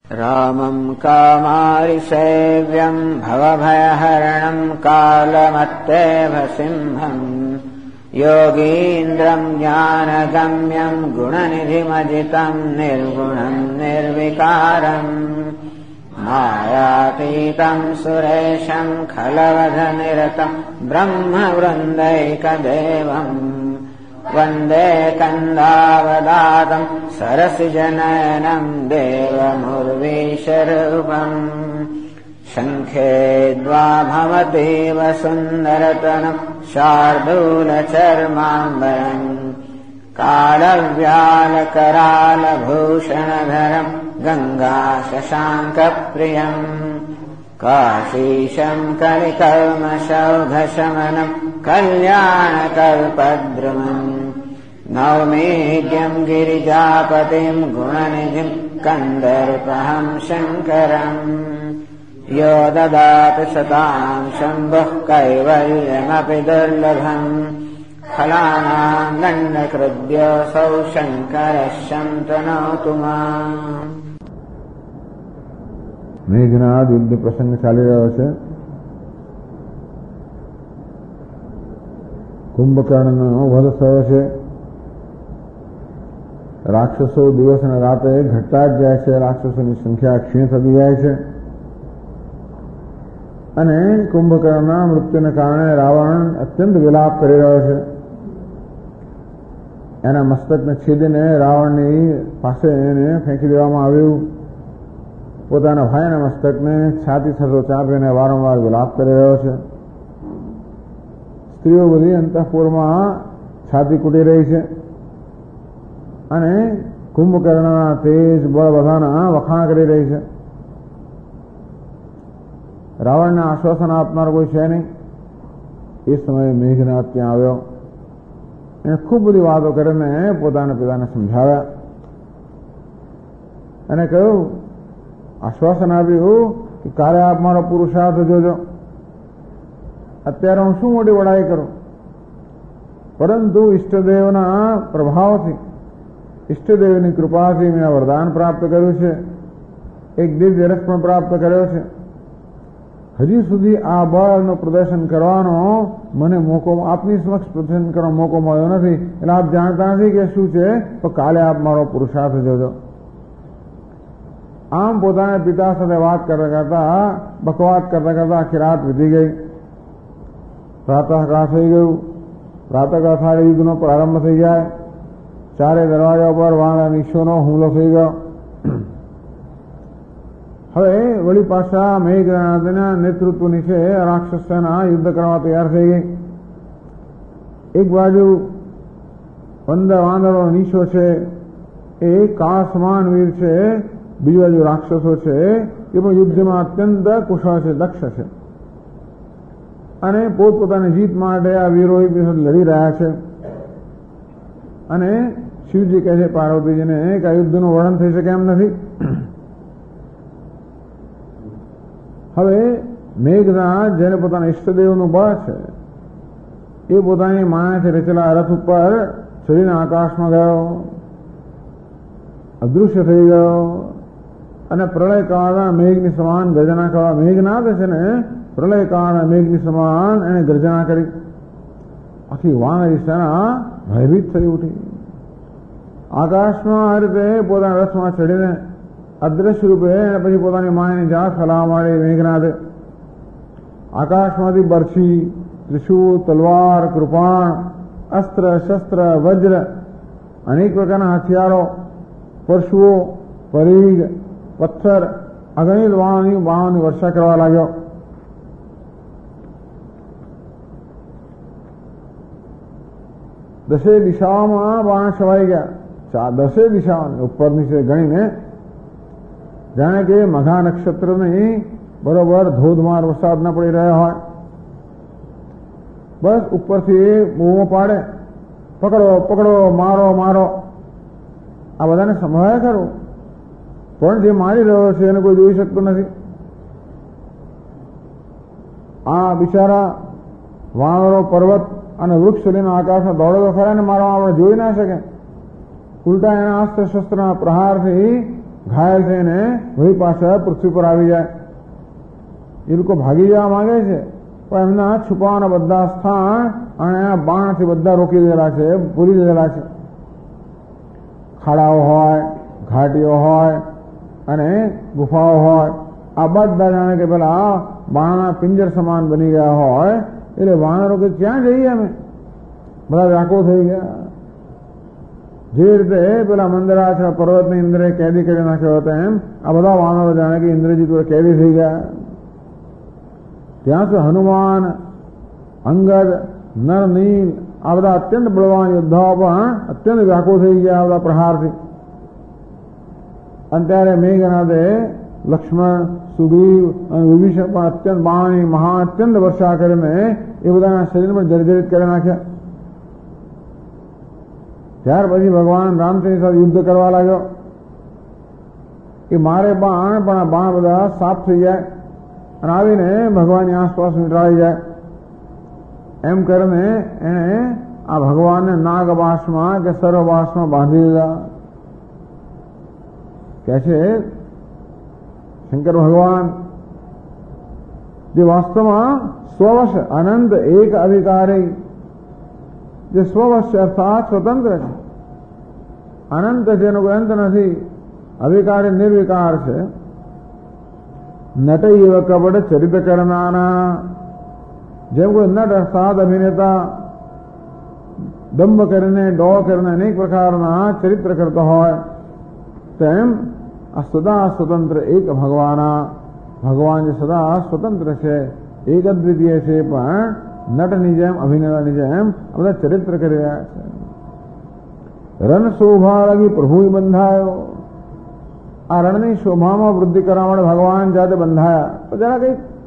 रामं कामारिसेव्यं भवभयहरणं कालमत्तेव सिंहं योगीन्द्रं ज्ञानगम्यं गुणनिधिमजितं निर्गुणं निर्विकारम् मायातीतं सुरेशं खलवधनिरतं ब्रह्मवृन्दैकदेवम् वन्दे कन्दावदातं सरसिजनयनं देवमुर्वीशरूपम् शङ्खे द्वाभवतीव सुन्दरतनं शार्दूलचर्माम्बरम् कालव्यालकरालभूषणधरं गङ्गाशशाङ्कप्रियम् काशीशं कलिकल्मषौघशमनं कल्याणकल्पद्रुमम् नौमीड्यं गिरिजापतिं गुणनिधिं कन्दर्पहं शङ्करम् यो ददाति सतां शम्भुः कैवल्यमपि दुर्लभम् फलानां दण्डकृद्योऽसौ शङ्करः शन्तनोतु माम्। મેઘનાદ યુદ્ધ પ્રસંગ ચાલી રહ્યો છે. કુંભકર્ણનો વધ થયો છે. રાક્ષસો દિવસ અને રાતે ઘટતા જ જાય છે. રાક્ષસોની સંખ્યા ક્ષીણ થતી જાય છે અને કુંભકર્ણના મૃત્યુને કારણે રાવણ અત્યંત વિલાપ કરી રહ્યો છે. એના મસ્તકને છેદીને રાવણની પાસે એને ફેંકી દેવામાં આવ્યું. પોતાના ભાઈના મસ્તકને છાતી થતો ચાપીને વારંવાર વિલાપ કરી રહ્યો છે. સ્ત્રીઓ બધી અંતઃપુરમાં છાતી કૂટી રહી છે અને કુંભકર્ણના તેજ બળ બધાના વખાણ કરી રહી છે. રાવણને આશ્વાસન આપનાર કોઈ છે નહીં. એ સમયે મેઘનાદ ત્યાં આવ્યો. એને ખૂબ બધી વાતો કરીને પોતાના પિતાને સમજાવ્યા અને કહ્યું, આશ્વાસન આપ્યું કે કાલે આપ મારો પુરુષાર્થ જોજો. અત્યારે હું શું મોટી વડાઈ કરું, પરંતુ ઈષ્ટદેવના પ્રભાવથી, ઈષ્ટદેવની કૃપાથી મેં વરદાન પ્રાપ્ત કર્યું છે. એક દિવ્ય રસ પણ પ્રાપ્ત કર્યો છે. હજી સુધી આ બળનું પ્રદર્શન કરવાનો મને મોકો, આપની સમક્ષ પ્રદર્શન કરવાનો મોકો મળ્યો નથી. એટલે આપ જાણતા નથી કે શું છે, તો કાલે આપ મારો પુરુષાર્થ જોજો. આમ પોતાના પિતા સાથે વાત કરતા કરતા, બકવાદ કરતા કરતા આખી રાત વીતી ગઈ. પ્રાતઃકાળ થઈ ગયું. પ્રાતઃકાળ થાય યુદ્ધનો પ્રારંભ થઈ જાય. ચારે દરવાજા પર વાણના નિશોનો હુમલો થઈ ગયો. હવે વળી પાછા મેઘનાદના નેતૃત્વ નીચે રાક્ષસ સેના યુદ્ધ કરવા તૈયાર થઈ ગઈ. એક બાજુ 15 વાનરો નીચો છે, એ કાળ સમાન વીર છે. બીજી બાજુ રાક્ષસો છે, એ પણ યુદ્ધમાં અત્યંત કુશળ છે, દક્ષ છે અને પોતપોતાની જીત માટે આ વીરો એકબીજા સાથે લડી રહ્યા છે. અને શિવજી કહે છે પાર્વતીજીને કે આ યુદ્ધનું વર્ણન થઈ શકે એમ નથી. હવે મેઘનાદ, જેને પોતાના ઈષ્ટદેવનું બળ છે, એ પોતાની માયાથી રચેલા રથ ઉપર ચડીને આકાશમાં ગયો, અદૃશ્ય થઈ ગયો અને પ્રલય કાળના મેઘની સમાન ગર્જના કરવા. મેઘનાદ છે ને, પ્રલય કાળના મેઘની સમાન એને ગર્જના કરી. આખી વાનરી સેના ભયભીત થઈ ઉઠી. આકાશમાં આ રીતે પોતાના રથમાં ચડીને અદ્રશ્ય રૂપે અને પછી પોતાની માયાની જાત ફેલાવવા માંડી મેઘનાદે. આકાશમાંથી બરછી, ત્રિશૂળ, તલવાર, કૃપાણ, અસ્ત્ર, શસ્ત્ર, વજ્ર, અનેક પ્રકારના હથિયારો, પરશુઓ, પરીઘ, પથ્થર, અગણિત બાણોની વર્ષા કરવા લાગ્યો. દસે દિશાઓમાં બાણ છવાઈ ગયા. 10 દિશાઓની ઉપર નીચે ગણીને જાણે કે મઘા નક્ષત્રની બરોબર ધોધમાર વરસાદ ન પડી રહ્યો હોય. બસ ઉપરથી બૂમો પાડે, પકડો પકડો, મારો મારો. આ બધાને સંભળાય ખરું, પણ જે મારી રહ્યો છે એને કોઈ જોઈ શકતું નથી. આ બિચારા વાનરો પર્વત અને વૃક્ષ લઈને આકાશમાં દોડે તો ખરા ને મારવા આપણે જોઈ ના શકે. ઉલટા એના અસ્ત્ર શસ્ત્રના પ્રહારથી ઘાયલ થઈને વળી પાછા પૃથ્વી પર આવી જાય. એ લોકો ભાગી જવા માંગે છે, પણ એમના છુપાવાના બધા સ્થાન અને આ બાણથી બધા રોકી દેલા છે, પૂરી દેલા છે. ખાડાઓ હોય, ઘાટીઓ હોય અને ગુફાઓ હોય, આ બધા જાણે કે પેલા બાણના પિંજર સમાન બની ગયા હોય. એટલે વાનરો કે ક્યાં જઈએ અમે, બધા વ્યાકુળ થઈ ગયા. જે રીતે પેલા મંદરાચલ પર્વતને ઇન્દ્રે કેદી કરી નાખ્યો હતો એમ આ બધા વાનરો જાણે કે ઇન્દ્રજીત કેદી થઈ ગયા. ત્યાં સુધી હનુમાન, અંગદ, નર, નીલ આ બધા અત્યંત બળવાન યોદ્ધાઓ પણ અત્યંત વ્યાકુળ થઈ ગયા આ બધા પ્રહારથી. અને ત્યારે મેઘનાથે લક્ષ્મણ, સુગ્રીવ અને વિભીષણ પણ અત્યંત બાણની મહા અત્યંત વર્ષા કરીને એ બધાના શરીર પણ જર્જરિત કરી નાખ્યા. ત્યાર પછી ભગવાન રામચંદ્ર સાથે યુદ્ધ કરવા લાગ્યો કે મારે બાણ પણ આ બાણ બધા સાફ થઈ જાય અને આવીને ભગવાનની આસપાસ વીંટળાઈ જાય. એમ કરીને એને આ ભગવાનને નાગબાસમાં કે સર્વબાસમાં બાંધી દીધા. કે છે શંકર ભગવાન જે વાસ્તવમાં સ્વવશ અનંત એક અધિકારી, જે સ્વવશ અર્થાત સ્વતંત્ર છે, અનંત જેનો કોઈ અંત નથી, અધિકારી નિર્વિકાર છે. નટ એવ કપટ ચરિત કરનારા, જેમ કોઈ નટ અર્થાત અભિનેતા દંભ કરીને ડોળ કરીને અનેક પ્રકારના ચરિત્ર કરતો હોય, તેમ આ સદા સ્વતંત્ર એક ભગવાન જે સદા સ્વતંત્ર છે, એક અદ્વિતીય છે, પણ નટની જેમ અભિનેતાની જેમ આ બધા ચરિત્ર કરી રહ્યા છે. રણ શોભા લગી પ્રભુ બંધાયો, આ રણની શોભામાં વૃદ્ધિ કરવા માટે ભગવાન જાતે બંધાયા. તો જરા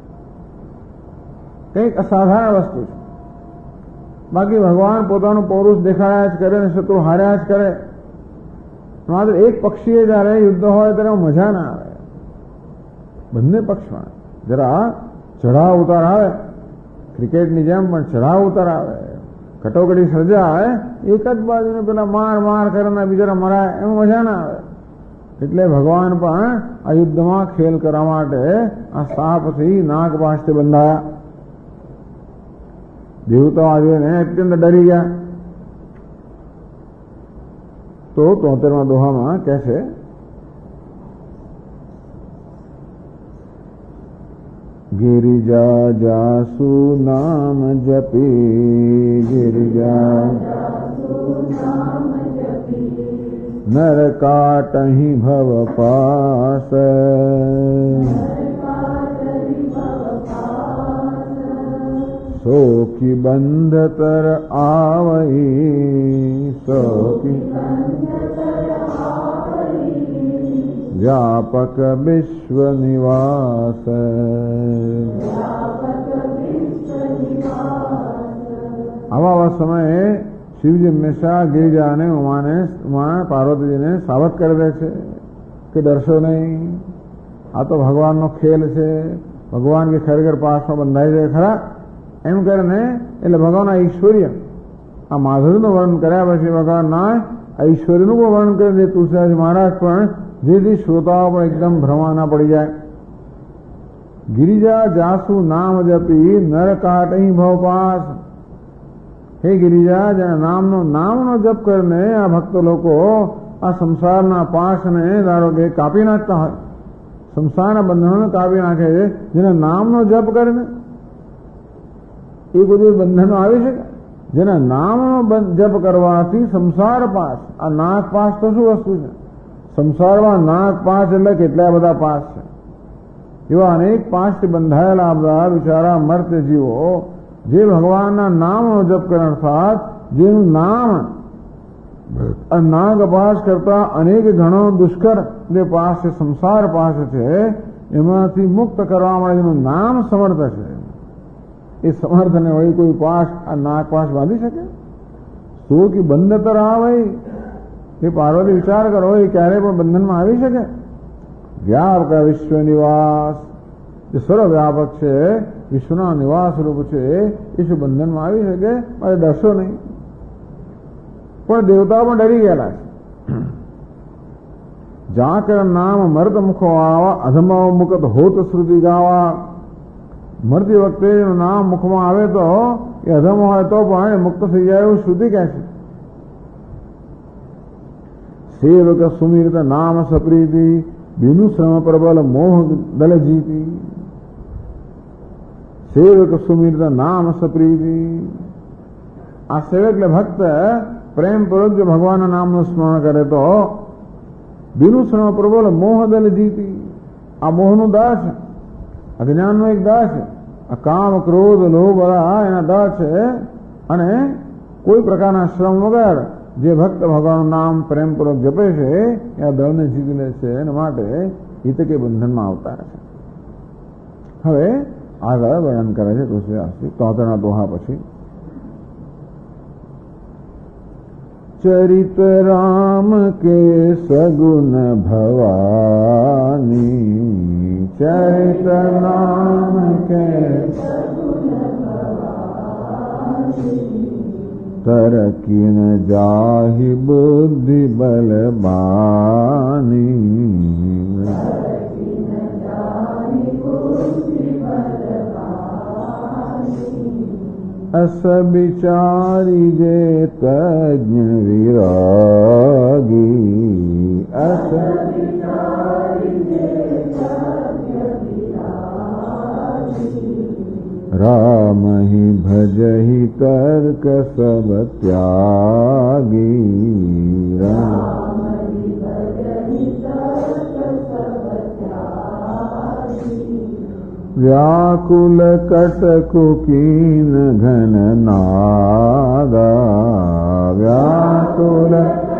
કંઈક અસાધારણ વસ્તુ છે. બાકી ભગવાન પોતાનું પૌરુષ દેખાડ્યા જ કરે ને શત્રુ હાર્યા જ કરે. માત્ર એક પક્ષીએ જયારે યુદ્ધ હોય ત્યારે મજા ના આવે. બંને પક્ષમાં જરા ચઢાવ ઉતાર આવે, ક્રિકેટની જેમ પણ ચઢાવ ઉતાર આવે, કટોકટી સર્જાય. એક જ બાજુને પેલા માર કરીને બીજા મરાય એમાં મજા ના આવે. એટલે ભગવાન પણ આ યુદ્ધમાં ખેલ કરવા માટે આ સાપથી નાગપાશથી બંધાયા. દેવતાઓ આવીને અત્યંત ડરી ગયા. તો 73મા દોહામાં કહે છે गिरिजा जासु नाम जपी गिरिजा नर काटहि भव पास सोखी बंध तर आवई सोखी व्यापक विश्व निवास આવા સમયે શિવજી હંમેશા ગિરિજાને ઉમા પાર્વતીજીને સાવધ કરી દે છે કે ડરશો નહીં, આ તો ભગવાનનો ખેલ છે, ભગવાન કે ખરેખર પાસમાં બંધાઈ જાય ખરા એમ કરીને. એટલે ભગવાનના ઐશ્વર્ય આ માધુર્યનું વર્ણન કર્યા પછી ભગવાનના ઐશ્વર્યનું પણ વર્ણન કરી દે તુલસીદાસ મહારાજ પણ, જેથી શ્રોતાઓ પણ એકદમ ભ્રમા ના પડી જાય. ગિરિજા જાસુ નામ જપી નર કાટહી ભવપાસ. હે ગિરિજા, જેના નામનો જપ કરીને આ ભક્ત લોકો આ સંસારના પાશને ધારો કે કાપી નાખતા હોય, સંસારના બંધનોને કાપી નાખે છે. જેના નામનો જપ કરીને એ બધું બંધનો આવી શકે. જેના નામનો જપ કરવાથી સંસાર પાસ, આ નાગ પાસ તો શું વસ્તુ છે? સંસારમાં નાગ પાસ એટલે કેટલા બધા પાસ છે. એવા અનેક પાસથી બંધાયેલા બધા બિચારા મર્ત્ય જીવો જે ભગવાનના નામનો જપ કરે, અર્થાત જેનું નામ નાગ પાસ કરતા અનેક ગણો દુષ્કર જે પાસ છે, સંસાર પાસ છે, એમાંથી મુક્ત કરવા માટે જેનું નામ સમર્થ છે, એ સમર્થને વળી કોઈ પાસ આ નાગ પાસ બાંધી શકે? તો કે બંધ તર આવે એ પાર્વતી વિચાર કરો, એ ક્યારે પણ બંધનમાં આવી શકે? વ્યાપક વિશ્વ નિવાસ, જે સર્વવ્યાપક છે, વિશ્વના નિવાસ રૂપ છે, એ શું બંધનમાં આવી શકે? મારે ડરશો નહીં. પણ દેવતાઓ પણ ડરી ગયેલા છે. जाकर नाम मर्द मुखो आवा अधमाओ मुकत होत श्रुति गावा। मरती वक्त नाम मुख में आवे तो ये अधम हो तो पण मुक्त थी जाए वो श्रुति कैसी। सेवक सुमिरत नाम सप्रीति बिनु श्रम प्रबल मोह दल जीती। सेवक सुमिरत नाम सप्रीति आ सेवक ले भक्त प्रेम पूर्वक जो भगवान नाम नो स्मरण करे तो बिनु श्रम प्रबल मोह दल जीती। आ मोह नु दास अज्ञान नो एक दास काम क्रोध लोभ एना दास अने कोई प्रकारना श्रम वगर जे भक्त भगवान नाम प्रेम पूर्वक जपे छे या दल ने जीती ले छे एना माटे हित के बंधन में आवता रहे। हवे आगळ वर्णन करे छे तुलसीदासजी तोतरना दोहा पछी। चरित राम के सगुण भवानी चरित राम के तरकिन जाहि बुद्धि बलबानी। अस विचारी जे तज्ञ विरागी अस राम ही भजहि तर्क सब त्यागी। व्याकुल कटकु कीन घन नादा व्याकुल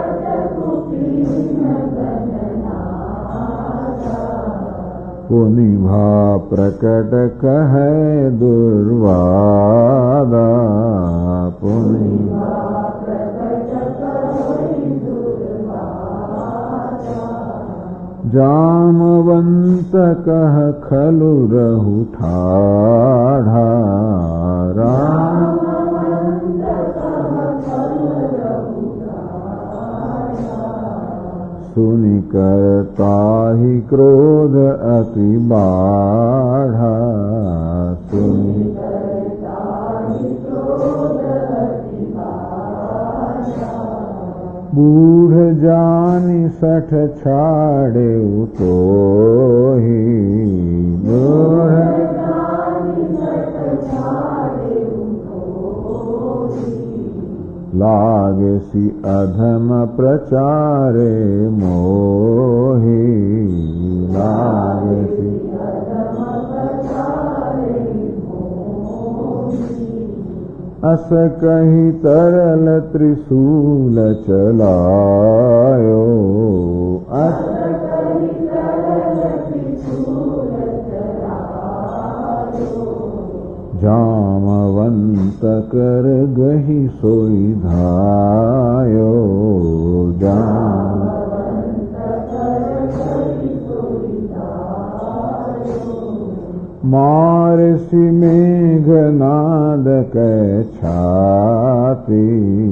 पुनिभा प्रकट कहे दुर्वादा पुनिभा जामवंत कह खलु रहु ठाढ़ा। सुनि कर ताहि क्रोध अति बाढ़ा। सुनि बूढ़ जानि सठ छाड़े उतोहि। लागसी अधम प्रचारे मोहि। लागसी अस कही तरल त्रिशूल चलायो। अस जामवंत कर गही सोई धायो। मारसी मेघनाद कै छाती।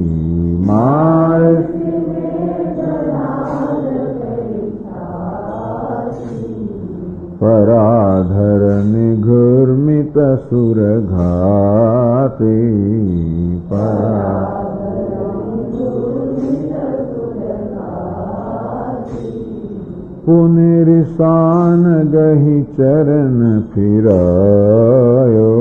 मारसी पराधर निघुर्मित सुर घाती। पुनरिसान गही चरण फिरायो।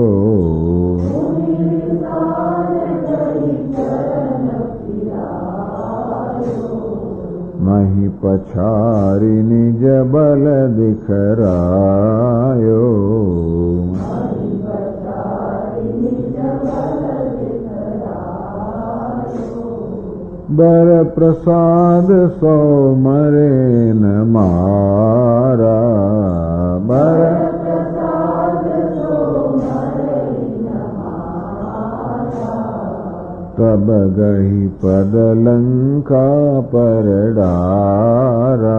मही पछारी निज बल दिखरायो। बर प्रसाद सो मरे न मारा। बर तब गही पद लंका पर डारा।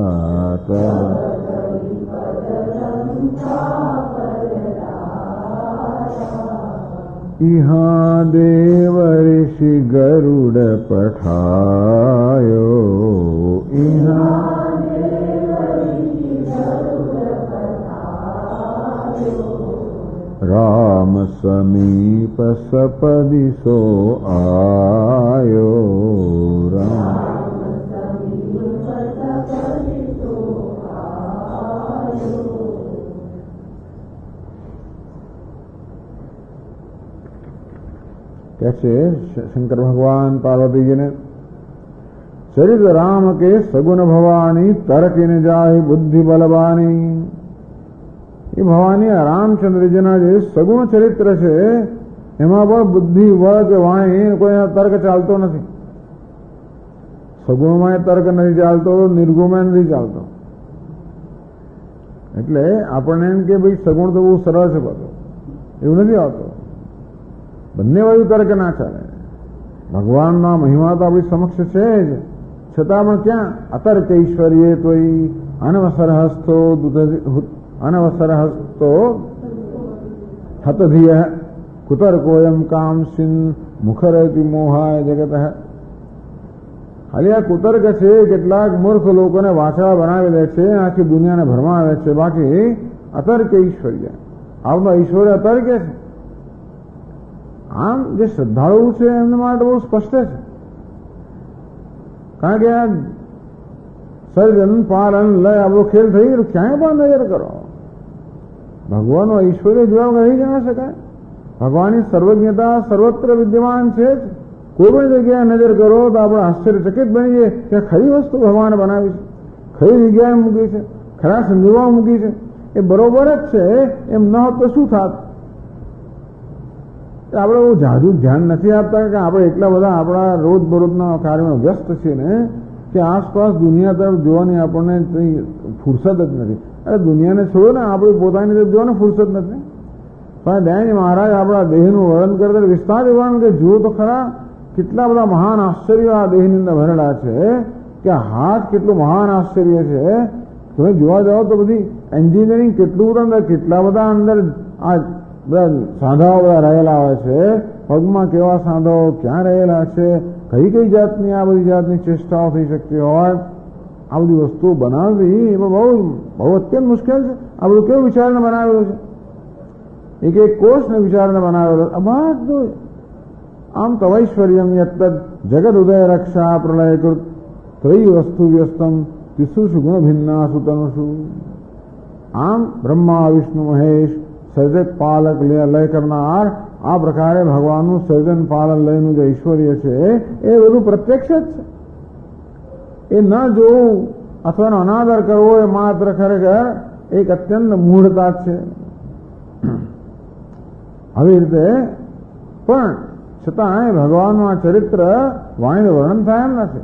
इहाँ देव ऋषि गरुड़ पठायो। इहाँ રામ સમીપ સપદિ સો આયો. રામ कैसे शंकर भगवान पार्वती जी ने चरित राम के सगुण भवानी तर्क न जाहि बुद्धि बलवानी. એ ભવાની રામચંદ્રજીના જે સગુણ ચરિત્ર છે એમાં પણ બુદ્ધિ બળ કે વાણી કોઈ તર્ક ચાલતો નથી. સગુણમાં તર્ક નથી ચાલતો, નિર્ગુણમાં નથી ચાલતો. એટલે આપણને એમ કે ભાઈ સગુણ તો બહુ સરળ છે બધું, એવું નથી આવતો. બંને બાજુ તર્ક ના ચાલે. ભગવાનના મહિમા તો આપણી સમક્ષ છે જ, છતાં પણ ક્યાં અતર્ક ઐશ્વર્ય તોય અનવસરહસ્તો હતધિય કુતર્કોયમ કામસિન મુખરતિ મોહાય જગત. ખાલી આ કુતર્ક છે, કેટલાક મૂર્ખ લોકોને વાછડા બનાવી દે છે, આખી દુનિયાને ભરમાવે છે. બાકી અતર્ક ઐશ્વર્ય, આવનું ઐશ્વર્ય અતર્ક છે. આમ જે શ્રદ્ધાળુ છે એમના માટે બહુ સ્પષ્ટ છે. કારણ કે આ સર્જન પાલન લય આપણો ખેલ થઈ ગયો. ક્યાંય પણ નજર કરો, ભગવાનનું ઐશ્વર્ય જોવા કહી જ ના શકાય. ભગવાનની સર્વજ્ઞતા સર્વત્ર વિદ્યમાન છે જ. કોઈ પણ જગ્યાએ નજર કરો તો આપણે આશ્ચર્યચકિત બનીએ કે ખરી વસ્તુ ભગવાને બનાવી છે, ખરી જગ્યાએ મૂકી છે, ખરા સંજોગોમાં મૂકી છે. એ બરોબર જ છે. એમ ન હોત તો શું થાત? આપણે બહુ જાજુ ધ્યાન નથી આપતા કે આપણે એટલા બધા આપણા રોજબરોજના કાર્યમાં વ્યસ્ત છીએ ને કે આસપાસ દુનિયા તરફ જોવાની આપણને ફુરસદ જ નથી. અરે દુનિયાને છોડો ને, આપણી પોતાની તરફ જોવાની ફુરસદ નથી. પણ દયાજી મહારાજ આપણા દેહનું વર્ણન કરતા વિસ્તાર વર્ણન કે જુઓ તો ખરા કેટલા બધા મહાન આશ્ચર્યો આ દેહની અંદર ભરેલા છે. કે હાથ કેટલું મહાન આશ્ચર્ય છે. તમે જોવા જાઓ તો બધી એન્જિનિયરિંગ કેટલું અંદર, કેટલા બધા અંદર આ બધા સાંધાઓ બધા રહેલા હોય છે. પગમાં કેવા સાંધાઓ ક્યાં રહેલા છે, કઈ કઈ જાતની આ બધી જાતની ચેષ્ટાઓ થઈ શકતી હોય. આ બધી વસ્તુઓ બનાવવી એમાં બહુ અત્યંત મુશ્કેલ છે. આ બધું કેવું વિચારને બનાવેલું છે, એક એક કોષને વિચારને બનાવેલો. આ બધું આમ તવૈશ્વર્યમ યત્તદ જગદ ઉદય રક્ષા પ્રલય કૃત ત્રયી વસ્તુ વ્યસ્તમ તિસુષુ ગુણ ભિન્ના સુતનુષુ. આમ બ્રહ્મા વિષ્ણુ મહેશ સર્જક પાલક લય કરનાર, આ પ્રકારે ભગવાનનું સર્જન પાલન લયનું જે ઐશ્વર્ય છે એ બધું પ્રત્યક્ષ જ છે. એ ન જોવું અથવા એનો અનાદર કરવો એ માત્ર ખરેખર એક અત્યંત મૂઢતા છે. આવી રીતે પણ છતાં ભગવાનનું આ ચરિત્ર વાણીનું વર્ણન થાય એમ નથી.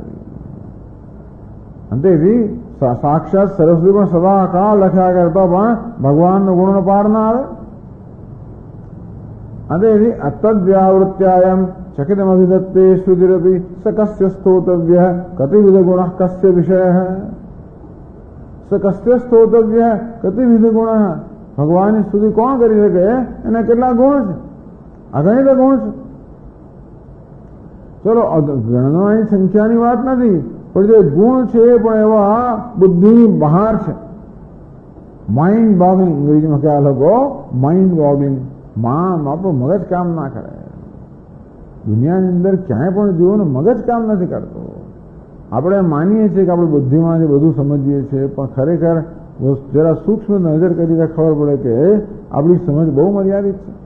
અંતેથી સાક્ષાત સરસ્વતી પણ સદા કાળ લખ્યા કરતા પણ ભગવાનનો ગુણનો પાર ના આવે. અંતેથી અતદ્વ્યાવૃત્યાયમ ચકિતમભિદત્તે શ્રુતિરપી સ કસ્ય સ્તોતવ્ય કતિવિધ ગુણ કસ્ય વિષય. સ કસ્ય સ્તોતવ્ય કતિવિધ ગુણ. ભગવાનની સ્તુતિ કોણ કરી શકે? એના કેટલા ગુણ છે? અગણિત ગુણ છે. ચલો ગણવાની સંખ્યાની વાત નથી, પણ જે ગુણ છે એ પણ એવા બુદ્ધિની બહાર છે. માઇન્ડ બોગલિંગ, અંગ્રેજીમાં કયા લોકો માઇન્ડ બોગલિંગ. આપણું મગજ કામ ના કરે. દુનિયાની અંદર ક્યાંય પણ જુઓ ને મગજ કામ નથી કરતો. આપણે માનીએ છીએ કે આપણે બુદ્ધિમાંથી બધું સમજીએ છીએ, પણ ખરેખર જરા સૂક્ષ્મ નજર કરી ખબર પડે કે આપણી સમજ બહુ મર્યાદિત છે.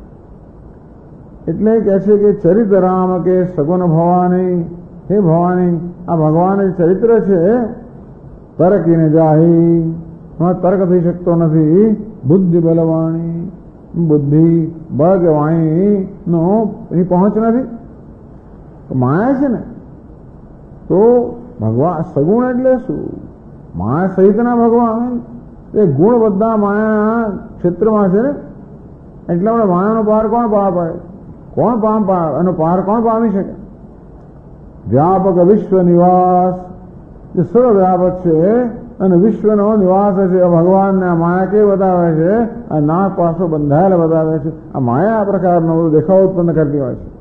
એટલે કહે છે કે ચરિત રામ કે સગુણ ભવાની. હે ભવાની, આ ભગવાન ચરિત્ર છે તર્કીને જાહી, એમાં તર્ક થઈ શકતો નથી. બુદ્ધિ બલવાણી, બુદ્ધિ બળ કે વાણી નો એની પહોંચ નથી. માયા છે ને, તો ભગવાન સગુણ એટલે શું? માયા સહિતના ભગવાન એ ગુણ બધા માયા ક્ષેત્રમાં છે ને. એટલે આપણે માયાનો પાર કોણ પાર પાડે? એનો પાર કોણ પામી શકે? વ્યાપક વિશ્વ નિવાસ, જે સર્વવ્યાપક છે અને વિશ્વનો નિવાસ છે. ભગવાનને આ માયા કે બતાવે છે, આ નાક પાસો બંધાયેલા બતાવે છે. આ માયા આ પ્રકારનો બધો દેખાવ ઉત્પન્ન કરતી હોય છે.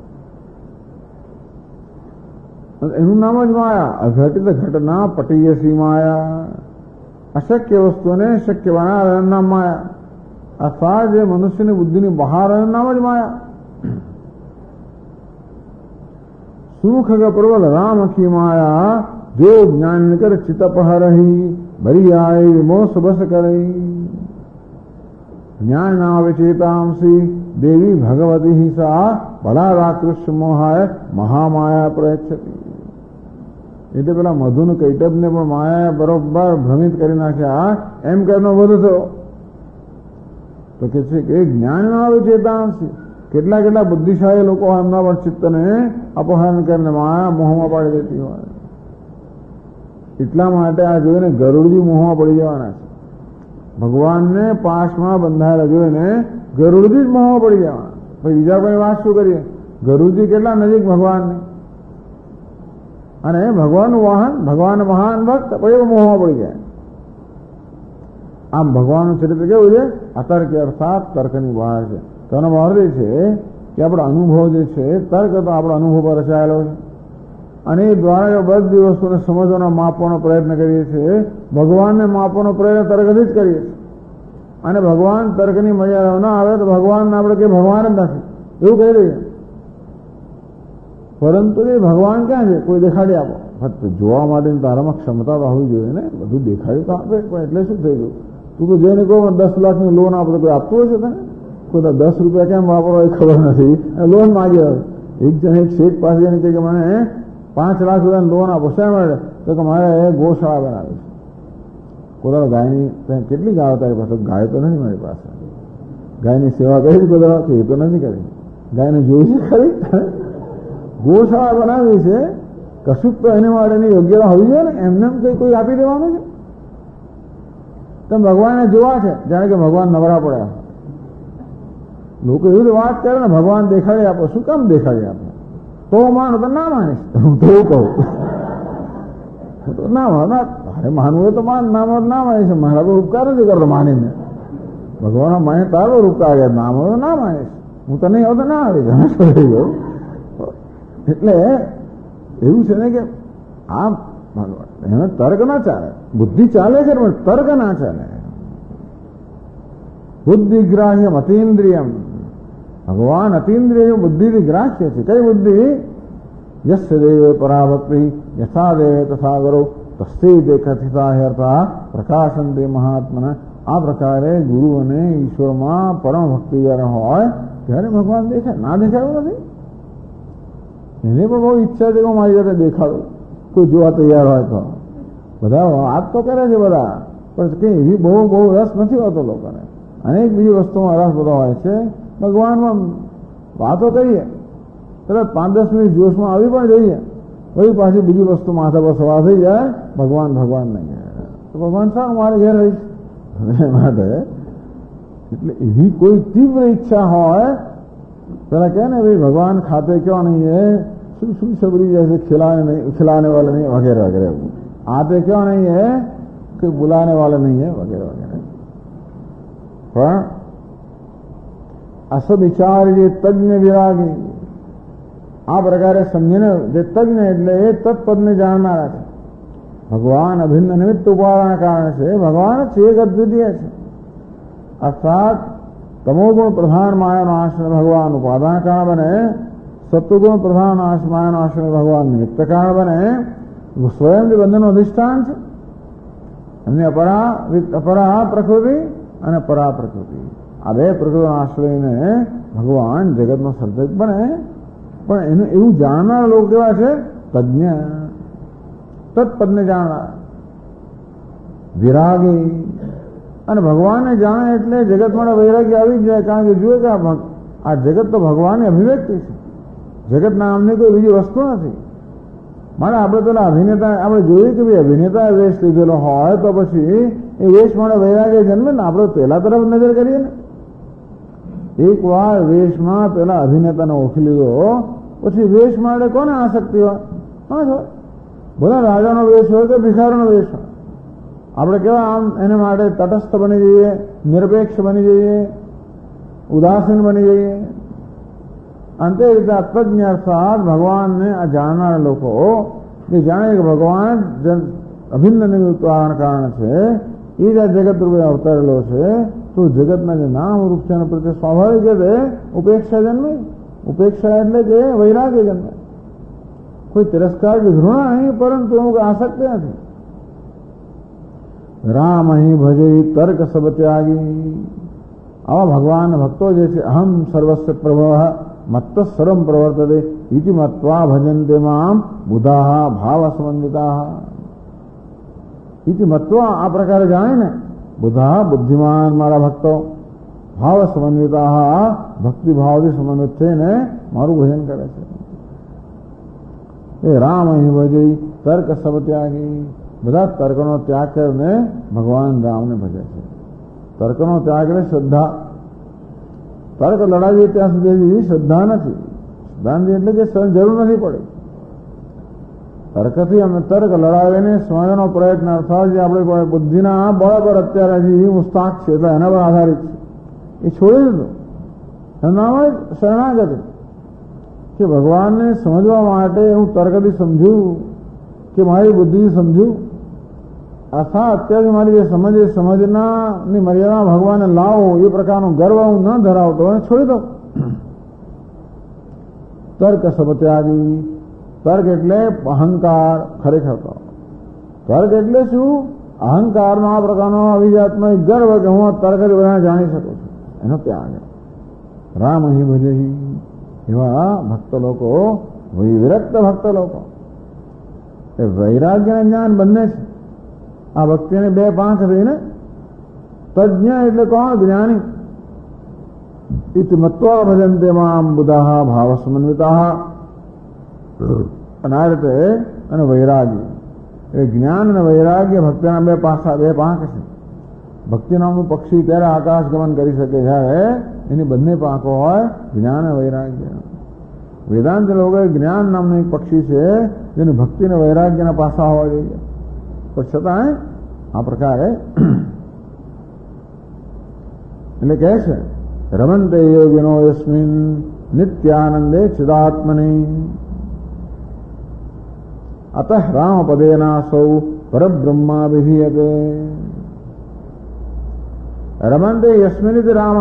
એનું નામ જ માયા. અઘટિત ઘટના પટીયસી માયા. અશક્ય વસ્તુને શક્ય બનાવે એનું નામ માયા. અર્થાત જે મનુષ્યની બુદ્ધિની બહાર એનું નામ જ માયા. સુખ પ્રબલ રામ કી માયા, જો જ્ઞાન કર ચિતપહરહી, ભરી આય વિમોશ બસ કરઈ. જ્ઞાન નાવે ચેતાંસી, દેવી ભગવતી સા બળારાકૃષ્ય મોહાય મહામાયા પ્રયચ્છતી. એટલે પેલા મધુનું કૈટબને પણ માયા બરોબર ભ્રમિત કરી નાખ્યા, એમ કરનો વધુ થયો. તો કે છે કે જ્ઞાન ના આવે ચેતાંસી, કેટલા કેટલા બુદ્ધિશાળી લોકો એમના પણ ચિત્તને અપહરણ કરીને માયા મોહમાં પાડી દેતી હોય. એટલા માટે આ જોઈને ગરુડજી મોહમાં પડી જવાના છે. ભગવાનને પાશમાં બંધાયેલા જોઈને ગરુડજી જ મોહમાં પડી જવાના. પછી બીજા કોઈ વાત શું કરીએ? ગરુડજી કેટલા નજીક ભગવાનને, અને ભગવાનનું વાહન, ભગવાન મહાન ભક્ત, પછી મોહમાં પડી જાય. આમ ભગવાનનું ચરિત્ર કેવું છે? અતર્ક અર્થાત તર્કની બહાર છે. તેનો અર્થ એ છે કે આપણો અનુભવ જે છે, તર્ક તો આપણો અનુભવ પર રચાયેલો છે, અને એ દ્વારા બધી વસ્તુને સમજવાનો, માપવાનો પ્રયત્ન કરીએ છીએ. ભગવાનને માપવાનો પ્રયત્ન તર્કથી જ કરીએ છીએ. અને ભગવાન તર્કની મર્યાદા ના આવે તો ભગવાનને આપણે કે ભગવાન જ નથી એવું કહી દઈએ. પરંતુ એ ભગવાન ક્યાં છે? કોઈ દેખાડી આપો. ફક્ત જોવા માટેની તારામાં ક્ષમતા તો હોવી જોઈએ ને. બધું દેખાડી તો આપે, પણ એટલે શું થઈ ગયું? તું તો જેને કહો 10 લાખની લોન આપો તો કોઈ આપતું હશે તને? કોઈ 10 રૂપિયા કેમ વાપરો એ ખબર નથી, લોન માગી આવે. એક જણ એક શેઠ પાસે જઈને કહે કે મને 5 લાખ રૂપિયાની લોન આપો. શા માટે? તો કે મારે ગૌશાળા બનાવી છે. કોદાળો ગાયની કેટલી ગાયો તારી પાસે? ગાય તો નથી મારી પાસે. ગાયની સેવા કરી કોદાળો કે એ તો નથી કરી. ગાયને જોઈ છે ખરી? ગૌશાળા બનાવી છે, કશુંક તો એને માટેની યોગ્યતા હોવી જોઈએ ને. એમને કઈ કોઈ આપી દેવાનું છે? તમે ભગવાનને જોવા છે જાણે કે ભગવાન નવરા પડ્યા. લોકો એવી વાત કરે ને, ભગવાન દેખાડી આપો. શું કામ દેખાડી આપો? તો માનો તો ના માનીશ. હું તો એવું કહું, હું તો ના માનો. અરે માનવું હોય તો માન, ના માનો ના માનીશ. મારા તો ઉપકાર નથી કરતો માનીને. ભગવાન મને તારો ઉપકાર કરે, ના માનો ના માનીશ. હું તો નહીં આવું તો ના આવી ગયું. એટલે એવું છે ને કે આમ એને તર્ક ના ચાલે. બુદ્ધિ ચાલે છે પણ તર્ક ના ચાલે. બુદ્ધિગ્રાહ્યમ અતીન્દ્રિયમ. ભગવાન અતીન્દ્રિય બુદ્ધિથી ગ્રાહ્ય છે. કઈ બુદ્ધિ? યસ્ય દેવે પરાભક્તિ યથા દેવે તથા ગુરુ તસ્તે કથિતા હેર્થા પ્રકાશંતે મહાત્મના. આ પ્રકારે ગુરુ અને ઈશ્વરમાં પરમ ભક્તિ જ્યારે હોય ત્યારે ભગવાન દેખાય. ના દેખાયું નથી. એને પણ બહુ ઈચ્છા છે કે હું મારી સાથે દેખાડું, કોઈ જોવા તૈયાર હોય તો. બધા વાત તો કરે છે બધા, પણ કઈ એવી બહુ રસ નથી હોતો લોકોને. અનેક બીજી વસ્તુમાં રસ બધો હોય છે. ભગવાનમાં વાતો કરીએ તરત 5-10 મિનિટ જોશમાં આવી પણ જઈએ, વળી પાછી બીજી વસ્તુ માથા પર સવાર થઈ જાય. ભગવાન નહીં. તો ભગવાન સારું મારે ઘેર રહીશ માટે. એટલે એવી કોઈ તીવ્ર ઈચ્છા હોય, પેલા કહે ને ભાઈ ભગવાન ખાતે क्यों नहीं है, શું सबरी जैसे खिलाने वाले नहीं वगैरह वगैरह, आते क्यों नहीं है कि बुलाने वाले नहीं है वगैरह वगैरह. પણ અસવિચાર જે તજ્ઞ વિરાગી, આ પ્રકારે સમજીને જે તજ્ઞ એટલે એ તત્પદને જાણનારા છે. ભગવાન અભિન્ન નિમિત્ત ઉપાદાન કારણ છે. ભગવાન જ એક અદ્વિતીય છે. અર્થાત તમોગુણ પ્રધાન માયાનો આશ્રય ભગવાન ઉપાદાન કારણ બને, સત્વગુણ પ્રધાન માયાનો આશ્રય ભગવાન નિમિત્ત કારણ બને. સ્વયં જે બંધનનું અધિષ્ઠાન છે. એમની અપરા પ્રકૃતિ અને પરા પ્રકૃતિ, આ બે પ્રકૃતિનો આશ્રયને ભગવાન જગતનો સર્જક બને. પણ એનું એવું જાણનાર લોકો કેવા છે? તજ્ઞ, તત્પદને જાણનાર, વિરાગી. અને ભગવાનને જાણે એટલે જગત માટે વૈરાગ્ય આવી જ જાય. કારણ કે જુએ કે આ જગત તો ભગવાનની અભિવ્યક્તિ છે. જગત નામની કોઈ બીજી વસ્તુ નથી. મારે આપણે પેલા અભિનેતા આપણે જોઈએ કે ભાઈ અભિનેતા વેશ લીધેલો હોય તો પછી એ વેશ માટે વૈરાગ્ય જન્મે ને. આપણે પેલા તરફ નજર કરીએ ને. એક વાર વેશમાં પેલા અભિનેતાને ઓળખી લીધો પછી વેશ માટે કોને આસક્તિ હોય? હા હોય. બધા રાજાનો વેશ હોય કે ભિખારીનો વેશ હોય, આપણે કેવા આમ એને માટે તટસ્થ બની જઈએ, નિરપેક્ષ બની જઈએ, ઉદાસીન બની જઈએ. અંતે રીતે તજ્ઞ અર્થાત ભગવાનને આ જાણનાર લોકો જે જાણે કે ભગવાન અભિન્ન નિમિત્ત કારણ છે, એ જ આ જગત રૂપે અવતરેલો છે. તો જગતના જે નામ રૂપ છે એના પ્રત્યે સ્વાભાવિક રીતે ઉપેક્ષા જન્મે. ઉપેક્ષા એટલે કે વૈરાગ્ય જન્મે. કોઈ તિરસ્કાર કે ઘૃણા નહીં, પરંતુ અમુક આસક્તિ નથી. રામ અહીં ભજે તર્ક સબ ત્યાગી. આવા ભગવાન ભક્તો જે છે અહમ સર્વસ્વ પ્રભવ મત્ત સર્વમ પ્રવર્તતે ઇતિ મત્વા ભજન્તે મામ બુધાઃ ભાવ સમન્વિતાઃ. ઇતિ મત્વા આ પ્રકારે જાણે ને બુધાઃ બુદ્ધિમાન મારા ભક્તો, ભાવ સમન્વિતાઃ ભક્તિભાવથી સમન્વિત થઈને મારું ભજન કરે છે. એ રામ અહીં ભજે તર્ક સબ ત્યાગી. બધા તર્કનો ત્યાગ કરીને ભગવાન રામને ભજે છે. તર્કનો ત્યાગ એટલે શ્રદ્ધા. તર્ક લડાવીએ ત્યાં સુધી શ્રદ્ધા નથી. શ્રદ્ધા એટલે કે જરૂર નથી પડી. તર્કથી અમે તર્ક લડાવીને સમજવાનો પ્રયત્ન અર્થાત જે આપણે બુદ્ધિના બળ પર અત્યારે હજી મુસ્તાક છે એટલે એના પર આધારિત છે, એ છોડી દીધું. એનું નામ જ શરણાગતિ. કે ભગવાનને સમજવા માટે હું તર્કથી સમજું કે મારી બુદ્ધિથી સમજું, અથવા અત્યારે મારી જે સમજ એ સમજનાની મર્યાદા ભગવાનને લાવો એ પ્રકારનો ગર્વ હું ન ધરાવતો અને છોડી દઉં. તર્ક સબ ત્યાગી. તર્ક એટલે અહંકાર ખરેખર તો. તર્ક એટલે શું? અહંકારનો આ પ્રકારનો અભિજાતનો ગર્વ કે હું તર્ક બધા જાણી શકું છું, એનો ત્યાગ. રામ અહીં ભજે એવા ભક્ત લોકો, વિરક્ત ભક્ત લોકો, એ વૈરાગ્ય અને જ્ઞાન બંને છે. આ ભક્તિને બે પાંખ થઈને તજ્ઞ એટલે કોણ? જ્ઞાની. ઇતિ મત્વા ભજન્તે મામ બુધાઃ ભાવ સમન્વિતાઃ. અને આ રીતે અને વૈરાગ્ય, એ જ્ઞાન અને વૈરાગ્ય ભક્તિના બે પાસા, બે પાંખ છે. ભક્તિ નામનું પક્ષી ત્યારે આકાશ ગમન કરી શકે જ્યારે એની બંને પાંખો હોય, જ્ઞાન અને વૈરાગ્ય. વેદાંત લોકોએ જ્ઞાન નામનું એક પક્ષી છે જેની ભક્તિ અને વૈરાગ્યના પાસા હોવા જોઈએ, પણ છતાં આ પ્રકારે એટલે કહે છે રમંતે યોગિનો યસ્મિન નિત્યાનંદે ચિદાત્મની અતઃ રામપદેનાસૌ પરબ્રહ્મા વિધીયતે. રમંતે યસ્મિન રામ,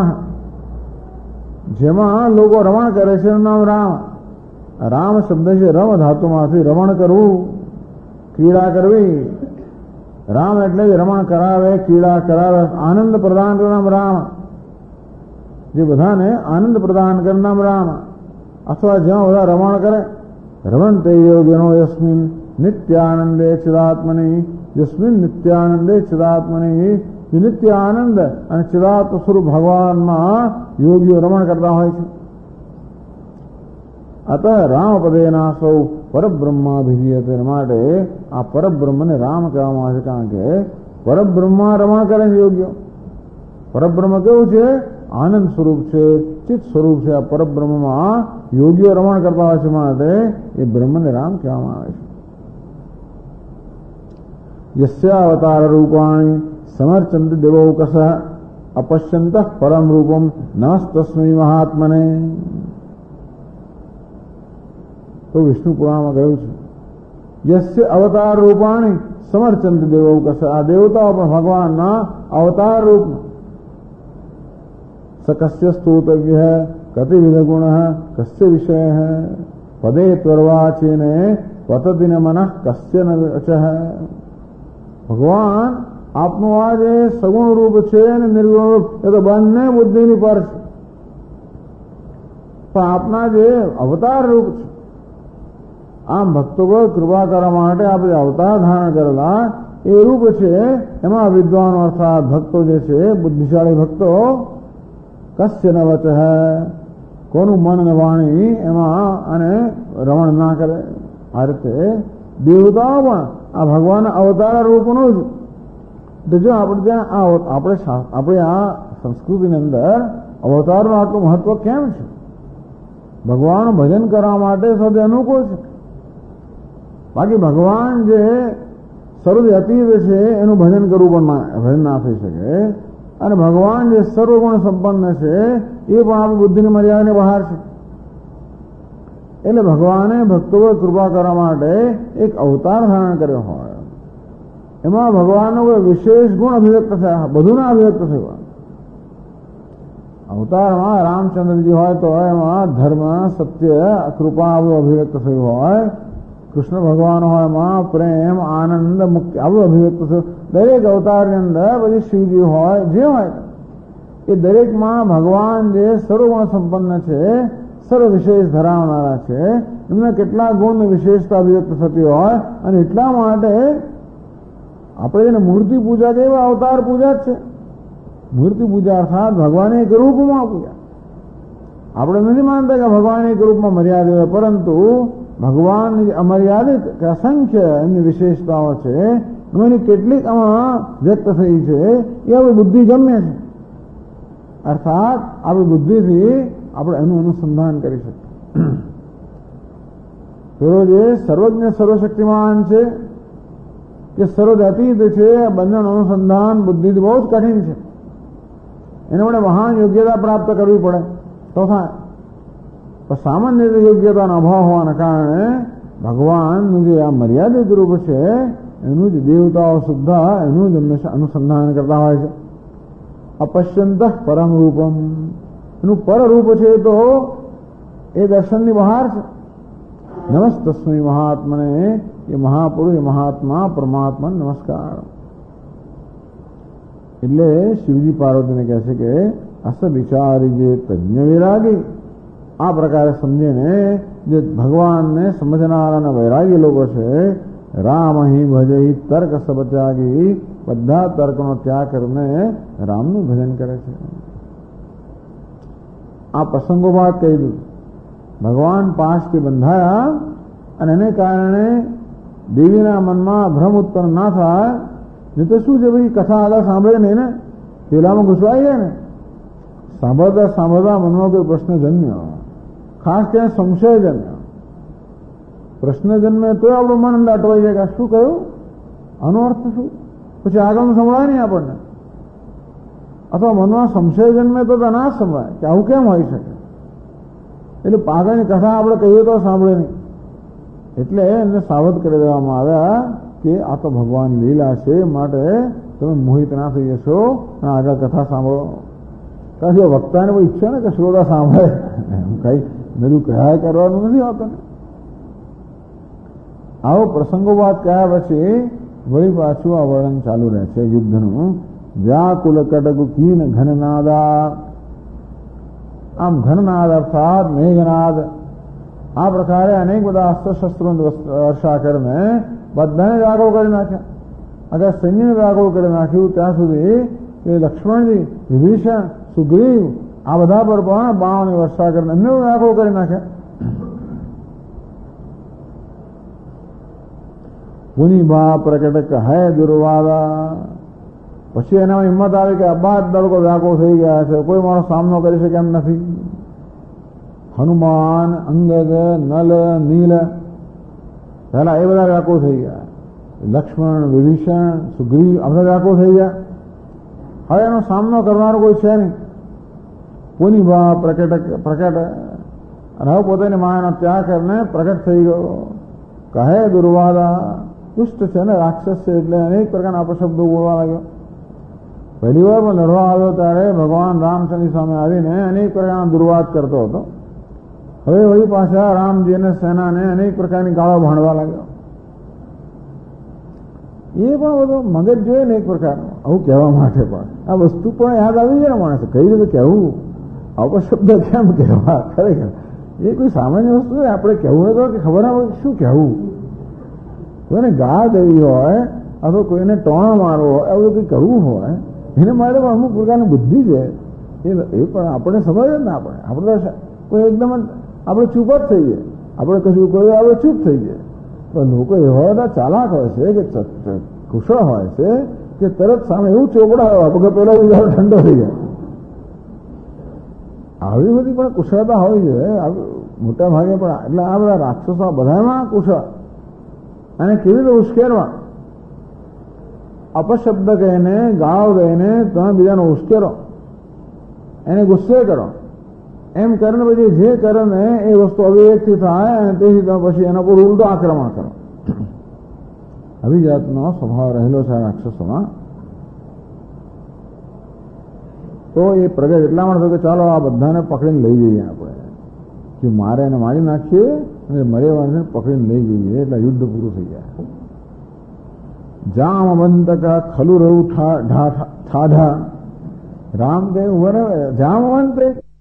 જેમાં લોકો રમણ કરે છે એનું નામ રામ. રામ શબ્દ છે રમ ધાતુમાંથી રમણ કરવું, ક્રીડા કરવી. રામ એટલે રમણ કરાવે, ક્રીડા કરાવે, આનંદ પ્રદાન કરવું નામ રામ. જે બધાને આનંદ પ્રદાન કરે નામ રામ. અથવા જ્યાં બધા રમણ કરે. રમંતે યોગિનો યસ્મિન નિત્યાનંદે ચિદાત્મની. યસ્મિન નિત્યાનંદે ચિદાત્મની. નિત્ય આનંદ અને ચિદાત્મ સ્વરૂપ ભગવાનમાં યોગીઓ રમણ કરતા હોય છે. અત રામપદેનાસૌ પરબ્રહ્માભિધીયતે. માટે આ પરબ્રહ્મને રામ કહેવામાં આવે છે, કારણ કે પરબ્રહ્મા રમણ કરે છે યોગીઓ. પરબ્રહ્મ કેવું છે? આનંદ સ્વરૂપ છે, ચિત્ત સ્વરૂપ છે. આ પરબ્રહ્મમાં યોગીઓ રમણ કરતા હોય છે, માટે એ બ્રહ્મને રામ કહેવામાં આવે છે. યસ્યાવતાર રૂપાણી સમર્ચંત દેવૌકસ અપશ્યંત પરમ રૂપમ નમસ્તસ્મૈ મહાત્મને. તો વિષ્ણુ પુરાણમાં કહ્યું છે યસ્ય અવતાર રૂપાણી સમર્ચંત દેવૌકસ. આ દેવતાઓ પણ ભગવાનના અવતાર રૂપ. સ કસ્ય સ્તોતવ્ય કતિવિધ ગુણ કસ્ય વિષય પદે ત્વર્વાચીને પતદિન મનઃ કસ્ય ન અચઃ. ભગવાન આપનું આ જે સગુણ રૂપ છે અને નિર્ગુણ રૂપ એ તો બંને બુદ્ધિની પર છે, પણ આપના જે અવતાર રૂપ છે, આમ ભક્તો પર કૃપા કરવા માટે આપણે અવતાર ધારણ કરેલા એ રૂપ છે. એમાં વિદ્વાનો અર્થાત ભક્તો જે છે, બુદ્ધિશાળી ભક્તો, કસ્ય ન વચ, કોનું મન અને વાણી એમાં અને રમણ ના કરે. આ રીતે દેવતાઓ પણ આ ભગવાનના અવતાર રૂપનું જ. જો આપણે ત્યાં આપણે આ સંસ્કૃતિની અંદર અવતારનું આટલું મહત્વ કેમ છે? ભગવાન ભજન કરવા માટે સૌથી અનુકૂળ છે. બાકી ભગવાન જે સર્વથી અતીત છે એનું ભજન કરવું પણ ભજન ના થઈ શકે. અને ભગવાન જે સર્વગુણ સંપન્ન છે એ પણ આપણી બુદ્ધિની મર્યાદાની બહાર છે. એટલે ભગવાને ભક્તો પર કૃપા કરવા માટે એક અવતાર ધારણ કર્યો હોય, એમાં ભગવાનનો કોઈ વિશેષ ગુણ અભિવ્યક્ત થયા, બધું ના અભિવ્યક્ત થયું. અવતારમાં રામચંદ્રજી હોય તો એમાં ધર્મ, સત્ય, કૃપા આવું અભિવ્યક્ત થયું હોય. કૃષ્ણ ભગવાન હોય એમાં પ્રેમ, આનંદ, મુક્તિ આવું અભિવ્યક્ત થયું. દરેક અવતારની અંદર બધી શિવજી હોય, જે હોય એ દરેકમાં ભગવાન જે સર્વગુણ સંપન્ન છે, સર્વ વિશેષ ધરાવનારા છે, એમના કેટલા ગુણ વિશેષતા અભિવ્યક્ત થતી હોય. અને એટલા માટે આપણે જેને મૂર્તિ પૂજા કહીએ અવતાર પૂજા જ છે. મૂર્તિ પૂજા અર્થાત ભગવાન એક રૂપમાં પૂજા. આપણે નથી માનતા કે ભગવાન એક રૂપમાં મર્યાદિત હોય, પરંતુ ભગવાન અમર્યાદિત કે અસંખ્ય એમની વિશેષતાઓ છે, એમાંની કેટલીક આમાં વ્યક્ત થઈ છે એ આપણી બુદ્ધિ ગમે છે. અર્થાત આપણી બુદ્ધિથી આપણે એનું અનુસંધાન કરી શકીએ. પેલો જે સર્વજ્ઞ સર્વશક્તિમાન છે કે સર્વજાતીત છે, બંનેનું અનુસંધાન બુદ્ધિથી બહુ જ કઠિન છે. એને માટે મહાન યોગ્યતા પ્રાપ્ત કરવી પડે તો થાય. પણ સામાન્ય રીતે યોગ્યતાનો અભાવ હોવાના કારણે ભગવાનનું જે આ મર્યાદિત રૂપ છે એનું જ દેવતાઓ સુદ્ધા એનું જ હંમેશા અનુસંધાન કરતા હોય છે. અપશ્યંત પરમ રૂપમ, એનું પરરૂપ છે તો એ દર્શનની બહાર છે. નમસ્તસ્મૈ મહાત્મને, એ મહાપુરુષ, એ મહાત્મા પરમાત્મા નમસ્કાર. એટલે શિવજી પાર્વતીને કહે છે કે અસ વિચારી જે તજ્ઞ વિરાગી, આ પ્રકારે સમજીને જે ભગવાનને સમજનારા અને વૈરાગી લોકો છે, રામ અહીં ભજઈ તર્ક સબ ત્યાગી, બધા તર્કનો ત્યાગ કરીને રામનું ભજન કરે છે. આ પ્રસંગોપાત કહી દીધું. ભગવાન પાસથી બંધાયા અને એને કારણે દેવીના મનમાં ભ્રમ ઉત્પન્ન ના થાય. નહીં તો શું છે ભાઈ, કથા આગળ સાંભળે નહીં ને, પેલામાં ઘૂસવાઈ જાય ને. સાંભળતા સાંભળતા મનમાં કોઈ પ્રશ્ન જન્મ્યો, ખાસ કરીને સંશય જન્મ્યો. પ્રશ્ન જન્મે તો આપણું મન અંદર અટવાઈ જાય કે શું કહ્યું, આનો અર્થ શું, પછી આગળનું સંભળાય નહીં આપણને. અથવા મનમાં સંશય જન્મે તો ના સંભળાય કે આવું કેમ હોઈ શકે. એટલે આગળની કથા આપણે કહીએ તો સાંભળે નહીં. એટલે એમને સાવધ કરી દેવામાં આવ્યા કે આ તો ભગવાન લીલા છે, માટે તમે મોહિત ના થઈ જશો અને આગળ કથા સાંભળો. કારણ કે વક્તાને કોઈ ઈચ્છા ને કે શ્રોતા સાંભળે, કઈ બધું કયા કરવાનું નથી હોતું ને. આવો પ્રસંગોપાત કયા પછી વળી પાછું આ વર્ણન ચાલુ રહે છે યુદ્ધનું. વ્યાકુલ કટકુ કીન ઘનનાદા, આમ ઘનનાદ અર્થાત મેઘનાદ. આ પ્રકારે અનેક બધા અસ્ત્ર શસ્ત્રો વર્ષા કરીને બધાને વ્યાકુળ કરી નાખ્યા. અગર સૈન્યને વ્યાકુળ કરી નાખ્યું ત્યાં સુધી કે લક્ષ્મણજી, વિભીષણ, સુગ્રીવ આ બધા પર પણ બાણની વર્ષા કરીને એમને વ્યાકુળ કરી નાખ્યા. પુનિભા પ્રકટ કહે દુર્વાદા. પછી એનામાં હિંમત આવી કે અબ્બા દળકો વ્યાકુળ થઈ ગયા છે, કોઈ મારો સામનો કરી શકે એમ નથી. હનુમાન, અંગદ, નલ, નીલ પહેલા એ બધા વ્યાકુળ થઈ ગયા. લક્ષ્મણ, વિભીષણ, સુગ્રીવ આ બધા વ્યાકુળ થઈ ગયા. હવે એનો સામનો કરનારો કોઈ છે નહીં. પુનિભા પ્રકટ અને હવે પોતાની માયાનો ત્યાગ કરીને પ્રકટ થઈ ગયો. કહે દુર્વાદા, દુષ્ટ છે ને, રાક્ષસ છે, એટલે અનેક પ્રકારના અપશબ્દો બોલવા લાગ્યો. પહેલી વાર પણ લડવા આવ્યો ત્યારે ભગવાન રામચંદ્ર સામે આવીને અનેક પ્રકારના દુર્વાદ કરતો હતો. હવે વળી પાછા રામજી અને સેનાને અનેક પ્રકારની ગાળો ભાંડવા લાગ્યો. એ પણ બધો મગજ જોઈએ ને એક પ્રકારનું આવું કહેવા માટે. પણ આ વસ્તુ પણ યાદ આવી જાય ને માણસ, કઈ રીતે કહેવું, અપશબ્દ કેમ કહેવા. ખરેખર એ કોઈ સામાન્ય વસ્તુ આપણે કહેવું હોય તો કે ખબર ના હોય શું કહેવું. કોઈને ગા દેવી હોય અથવા કોઈને ટોણા મારવો હોય, એવું કંઈ કરવું હોય એને માટે પણ અમુક પ્રકારની બુદ્ધિ છે. એ પણ આપણે સમજે ને. આપણે કોઈ એકદમ આપણે ચૂપ જ થઈ જાય. આપણે કશું કહ્યું આપણે ચૂપ થઈ જાય. પણ લોકો એવા બધા ચાલાક હોય છે કે કુશળ હોય છે કે તરત સામે એવું ચોપડાવે કે પેલો બીજા ઠંડો થઈ જાય. આવી બધી પણ કુશળતા હોય છે મોટા ભાગે. પણ એટલે આ બધા રાક્ષસો બધામાં કુશળ. અને કેવી રીતે ઉશ્કેરવા, અપશબ્દ કહીને, ગાળો દઈને તમે બીજાને ઉશ્કેરો, એને ગુસ્સે કરો. એમ કરીને પછી જે કરે ને એ વસ્તુ અવિવેકથી થાય અને તેથી તમે પછી એના પર ઉલટો આક્રમણ કરો. આવી જાતનો સ્વભાવ રહેલો છે આ રાક્ષસોમાં. તો એ પ્રગટ એટલા માટે કે ચાલો આ બધાને પકડીને લઈ જઈએ આપણે, કે મારે એને મારી નાખીએ અને મરેવાને પકડીને લઈ જઈએ એટલે યુદ્ધ પૂરું થઈ જાય. જામવંતક ખલુ રહું ઠાઢા, રામ કહે જામવંત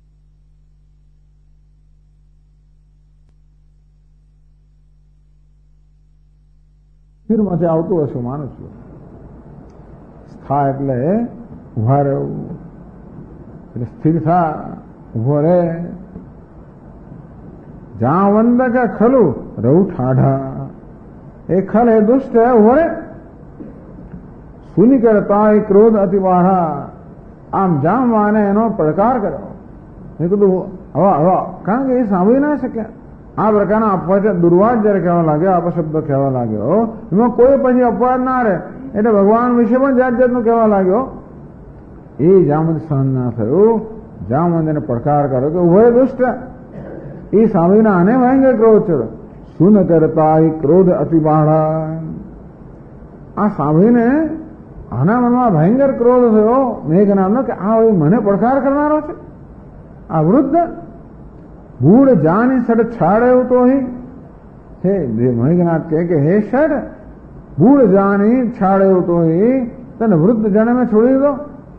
સ્થિરમાંથી આવતું હશે, માનું છું. સ્થા એટલે ઉભા રહેવું, એટલે સ્થિર થા, ઉભો રહે. જામવંતક ખલુ રહું ઠાઢા, એ ખલ એ દુષ્ટ હે, ઉભો રહે. સુની કરતા એ ક્રોધ અતિ બાળા, આમ જામવાને એનો પડકાર કર્યો. મેં કીધું હવે કારણ કે એ સાંભળી ના શક્યા. આ પ્રકારના અપવાદ દુર્વાદ જયારે કહેવા લાગ્યો, અપશબ્દ કહેવા લાગ્યો, એમાં કોઈ પછી અપવાદ ના રહે એટલે ભગવાન વિશે પણ જાત જાતનું કહેવા લાગ્યો. એ જામવંત સહન ના થયું. જામવંત એને પડકાર કર્યો કે ઉભય દુષ્ટ. એ સાંભળીને આને ભયંકર ક્રોધ ચડ્યો. સુન કરતા એ ક્રોધ અતિ બાળા, આ સાંભળીને આના મનમાં ભયંકર ક્રોધ થયો મેઘનાથનો કે આ મને પડકાર કરનારો છે. આ વૃદ્ધ ભૂડ જાની સડ છાડ્યો તો હે મેઘનાથ કે હે સડ ભૂડ જાની છાડ્યો તો તને વૃદ્ધ જણે મેં છોડી દીધો.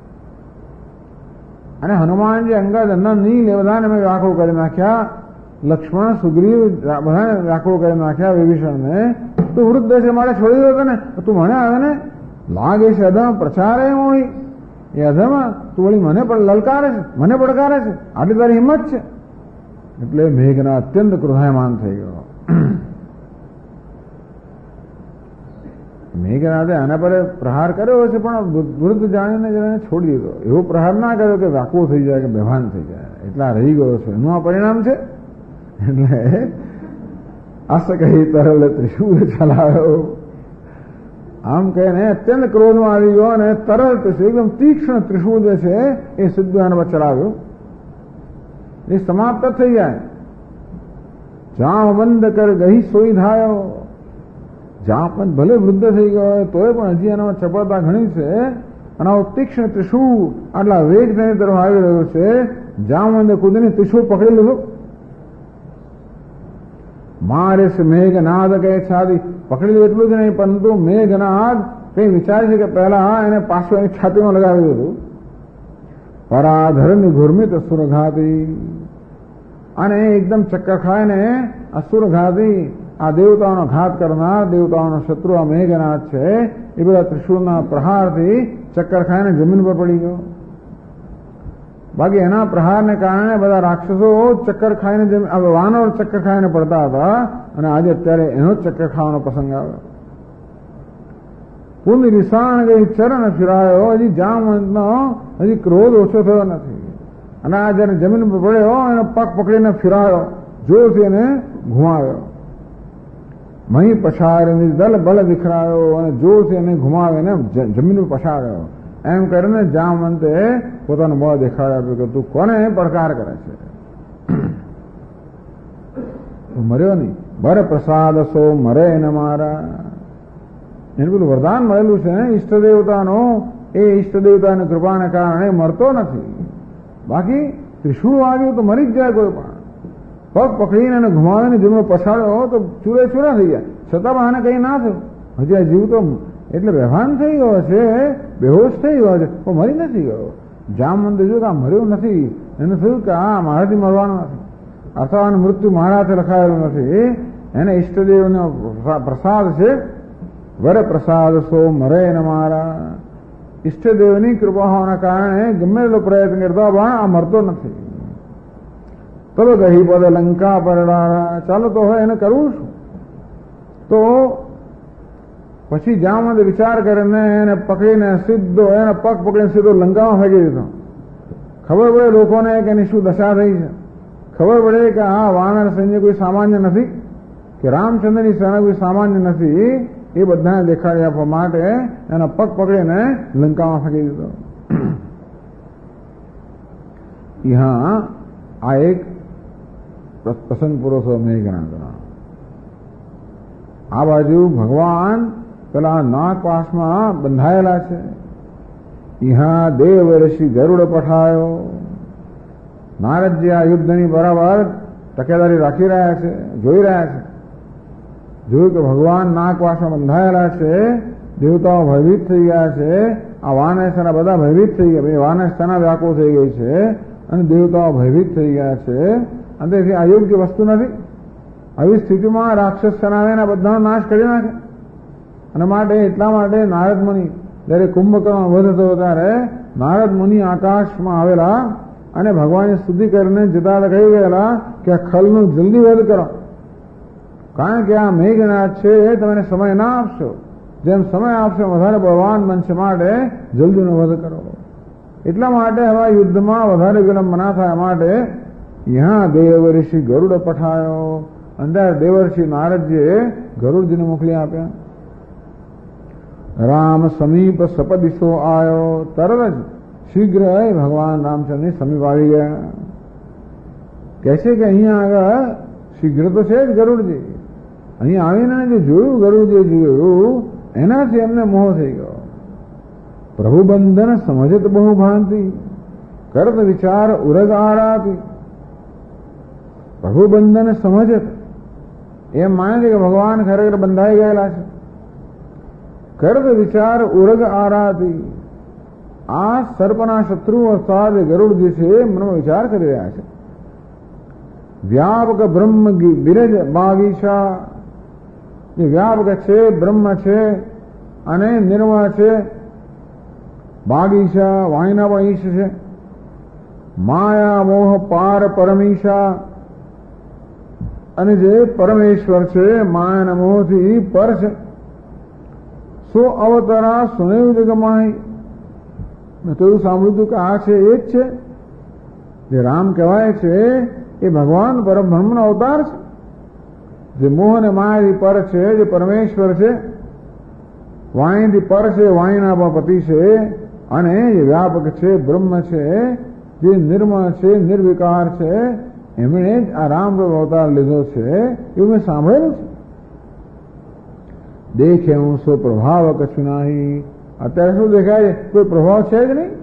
અને હનુમાનજી અંગદ નીલ એ બધાને મેં રાખો કરી નાખ્યા, લક્ષ્મણ સુગ્રીવ બધાને રાખો કરી નાખ્યા, વિભીષણને તું વૃદ્ધ છે મારે છોડી દીધો તને, તું મને આવે ને લાગે છે અધમ પ્રચારે મોહી, એ અધમ તું વળી મને પણ લલકારે છે, મને પડકારે છે, આટલી તારી હિંમત છે. એટલે મેઘના અત્યંત ક્રોધાયમાન થઈ ગયો. મેઘનાથે આના પર પ્રહાર કર્યો છે પણ વૃદ્ધ જાણીને જણાને છોડી દીધો. એવો પ્રહાર ના કર્યો કે વાકવો થઈ જાય કે બેભાન થઈ જાય, એટલા રહી ગયો છે, એનું આ પરિણામ છે. એટલે આસ કહી તરલ ત્રિશૂળ ચલાવ્યો. આમ કહીને અત્યંત ક્રોધમાં આવી ગયો અને તરલ ત્રિશૂળ એકદમ તીક્ષ્ણ ત્રિશૂળ જે છે એ સિદ્ધવાન પર ચલાવ્યો. એ સમાપ્ત થઈ જાય. જામ બંધ કર ગહી સોઈ ધાયો. જામ ભલે વૃદ્ધ થઈ ગયો હોય તોય પણ હજી એનામાં ચપળતા ઘણી છે અને આવું તીક્ષ્ણ ત્રિશૂળ આટલા વેગ તેની તરફ આવી રહ્યો છે. જામવંતે કૂદીને ત્રિશૂળ પકડી લીધું. મારે મેઘનાદ કહે છાદી પકડી લીધું એટલું જ નહીં પરંતુ મેઘનાદ કઈ વિચારે છે કે પહેલા એને પાછું એની છાતીમાં લગાવી દીધું. પરાધરની ઘુર્મિત અસુરઘાતી, અને એકદમ ચક્કર ખાઈને અસુરઘાતી આ દેવતાઓનો ઘાત કરનાર, દેવતાઓનો શત્રુ આ મેઘનાદ છે, એ બધા ત્રિશૂળના પ્રહારથી ચક્કર ખાઈને જમીન પર પડી ગયો. બાકી એના પ્રહારને કારણે બધા રાક્ષસો ચક્કર ખાઈને વાનર ચક્કર ખાઈને પડતા હતા અને આજે અત્યારે એનો જ ચક્કર ખાવાનો પ્રસંગ આવ્યો. પૂર્ણ રિસાણ ગઈ ચરણ ફિરાયો. હજી જામવંતનો હજી ક્રોધ ઓછો થયો નથી અને આ જયારે જમીન પર પડ્યો એનો પગ પકડીને ફિરાયો, જોરથી એને ઘુમાવ્યો. મહી પછાડીને દલ બલ વિખરાયો અને જોરથી એને ઘુમાવીને જમીન પર પછાડ્યો. એમ કરીને જામવંતે પોતાનું મોં દેખાડ્યું કે તું કોને પડકાર કરે છે. મર્યો નહીં. બર પ્રસાદ સો મરે ન મારા. એને પેલું વરદાન મળેલું છે ને ઈષ્ટદેવતાનું, એ ઈષ્ટદેવતાની કૃપાને કારણે મરતો નથી. બાકી ત્રિશૂળ વાગ્યું તો મરી જ જાય કોઈ પણ. પગ પકડીને એને ઘુમાવીને જમીન પછાડ્યો તો ચૂરે ચૂરા થઈ ગયા, છતાં પણ આને કંઈ ના થયું. હજી આ જીવ તો એટલે બેભાન થઈ ગયો છે, બેહોશ થઈ ગયો છે, પણ મરી નથી ગયો. જામવંતે જોયું કે આ મર્યું નથી. એને થયું કે આ મારાથી મરવાનું નથી, અથવા મૃત્યુ મારા હાથે લખાયેલું નથી. એને ઈષ્ટદેવનો પ્રસાદ છે. વર પ્રસાદ સો મરે ન મારા. ઈષ્ટદેવની કૃપા હોવાના કારણે ગમે એટલો પ્રયત્ન કરતા પણ આ મરતો નથી. ચલો ગહી પદ લંકા પરડારા. ચાલો તો હવે એને કરવું શું? તો પછી જામવંતે વિચાર કરીને એને પકડીને સીધો એને પગ પકડીને સીધો લંકામાં ફેંકી દીધો. ખબર પડે લોકોને કે એની શું દશા થઈ છે. ખબર પડે કે આ વાનર સૈન્ય કોઈ સામાન્ય નથી, કે રામચંદ્રની સેના કોઈ સામાન્ય નથી. એ બધાને દેખાડી આપવા માટે એના પગ પકડીને લંકામાં ફેંકી દીધો. હા, આ એક પ્રસંગ પૂરો થયો મેઘનાથનો. આ બાજુ ભગવાન પેલા નાગ પાસમાં બંધાયેલા છે. यहाँ દેવ ઋષિ ગરુડ પઠાયો. નારદજી આ યુદ્ધની બરાબર તકેદારી રાખી રહ્યા છે, જોઈ રહ્યા છે. જોયું કે ભગવાન નાગવાસમાં બંધાયેલા છે, દેવતાઓ ભયભીત થઈ ગયા છે, આ વાનર બધા ભયભીત થઈ ગયા, વાનર સેના વ્યાકુળ થઈ ગઈ છે અને દેવતાઓ ભયભીત થઈ ગયા છે. અને તેથી અયોગ્ય વસ્તુ નથી. આવી સ્થિતિમાં રાક્ષસ સેનાને બધાનો નાશ કરી નાખે. અને માટે એટલા માટે નારદ મુનિ જયારે કુંભકર્ણ વધ થયો ત્યારે નારદ મુનિ આકાશમાં આવેલા અને ભગવાનની સ્તુતિ કરીને જતા કહી ગયેલા કે આ ખલનું જલ્દી વધ કરો, કારણ કે આ મેઘનાથ છે એ તમને સમય ના આપશો, જેમ સમય આપશો વધારે બળવાન બનશે, માટે જલ્દીનો વધ કરો. એટલા માટે હવે યુદ્ધમાં વધારે વિલંબ ના થાય માટે यहाँ દેવ ઋષિ ગરુડ પઠાયો. અંદર દેવર્ષિ નારદજીએ ગરુડજીને મોકલી આપ્યા. રામ સમીપ સપદિશો આયો. તરત જ શીઘ્ર ભગવાન રામચંદ્રની સમીપ આવી ગયા. કહે છે કે અહીંયા આગળ શીઘ્ર તો છે જ ગરુડજી. અહીંયા આવીને જે જોયું ગરુડજી જોયું એનાથી એમને મોહ થઈ ગયો. પ્રભુ બંધન સમજત બહુ ભાંતિ, કરત વિચાર ઉરગ આરાતી. પ્રભુ બંધન સમજત એમ માને છે કે ભગવાન ખરેખર બંધાઈ ગયેલા છે. કર્દ વિચાર ઉરગ આરાતી. આ સર્પના શત્રુ અવસ્થા જે ગરુડજી છે મનમાં વિચાર કરી રહ્યા છે. વ્યાપક બ્રહ્મ બિરજ બાગીશા. જે વ્યાપક છે બ્રહ્મ છે અને નિર્મળ છે. બાગીશા વાણીના પણ ઈશ છે. માયા મોહ પાર પરમીશા. અને જે પરમેશ્વર છે માયાના મોહથી પર છે. સો અવતરા સુનેવ જગમાહી. મેં તો એવું સાંભળ્યું હતું કે આ છે એ જ છે જે રામ કહેવાય છે, એ ભગવાન પરબ્રહ્મનો અવતાર છે, જે મોહ અને માયાથી પર છે, જે પરમેશ્વર છે, વાણીથી પર છે, વાણીના પણ પતિ છે, અને જે વ્યાપક છે બ્રહ્મ છે, જે નિર્મળ છે નિર્વિકાર છે, એમણે જ આ રામ અવતાર લીધો છે એવું મેં સાંભળેલું છે. દેખે હું સો પ્રભાવ કશું નહીં. અત્યારે શું દેખાય? કોઈ પ્રભાવ છે જ નહીં.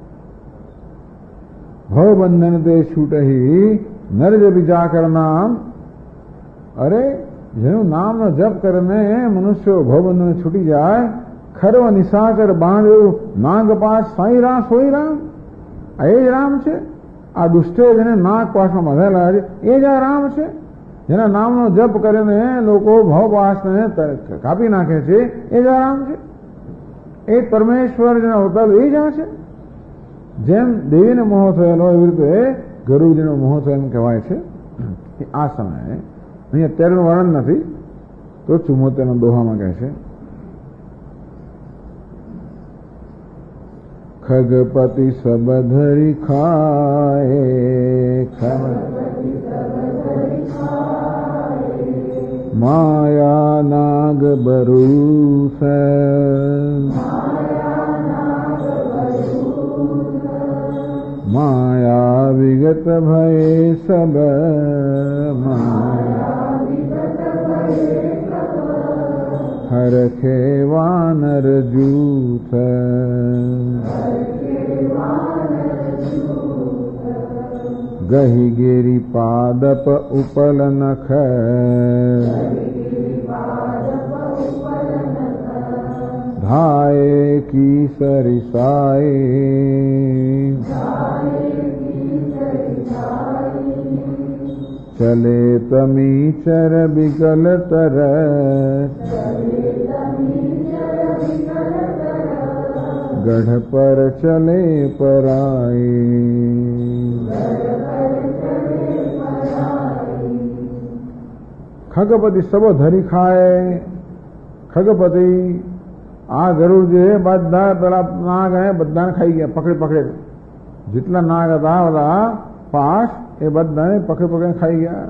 ભવબંધન તે છૂટહી નરજ બીજા કર નામ. અરે જેનું નામનો જપ કરીને મનુષ્યો ભવબંધન છૂટી જાય. ખર્વ નિશાચર બાંધ્યું નાગપાસ સાઈ રામ સોઈ રામ. આ એ જ રામ છે. આ દુષ્ટે જેને નાગ પાસમાં બાંધેલા છે એ જ આ રામ છે. જેના નામનો જપ કરીને લોકો ભવપાસને કાપી નાખે છે એ જ આ રામ છે. એ પરમેશ્વર જેના અવતાર એ જ આ છે. જેમ દેવીને મોહ થયેલો એવી રીતે ગરુડજીનો મોહ થયો એમ કહેવાય છે. આ સમયે અહીં અત્યારનું વર્ણન નથી તો 74 દોહામાં કહે છે, ખગપતિ સબ ધરી ખાય. માયા નાગ બરૂસ. માયા વિગત ભય સબ. હરખે વાનર જૂથ. ગહી ગેરી પાદપ ઉપલ નખ. ધાય કી સરિસાય. ચલે તમી ચર બિકલ તર. ગઢ પર ચલે પરાય. ખગપતિ સબ ધરી ખાય. ખગપતિ આ ગરુડ જે બધા પેલા નાગ બધાને ખાઈ ગયા, પકડી પકડે. જેટલા નાગ હતા બધા 5 એ બધાને પકડી પકડીને ખાઈ ગયા.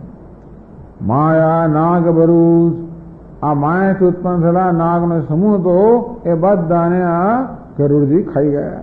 માયા નાગ બરૂચ. આ માયાથી ઉત્પન્ન થયેલા નાગનો સમૂહ હતો એ બધાને આ ગરુડજી ખાઈ ગયા.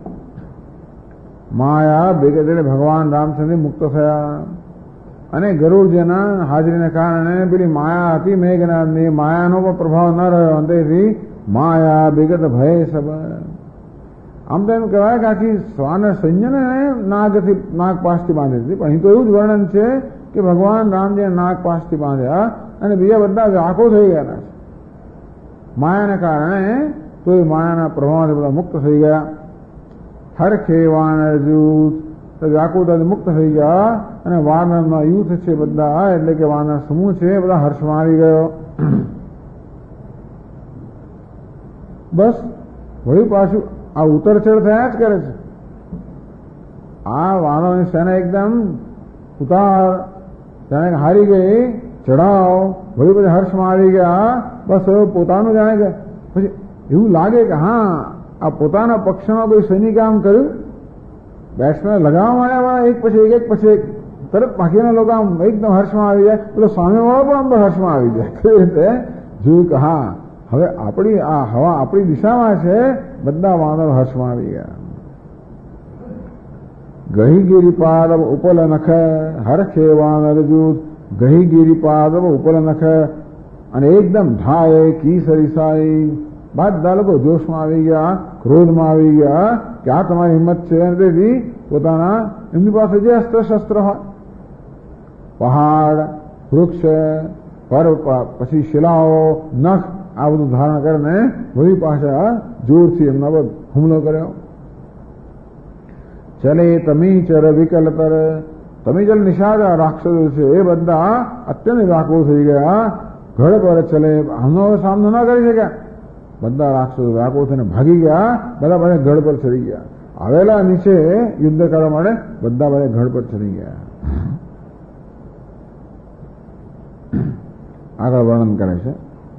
માયા ભેગા ભગવાન રામચંદ્ર મુક્ત થયા. અને ગરુડજીના હાજરીને કારણે પેલી માયા હતી મેઘનાથની, માયાનો પણ પ્રભાવ ન રહ્યો. તેથી માયા વિગત ભય સબ. આમ તો એમ કહેવાય કે આખી શ્વાન સૈન્યને નાગથી નાગપાસથી બાંધી હતી, પણ અહીં તો એવું જ વર્ણન છે કે ભગવાન રામજીને નાગપાસથી બાંધ્યા અને બીજા બધા વ્યાકો થઈ ગયા છે માયાને કારણે, તો એ માયાના પ્રભાવથી બધા મુક્ત થઈ ગયા. હરખે વાનર જૂથ વ્યાકુળતાથી મુક્ત થઈ ગયા અને વાનરના યુથ છે બધા, એટલે કે વાનર સમૂહ છે બધા હર્ષમાં આવી ગયો. બસ વળી પાછું આ ઉતરછેડ થયા જ કરે છે. આ વાનરોની સેના એકદમ ઉતાર જાણે હારી ગઈ, ચઢાવ, વળી પછી હર્ષમાં આવી ગયા. બસ હવે પોતાનું જાણે કે પછી એવું લાગે કે હા આ પોતાના પક્ષમાં કોઈ સૈનિક આમ કર્યું, બેટ્સમેન લગાવવા માંડ્યા, એક પછી એક તરત બાકીના લોકો આમ એકદમ હર્ષમાં આવી જાય, પેલો સામેવાળો પણ આમ હર્ષમાં આવી જાય. કેવી રીતે જોયું કે હા હવે આપણી આ હવા આપણી દિશામાં છે, બધા વાનર હર્ષમાં આવી ગયા. ગહી ગિરિપાદ ઉપલ નખ હરખે વાનર જૂથ, ગહી ગિરિપાદ ઉપલ નખ, અને એકદમ ઢાય કી સરિસાઈ, બધા લોકો જોશમાં આવી ગયા, ક્રોધમાં આવી ગયા કે આ તમારી હિંમત છે. અને તેથી પોતાના એમની પાસે જે અસ્ત્ર શસ્ત્ર હોય, પહાડ, વૃક્ષ, પર્વત, પછી શિલાઓ, નખ, આ બધું ધારણ કરીને વળી પાછા જોરથી એમના પર હુમલો કર્યો. ચલે તમીચર વિકલતર, તમીચર નિષાદા રાક્ષસો છે એ બધા અત્યંત વ્યાકુળ થઈ ગયા. ઘડ પર ચલે, આમનો સામનો ના કરી શક્યા, બધા રાક્ષસો વ્યાકુળ થઈને ભાગી ગયા, બધા બધા ગઢ પર ચડી ગયા. આવેલા નીચે યુદ્ધ કરવા માટે બધા બધા ગઢ પર ચડી ગયા. આગળ વર્ણન કરે છે.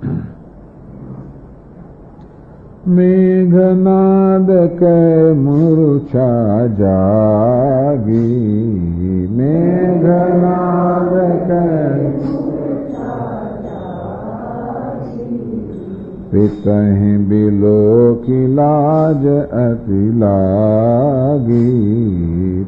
મેઘનાદ કે મૂર્છા જાગી, મેઘનાદ કે પિતહિ બિલો કી લાજ અતિ લાગી,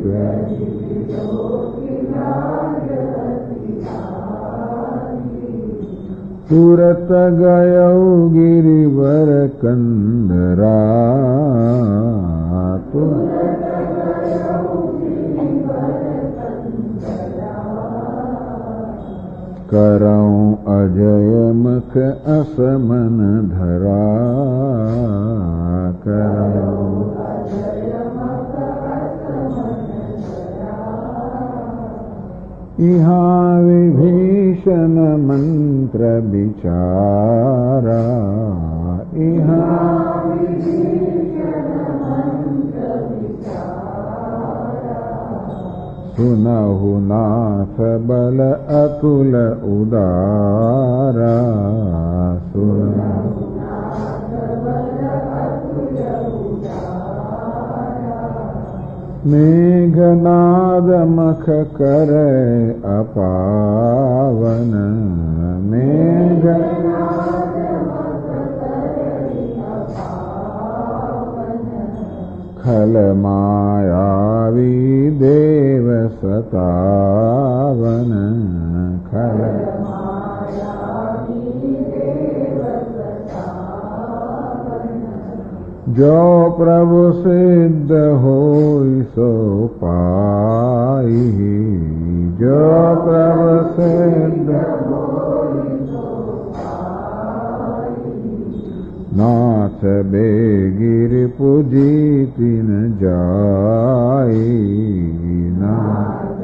તુરત ગયો ગિરિવર કંદરા, કરઉં અજય મુખ અસમન ધરા, કરઉં ઇહા વિભીષણ મંત્ર બિચારા, ઇહા સુનહુ નાથ બલ અતુલ ઉદારા, સુનહુ મેઘનાદ મખ કરે અપાવન, ખલ માયાવી દેવ સતાવન, ખલ જો પ્રભુ સિદ્ધ હોય સો પાઈ, જો પ્રભુ સિદ્ધ નાથ બેગીર પૂજી તિન જાઈ, નાથ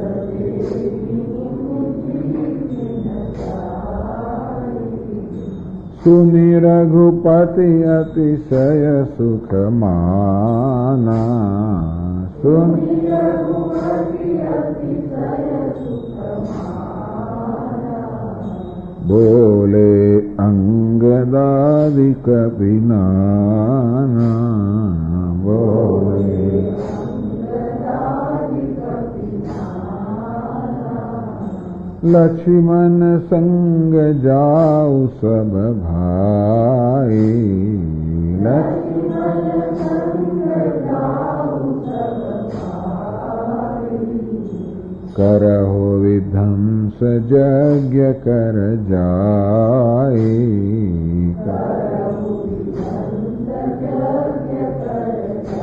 સુનિ રઘુપતિ અતિશય સુખ માના, સુનિ બોલે અંગદાદિક પિનાના, બોલે લક્ષ્મણ સંગ જાઉ સબ ભાઈ, કરહો વિધંસ જગ્ય કર જાય,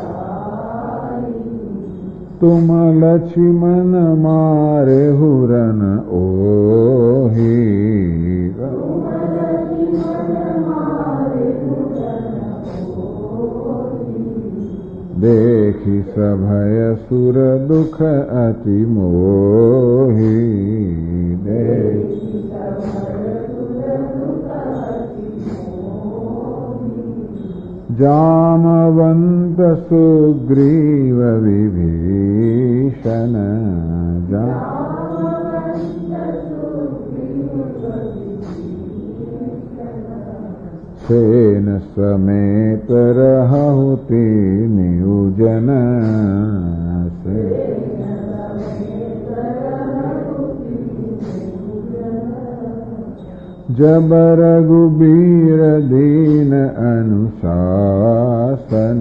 तुम लक्ष्मण मारे हुरन ओहि। देखि सभय सुर दुख अति मोहि। जामवंत सुग्रीव विभीषण। सेन समेत रहु तीनु जन। जब रघुबीर दीन अनुशासन।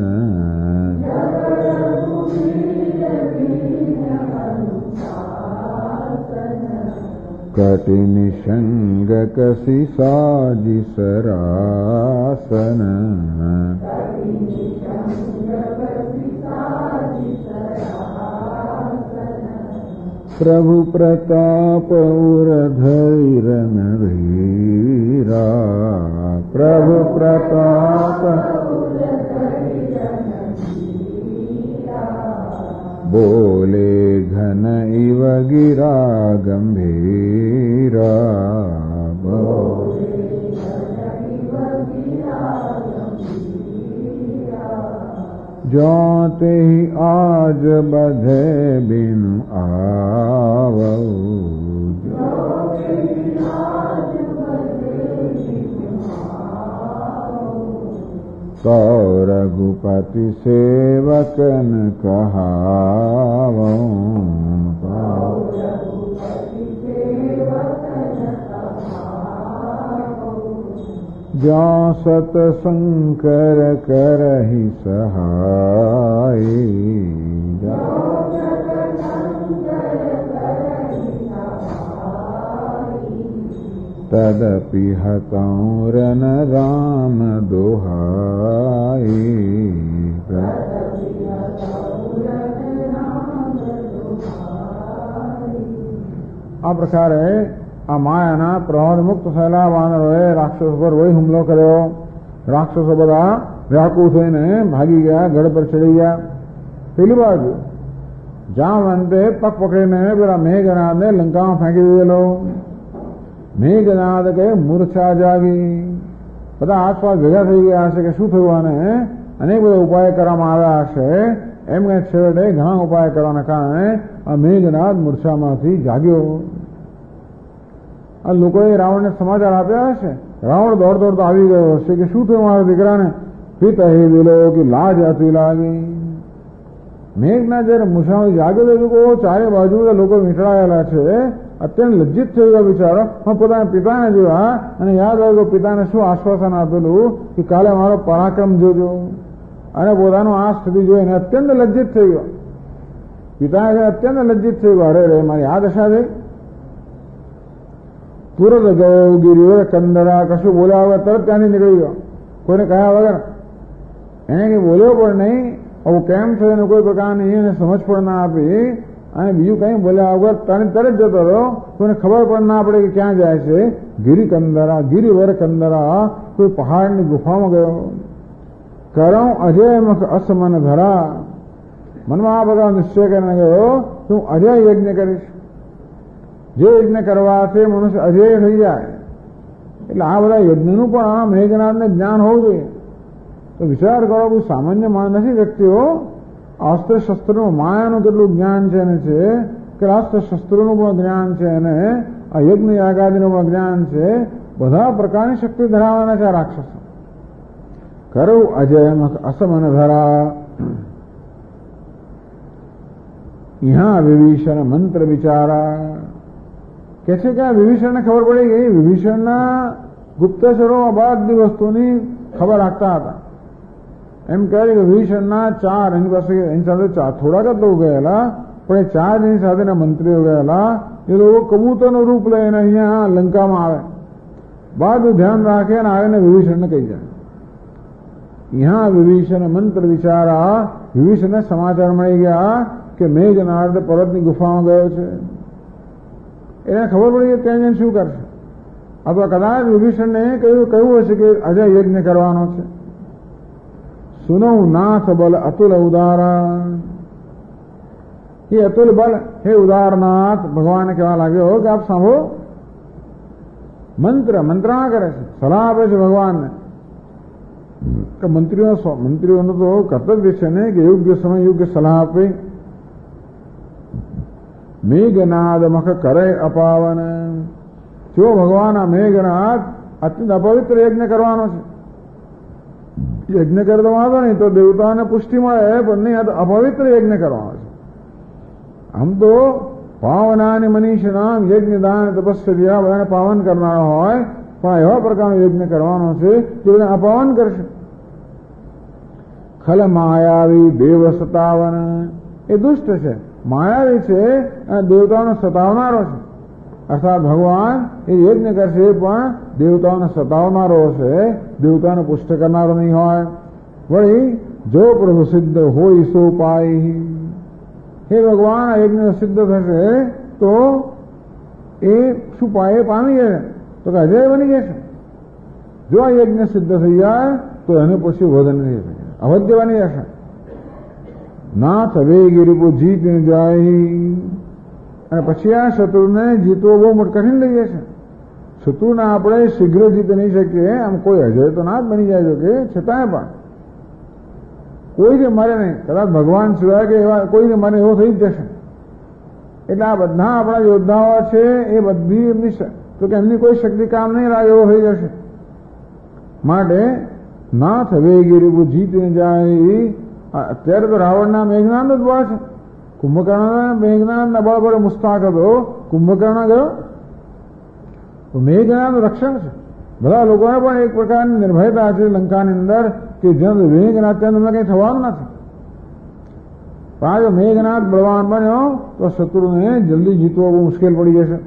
कठिन संग कसी साजी सरासन। प्रभु प्रताप उर धैर्य धीरा। प्रभु प्रताप बोले घन इव गिरा गंभीरा। जाते ही आज बधे बिनु आवो। तो रघुपति सेवकन कहावो। जा सत शंकर करहि सहाय। तदपि हतौ रन राम दोहाई। આ પ્રકારે આ માયાના પ્રહદ મુક્ત થયેલા વાનરોએ રાક્ષસો પર વહી હુમલો કર્યો। રાક્ષસો બધા વ્યાકુળ થઈને ભાગી ગયા, ગઢ પર ચડી ગયા। પેલી બાજુ જામવંતે પગ પકડીને પેલા મેઘનાદને લંકામાં ફેંકી દીધેલો। મેઘનાદ કે મૂર્છા જાગી। બધા આસપાસ ભેગા થઈ ગયા હશે કે શું થયું આને, અનેક બધા ઉપાય કરવામાં આવ્યા હશે। એમ કે છેવટે ઘણા ઉપાય કરવાના કારણે આ મેઘનાદ મૂર્છામાંથી જાગ્યો। આ લોકોએ રાવણને સમાચાર આપ્યા હશે। રાવણ દોડ દોડતો આવી ગયો હશે કે શું થયું મારા દીકરાને। પિતા એ દિલો કે લાજ હતી લાગી। મેઘનાદ જયારે મૂર્છામાંથી જાગ્યો તો લોકો ચારે બાજુ લોકો વીંટળાયેલા છે। અત્યંત લજ્જિત થઈ ગયો બિચારો। પોતાના પિતાને જોયા અને યાદ આવ્યું પિતાને શું આશ્વાસન આપેલું કે કાલે મારો પરાક્રમ જોજો, અને પોતાનું આ સ્થિતિ જોઈને અત્યંત લજ્જિત થઈ ગયો। પિતાને અત્યંત લજ્જિત થઈ ગયો, અરે રે મારી આ દશા થઈ। તુરત ગયો ગિરિવર કંદરા, કશું બોલ્યા વગર તરત ત્યાંથી નીકળી ગયો, કોઈને કહ્યા વગર। એને કંઈ બોલ્યો પણ નહીં, આવું કેમ છે એને કોઈ પ્રકારની એને સમજ પણ ના આપી, અને બીજું કંઈ બોલ્યા વગર તરત જતો રહ્યો। કોઈને ખબર પણ ના પડે કે ક્યાં જાય છે। ગિરિકંદરા ગિરિવર કંદરા, કોઈ પહાડની ગુફામાં ગયો। કરો અજય મુખ અસમન ધરા, મનમાં આ બધા નિશ્ચય કરીને ગયો હું અજય યજ્ઞ કરીશ। જે યજ્ઞ કરવાથી મનુષ્ય અજય થઈ જાય, એટલે આ બધા યજ્ઞનું પણ આ મેઘનાદને જ્ઞાન હોવું જોઈએ। તો વિચાર કરો, બહુ સામાન્ય નથી વ્યક્તિઓ। અસ્ત્ર શસ્ત્રનું માયાનું કેટલું જ્ઞાન છે એને છે કે અસ્ત્ર શસ્ત્રોનું પણ જ્ઞાન છે, અને આ યજ્ઞ યાગાદિનું પણ જ્ઞાન છે। બધા પ્રકારની શક્તિ ધરાવવાના છે આ રાક્ષસો। કરું અજય અસમન ધરા। यहाँ વિભીષણ મંત્ર વિચારા, કે છે કે આ વિભીષણને ખબર પડી ગઈ। વિભીષણના ગુપ્તચરો આ બધી વસ્તુની ખબર રાખતા હતા। એમ કહે કે વિભીષણના ચાર એની પાસે એની સાથે થોડાક જ લોકો ગયેલા, પણ એ ચાર એની સાથેના મંત્રીઓ ગયેલા। એ લોકો કબૂતરનું રૂપ લઈને અહીંયા લંકામાં આવે, બધું ધ્યાન રાખે અને આવીને વિભીષણને કહી જાય। यहाँ विभीषण मंत्र विचारा, विभीषण ने समाचार मળી ગયા કે મેઘનાદ પર્વતની ગુફામાં ગયો છે. એને ખબર પડી કે ત્યાં જઈને શું કરશે. અથવા કદાચ વિભીષણને કહ્યું હશે કે અજય યજ્ઞ કરવાનો છે. સુનો નાથ બલ અતુલ ઉદારા, એ અતુલ બલ હે ઉદારનાથ ભગવાન કહેવા લાગ્યો કે આપ સાંભળો, મંત્રણા કરે છે, સલાહ આપે છે ભગવાનને. કે મંત્રીઓનું તો કર્તવ્ય છે ને કે યોગ્ય સમય યોગ્ય સલાહ આપે. મેઘનાદ મખ કરે અપાવન, જો ભગવાન આ મેઘનાદ અત્યંત અપવિત્ર યજ્ઞ કરવાનો છે. યજ્ઞ કરતો વાંધો નહીં, તો દેવતાને પુષ્ટિ મળે, પણ નહીં, અપવિત્ર યજ્ઞ કરવાનો છે. આમ તો પાવનાની મનીષનામ યજ્ઞ દાન તપસ્યા બધાને પાવન કરનારો હોય, પણ એવા પ્રકારનો યજ્ઞ કરવાનો છે કે બધાને અપાવન કરશે. ખલ માયાવી દેવ સતાવન, એ દુષ્ટ છે, માયાવી છે અને દેવતાઓને સતાવનારો છે. અર્થાત ભગવાન એ યજ્ઞ કરશે પણ દેવતાઓને સતાવનારો હશે, દેવતાઓને પુષ્ટ કરનારો નહીં હોય. વળી જો પ્રભુ સિદ્ધ હોય સો પાય, હે ભગવાન આ યજ્ઞ સિદ્ધ થશે તો એ શું પાય પામી જશે, તો કે અજય બની જશે. જો આ યજ્ઞ સિદ્ધ થઈ જાય તો એને પછી વધ નહીં થશે, અવધ્ય બની જશે. નાથ વેગીરીપુ જીત જાય, અને પછી આ શત્રુને જીતવો બહુ કઠિન થઈ જશે. શત્રુને આપણે શીઘ્ર જીતી નહીં શકીએ. આમ કોઈ અજય તો ના જ બની જાય કે, છતાંય પણ કોઈને મરે નહીં, કદાચ ભગવાન સિવાય કે એવા કોઈને મરે એવો થઈ જ જશે. એટલે આ બધા આપણા યોદ્ધાઓ છે એ બધી એમની તો કે એમની કોઈ શક્તિ કામ નહીં લાગે એવો થઈ જશે. માટે નાથ વેગીરીપુ જીતીને જાય. અત્યારે તો રાવણના મેઘનાદ જ બળ છે. કુંભકર્ણના મેઘનાદના બળ પર મુસ્તાક હતો. કુંભકર્ણ ગયો તો મેઘનાદનું રક્ષણ છે. બધા લોકોને પણ એક પ્રકારની નિર્ભયતા છે લંકાની અંદર કે જ્યાં મેઘનાદ ત્યાં તમને કંઈ થવાનું નથી. પણ આ જો મેઘનાદ બળવાન બન્યો તો શત્રુને જલ્દી જીતવો બહુ મુશ્કેલ પડી જશે.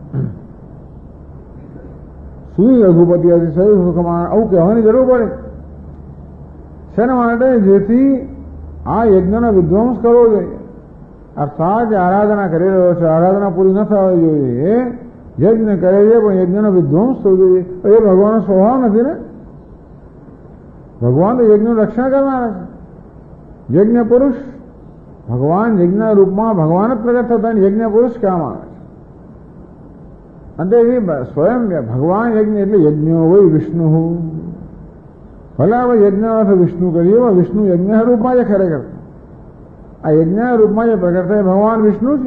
સુઈ રઘુપતિ હતી સહી સુખમાં, આવું કહેવાની જરૂર પડે. શેના માટે? જેથી આ યજ્ઞનો વિધ્વંસ કરવો જોઈએ. અર્થાત જે આરાધના કરી રહ્યો છે, આરાધના પૂરી ન થવી જોઈએ. યજ્ઞ કરે છે પણ યજ્ઞનો વિધ્વંસ થવો જોઈએ. એ ભગવાનનો સ્વભાવ નથી ને. ભગવાન તો યજ્ઞનું રક્ષણ કરનારા છે. યજ્ઞ પુરુષ ભગવાન યજ્ઞના રૂપમાં ભગવાન જ પ્રગટ થતા યજ્ઞ પુરુષ કહેવામાં આવે છે. અને સ્વયં ભગવાન યજ્ઞ એટલે યજ્ઞો હોય વિષ્ણુ. ભલે આપણે યજ્ઞ અર્થ વિષ્ણુ કરીએ, વિષ્ણુ યજ્ઞના રૂપમાં જ ખરેખર આ યજ્ઞના રૂપમાં જે પ્રગટ થાય ભગવાન વિષ્ણુ છે.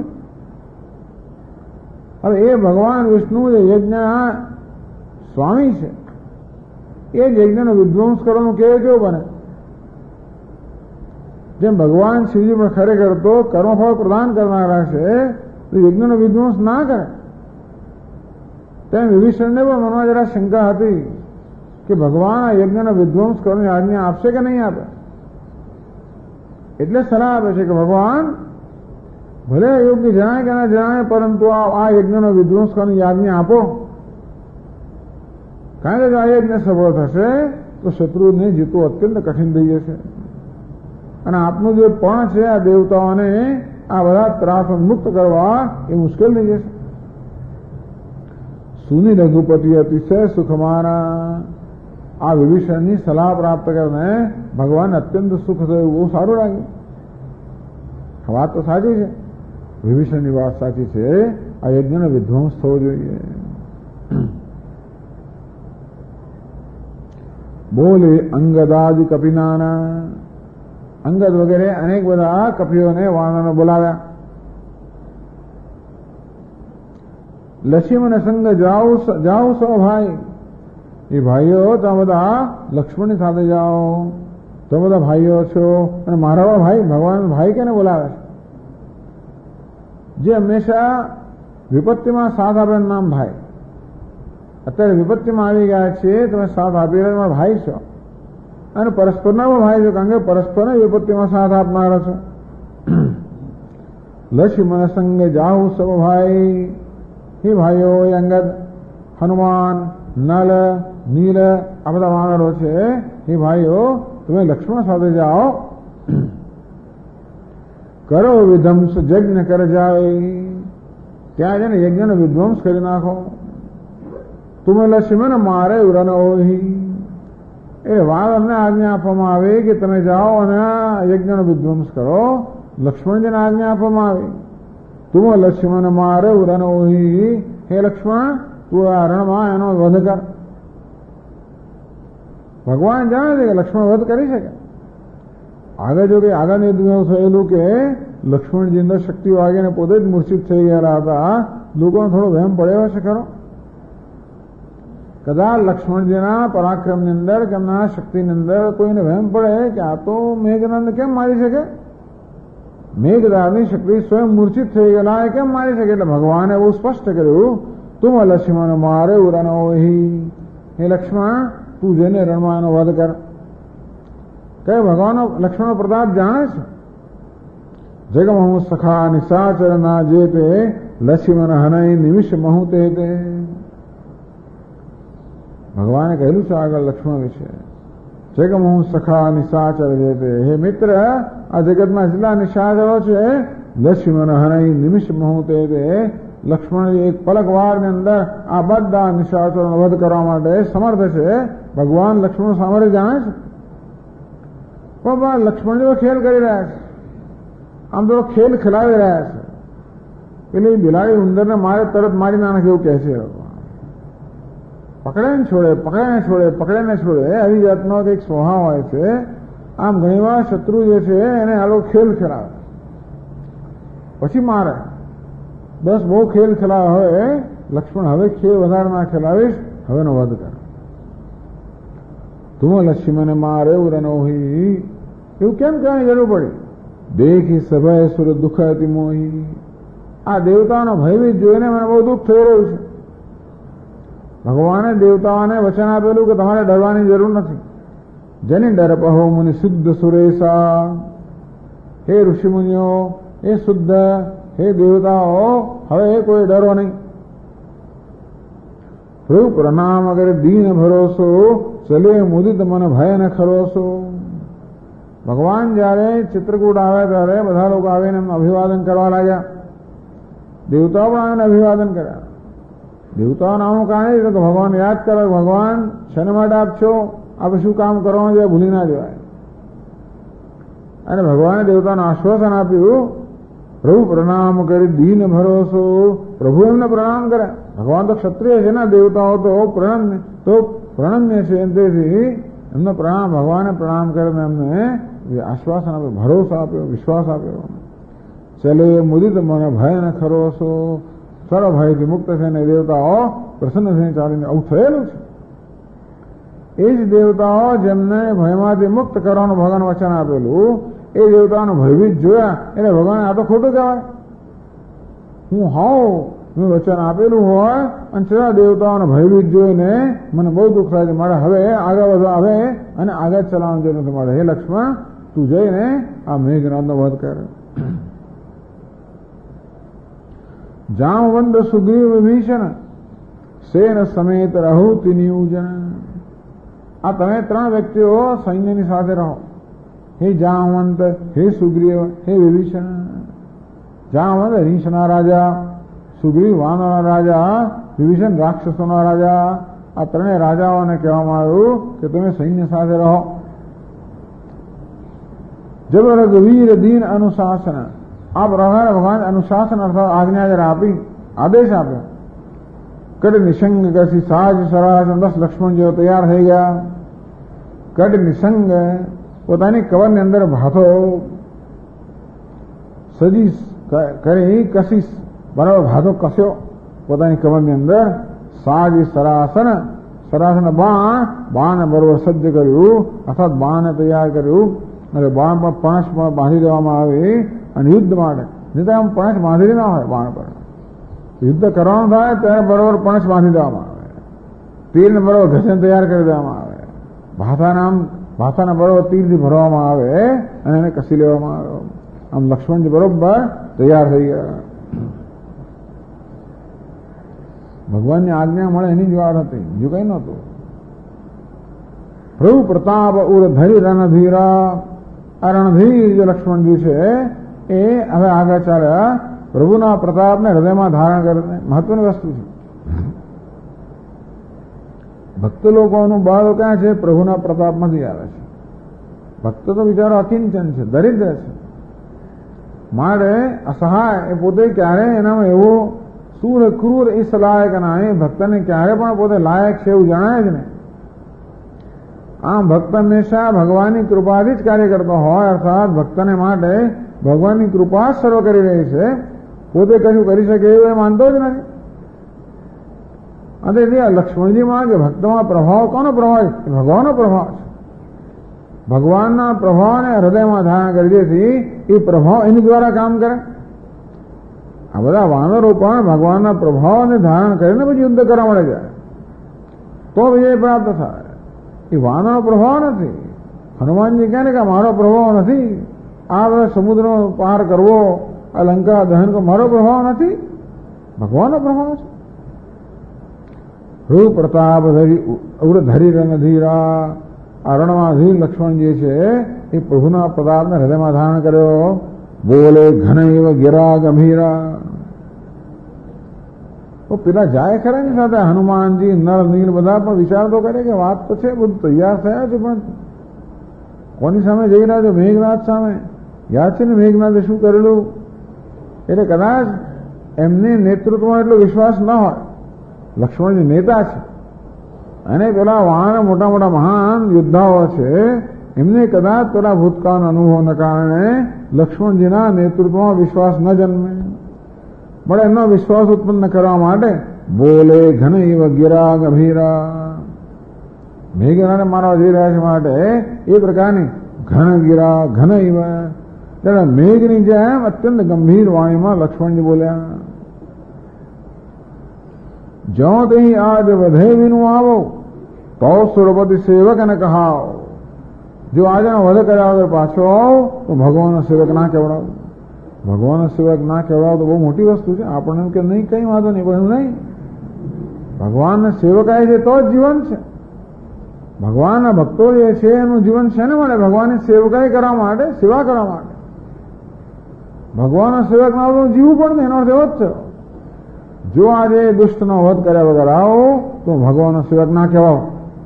હવે એ ભગવાન વિષ્ણુ જે યજ્ઞના સ્વામી છે, એ જ યજ્ઞનો વિધ્વંસ કરવાનું કેવો બને. જેમ ભગવાન શિવજી પણ ખરેખર તો કર્મફળ પ્રદાન કરનારા છે, તો યજ્ઞનો વિધ્વંસ ના કરે. તેમ વિભીષણને પણ મનમાં જરા શંકા હતી કે ભગવાન આ યજ્ઞનો વિધ્વંસ કરવાની આજ્ઞા આપશે કે નહીં આપે. એટલે સલાહ આપે છે કે ભગવાન ભલે યોગ્ય જણાય કે ના જણાય, પરંતુ આ યજ્ઞનો વિધ્વંસ કરવાની આજ્ઞા આપો. કારણ કે જો આ યજ્ઞ સફળ થશે તો શત્રુને જીતવું અત્યંત કઠિન થઈ જશે. અને આપનું જે પણ છે આ દેવતાઓને આ બધા ત્રાસ મુક્ત કરવા એ મુશ્કેલ થઈ જશે. સુની રઘુપતિ અતિશય સુખમાના, આ વિભીષણની સલાહ પ્રાપ્ત કરીને ભગવાન અત્યંત સુખ થયું, બહુ સારું લાગ્યું. વાત તો સાચી છે, વિભીષણની વાત સાચી છે. આ યજ્ઞનો વિધ્વંસ થવો જોઈએ. બોલે અંગદાદિ કપિનાના, અંગદ વગેરે અનેક બધા કપિઓને વાનરને બોલાવ્યા. લક્ષ્મણ સંગ જાઓ સો ભાઈ, એ ભાઈઓ તમે બધા લક્ષ્મણની સાથે જાઓ, તમે બધા ભાઈઓ છો. અને મારા ભાઈ ભગવાન ભાઈ કેને બોલાવે છે? જે હંમેશા વિપત્તિમાં સાથ આપે નામ ભાઈ. અત્યારે વિપત્તિમાં આવી ગયા છે, તમે સાથ આપી રહ્યા, તમારા ભાઈ છો. અને પરસ્પરના પણ ભાઈ છો, કારણ કે પરસ્પરને વિપત્તિમાં સાથ આપનારા છો. લક્ષ્મણ સંગ જાઓ સૌ ભાઈ, હે ભાઈઓ એ અંગદ, હનુમાન, નલ, નીલ આ બધા વાનરો છે. હે ભાઈઓ તમે લક્ષ્મણ સાથે જાઓ. કરો વિધ્વંસ યજ્ઞ કર જાય, ત્યાં જઈને યજ્ઞનો વિધ્વંસ કરી નાખો. તુમે લક્ષ્મણ મારે ઉરન ઓહી, એ વાનરને આજ્ઞા આપવામાં આવે કે તમે જાઓ અને યજ્ઞનો વિધ્વંસ કરો. લક્ષ્મણજીને આજ્ઞા આપવામાં આવી, તુમે લક્ષ્મણ મારે ઉરન ઓહી, હે લક્ષ્મણ તું આ રણમાં એનો વધ કર. ભગવાન જાણે છે કે લક્ષ્મણ વધ કરી શકે. આગળ જો કે આગળની યુદ્ધમાં થયેલું કે લક્ષ્મણજી અંદર શક્તિ વાગીને પોતે જ મૂર્છિત થઈ ગયેલા હતા. લોકોને થોડો વહેમ પડ્યો હશે ખરો. કદાચ લક્ષ્મણજીના પરાક્રમની અંદર કે એમના શક્તિની અંદર કોઈને વહેમ પડે કે આ તો મેઘનાદને કેમ મારી શકે, મેઘનાદની શક્તિ સ્વયં મૂર્છિત થઈ ગયેલા એ કેમ મારી શકે. એટલે ભગવાને બહુ સ્પષ્ટ કર્યું, તું લક્ષ્મણ મારે ઉરાનો ઓહી, હે લક્ષ્મણ તું જઈને રણમાં એનો વધ કર. કે ભગવાન લક્ષ્મણનો પ્રતાપ જાણે છે. જગમહુ સખા નિશાચર ના જે તે લક્ષ્મણ હનય નિમિષ મહુ તે. ભગવાને કહેલું છે આગળ લક્ષ્મણ વિશે, જગમહુ સખા નિશાચર જે તે, હે મિત્ર આ જગતમાં જેટલા નિશાચરો છે લક્ષ્મણ હનય નિમિષ મહુ તે. લક્ષ્મણ એક પલક વારની અંદર આ બધા નિશાચરોનો વધ કરવા માટે સમર્થ છે. ભગવાન લક્ષ્મણ સામર્થ્ય જાણે છે. પણ લક્ષ્મણજીઓ ખેલ કરી રહ્યા છે, આમ તો ખેલ ખેલાવી રહ્યા છે. પેલી બિલાડી ઉંદરને મારે તરત મારી નાખે એવું કહે છે. પકડે ને છોડે, પકડે ને છોડે, પકડે ને છોડે, આવી જાતનો કંઈક સ્વભાવ હોય છે. આમ ઘણીવાર શત્રુ જે છે એને આ લોકો ખેલ ખેલાવે પછી મારે. બસ બહુ ખેલ ખેલાવે. હવે લક્ષ્મણ હવે ખેલ વધારે ના ખેલાવીશ, હવેનો વધ કર. તું લક્ષ્મણ મારે ઉરનોહી, એવું કેમ કહેવાની જરૂર પડી? દેખી સભા સુર દુઃખ અતિ મોહી, આ દેવતાનો ભયભીત જોઈને મને બહુ દુઃખ થઈ રહ્યું છે. ભગવાને દેવતાઓને વચન આપેલું કે તમારે ડરવાની જરૂર નથી. જેની ડર પહો મુનિ શુદ્ધ સુરેશા, હે ઋષિમુનિઓ, હે શુદ્ધ, હે દેવતાઓ, હવે કોઈ ડરો નહીં. પ્રભુ પ્રણામ અગર દીન ભરોસો, ચલે મુદિત મન ભય ન ખરોસો. ભગવાન જયારે ચિત્રકૂટ આવે ત્યારે બધા લોકો આવીને એમને અભિવાદન કરવા લાગ્યા. દેવતાઓ પણ આવીને અભિવાદન કર્યા. દેવતાઓ નામનું કારણ કે ભગવાન યાદ કરે, ભગવાન શેના માટે આપ છો, આપણે શું કામ કરવાનું છે ભૂલી ના જવાય. અને ભગવાને દેવતાને આશ્વાસન આપ્યું, પ્રભુ પ્રણામ કરી દીન ભરોસો. પ્રભુ એમને પ્રણામ કરે. ભગવાન તો ક્ષત્રિય છે ને, દેવતાઓ તો પ્રણમ્ય છે. તેથી એમને પ્રણામ, ભગવાને પ્રણામ કરીને એમને આશ્વાસન આપ્યું, ભરોસો આપ્યો, વિશ્વાસ આપ્યો. ચલે મુદિત મને ભય ન ખરોસો, સર્વ ભયથી મુક્ત થઈને દેવતાઓ પ્રસન્ન થઈને ચાલીને આવું થયેલું છે. એ જ દેવતાઓ જેમને ભયમાંથી મુક્ત કરવાનું ભગવાન વચન આપેલું, એ દેવતાઓનું ભયભીત જોયા એટલે ભગવાન આ તો ખોટું કહેવાય. હું હોઉં મેં વચન આપેલું હોય અને છતાં દેવતાઓને ભયભીત જોઈને મને બહુ દુઃખ થાય છે. મારે હવે આગળ વધવા, હવે અને આગળ ચલાવવાનું જરૂર નથી. મારે હે લક્ષ્મણ તું જઈને આ મેઘનાદનો વધ કર. જામવંત સુગ્રીવ વિભીષણ સેન સમેત રહો તિનિયુજન. આ તમે ત્રણ વ્યક્તિઓ સૈન્યની સાથે રહો. હે જામવંત, હે સુગ્રીવ, હે વિભીષણ. જામવંત રીંછના રાજા, સુગ્રીવ વાનરના રાજા, વિભીષણ રાક્ષસોના રાજા. આ ત્રણેય રાજાઓને કહેવામાં આવ્યું કે તમે સૈન્ય સાથે રહો. જબર વીર દીન અનુશાસન. આ પ્રમાણે ભગવાન અનુશાસન અર્થાત આજ્ઞા જરા આપી, આદેશ આપ્યો. કડ નિસંગ કસી સાજ સરાજ. બસ લક્ષ્મણ જેવો તૈયાર થઈ ગયા. કડ નિસંગ પોતાની કવરની અંદર ભાથો સજી કરી, કશી બરાબર ભાથો કસ્યો પોતાની કવરની અંદર. સાજ સરાસન, સરાસન બાણ બરોબર સજ્જ કર્યું, અર્થાત બાણને તૈયાર કર્યું. અને બાણ પર પાંચ બાંધી દેવામાં આવે અને યુદ્ધ માટે. નહીં તો આમ પાંચ બાંધી ના હોય બાણ પર. યુદ્ધ કરવાનું થાય ત્યારે બરોબર પાંચ બાંધી દેવામાં આવે. તીરને બરોબર ઘસેને તૈયાર કરી દેવામાં આવે. ભાથાના બરોબર તીરથી ભરવામાં આવે અને એને કસી લેવામાં આવે. આમ લક્ષ્મણજી બરોબર તૈયાર થઈ ગયા. ભગવાનની આજ્ઞા મળે એની જ વાત હતી, બીજું કઈ નહોતું. પ્રભુ પ્રતાપ ઉર ધરી રણધીરા. આ રણધીર જે લક્ષ્મણજી છે એ હવે આગળ ચાલ્યા પ્રભુના પ્રતાપને હૃદયમાં ધારણ કરીને મહત્વની વસ્તુ છે. ભક્ત લોકોનું બળ ક્યાં છે? પ્રભુના પ્રતાપમાંથી આવે છે. ભક્ત તો બિચારો અકિંચન છે, દરિદ્ર છે, માટે અસહાય. એ પોતે ક્યારે એનામાં એવો સૂર ક્રૂર ઇસ લાયક ના, એ ભક્તને ક્યારે પણ પોતે લાયક છે એવું જણાય જ નહીં. આમ ભક્ત હંમેશા ભગવાનની કૃપાથી જ કાર્ય કરતો હોય, અર્થાત ભક્તને માટે ભગવાનની કૃપા જ સર્વ કરી રહી છે, પોતે કશું કરી શકે એવું એ માનતો જ નથી. અને લક્ષ્મણજીમાં કે ભક્તમાં પ્રભાવ કોનો પ્રભાવ છે? ભગવાનનો પ્રભાવ છે. ભગવાનના પ્રભાવને હૃદયમાં ધારણ કરી દેથી એ પ્રભાવ એની દ્વારા કામ કરે. આ બધા વાનરો પણ ભગવાનના પ્રભાવને ધારણ કરીને પછી યુદ્ધ કરવા મળે જાય તો વિજય પ્રાપ્ત થાય. એ વાનરનો પ્રભાવ નથી. હનુમાનજી કહે ને કે મારો પ્રભાવ નથી, આ બધા સમુદ્રનો પાર કરવો, આ લંકા દહન કરવો, મારો પ્રભાવ નથી, ભગવાનનો પ્રભાવ છે. રૂ પ્રતાપ ધરી રણધીરા, આ રણમાં લક્ષ્મણજી છે એ પ્રભુના પ્રતાપને હૃદયમાં ધારણ કર્યો. બોલે ઘન એવ ગિરા ગંભીરા. તો પેલા જાય ખરા ને સાથે હનુમાનજી, નળ નીલ બધા પણ વિચાર તો કરે કે વાત તો છે, બધું તૈયાર થયા છે, પણ કોની સામે જઈ રહ્યા છે? મેઘનાથ સામે. યાદ છે ને મેઘનાથે શું કરેલું? એટલે કદાચ એમને નેતૃત્વમાં એટલો વિશ્વાસ ન હોય. લક્ષ્મણજી નેતા છે અને પેલા વાહન મોટા મોટા મહાન યોદ્ધાઓ છે, એમને કદાચ પેલા ભૂતકાળના અનુભવના કારણે લક્ષ્મણજીના નેતૃત્વમાં વિશ્વાસ ન જન્મે. પણ એમનો વિશ્વાસ ઉત્પન્ન કરવા માટે બોલે ઘન એવ ગિરા ગંભીરા, મેઘનાને મારવા જઈ રહ્યા છે માટે એ પ્રકારની ઘન ગિરા ઘન એવ, ત્યારે મેઘની જેમ અત્યંત ગંભીર વાણીમાં લક્ષ્મણજી બોલ્યા. જો તે આજ વધે વિનું આવો તો સુરપતિ સેવક ને કહાવ. જો આજનો વધ કર્યા વગર પાછો આવો તો ભગવાનનો સેવક ના કહેવડાવો. ભગવાનનો સેવક ના કહેવડાવો તો બહુ મોટી વસ્તુ છે. આપણને કે નહીં કઈ વાંધો નહીં, પણ એવું નહીં. ભગવાનના સેવકાય છે તો જ જીવન છે. ભગવાનના ભક્તો જે છે એનું જીવન છે ને માટે ભગવાનની સેવકાઈ કરવા માટે, સેવા કરવા માટે. ભગવાનના સેવક ના જીવવું પણ એનો અર્થ એવો જ છે. જો આજે દુષ્ટનો વધ કર્યા વગર આવો તો ભગવાનનો સેવક ના કહેવાઓ.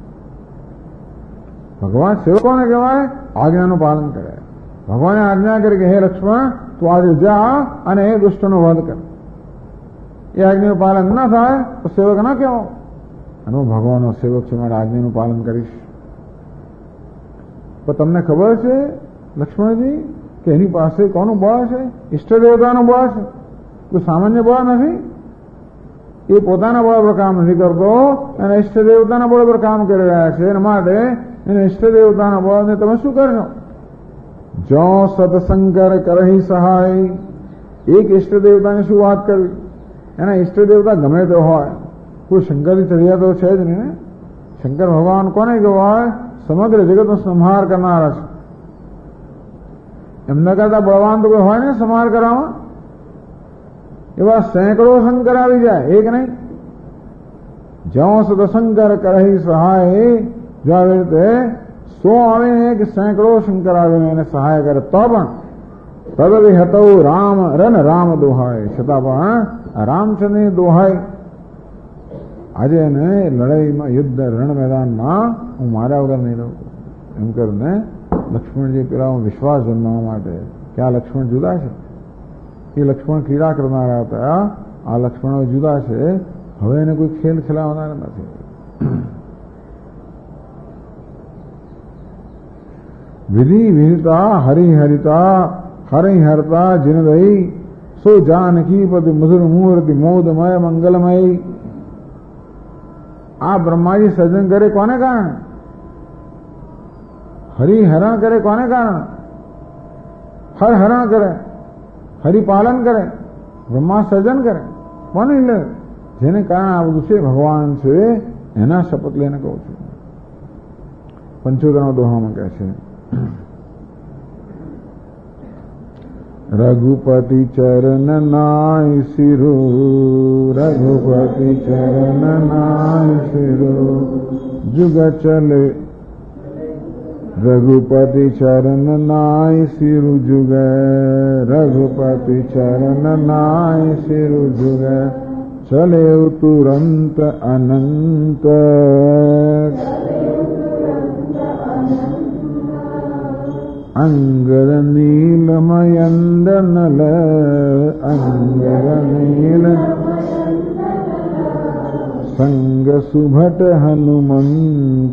ભગવાન સેવકોને કહેવાય આજ્ઞાનું પાલન કરે. ભગવાને આજ્ઞા કરી કે હે લક્ષ્મણ તું આજે જા અને એ દુષ્ટનો વધ કર. એ આજ્ઞાનું પાલન ના થાય તો સેવક ના કહેવાઓ. અને હું ભગવાનનો સેવક છું, મારે આજ્ઞાનું પાલન કરીશ. તો તમને ખબર છે લક્ષ્મણજી કે એની પાસે કોનું બળ છે? ઈષ્ટદેવતાનું બળ છે. કોઈ સામાન્ય બળ નથી. એ પોતાના બળ પર કામ નથી કરતો અને ઈષ્ટદેવતાના બળ પર કામ કરી રહ્યા છે. એના માટે એને ઈષ્ટદેવતાના બળને તમે શું કરશો? જો સતશંકર કરહી સહાય. એક ઈષ્ટદેવતાની શું વાત કરવી? એના ઈષ્ટદેવતા ગમે તે હોય, કોઈ શંકરની ચડિયા તો છે જ નહીં ને. શંકર ભગવાન કોને કહેવાય? સમગ્ર જગતનો સંહાર કરનારા છે. એમના કરતા બળવાન તો કોઈ હોય ને સંહાર કરવામાં. એવા સેંકડો શંકર આવી જાય, એક નહીં. જો સતશંકર કરહી સહાય, જો આવી રીતે 100 આવીને એક સેંકડો શંકર આવીને એને સહાય કરે તો પણ તદવિ હતો રામ રન રામ દોહાય, છતાં પણ રામચંદ્રની દોહાય. આજે એને લડાઈમાં યુદ્ધ રણ મેદાનમાં હું માર્યા વગર નહીં રહું એમ કરીને લક્ષ્મણજી પેલા વિશ્વાસ જન્માવા માટે કે આ લક્ષ્મણ જુદા છે. એ લક્ષ્મણ ક્રીડા કરનારા હતા, આ લક્ષ્મણો જુદા છે. હવે એને કોઈ ખેલ ખેલાવનાર નથી. વિધિ વિહિતા હરિહરિતા હરિહરતા જિનદઈ સો જાનકી પતિ મધુર મૂર્તિ મોદમય મંગલમય. આ બ્રહ્માજી સર્જન કરે કોને કારણે? હરિહરણ કરે કોને કારણે? હરણ કરે, હરિપાલન કરે, બ્રહ્મા સર્જન કરે કોને? એટલે જેને કારણે આ બધું છે ભગવાન છે એના શપથ લઈને કહું છું. 75 દોહામાં કહે છે રઘુપતિ ચરણ નાય શિરો, રઘુપતિ ચરણ નાય શિરો, જુગ ચલે रघुपति चरण नाय सिरु जुगै, रघुपति चरण नाय सिरु जुगै, चले तुरंत अनंत। अंगर नीलमयंद नल, अंगर नील संग सुभट हनुमंत,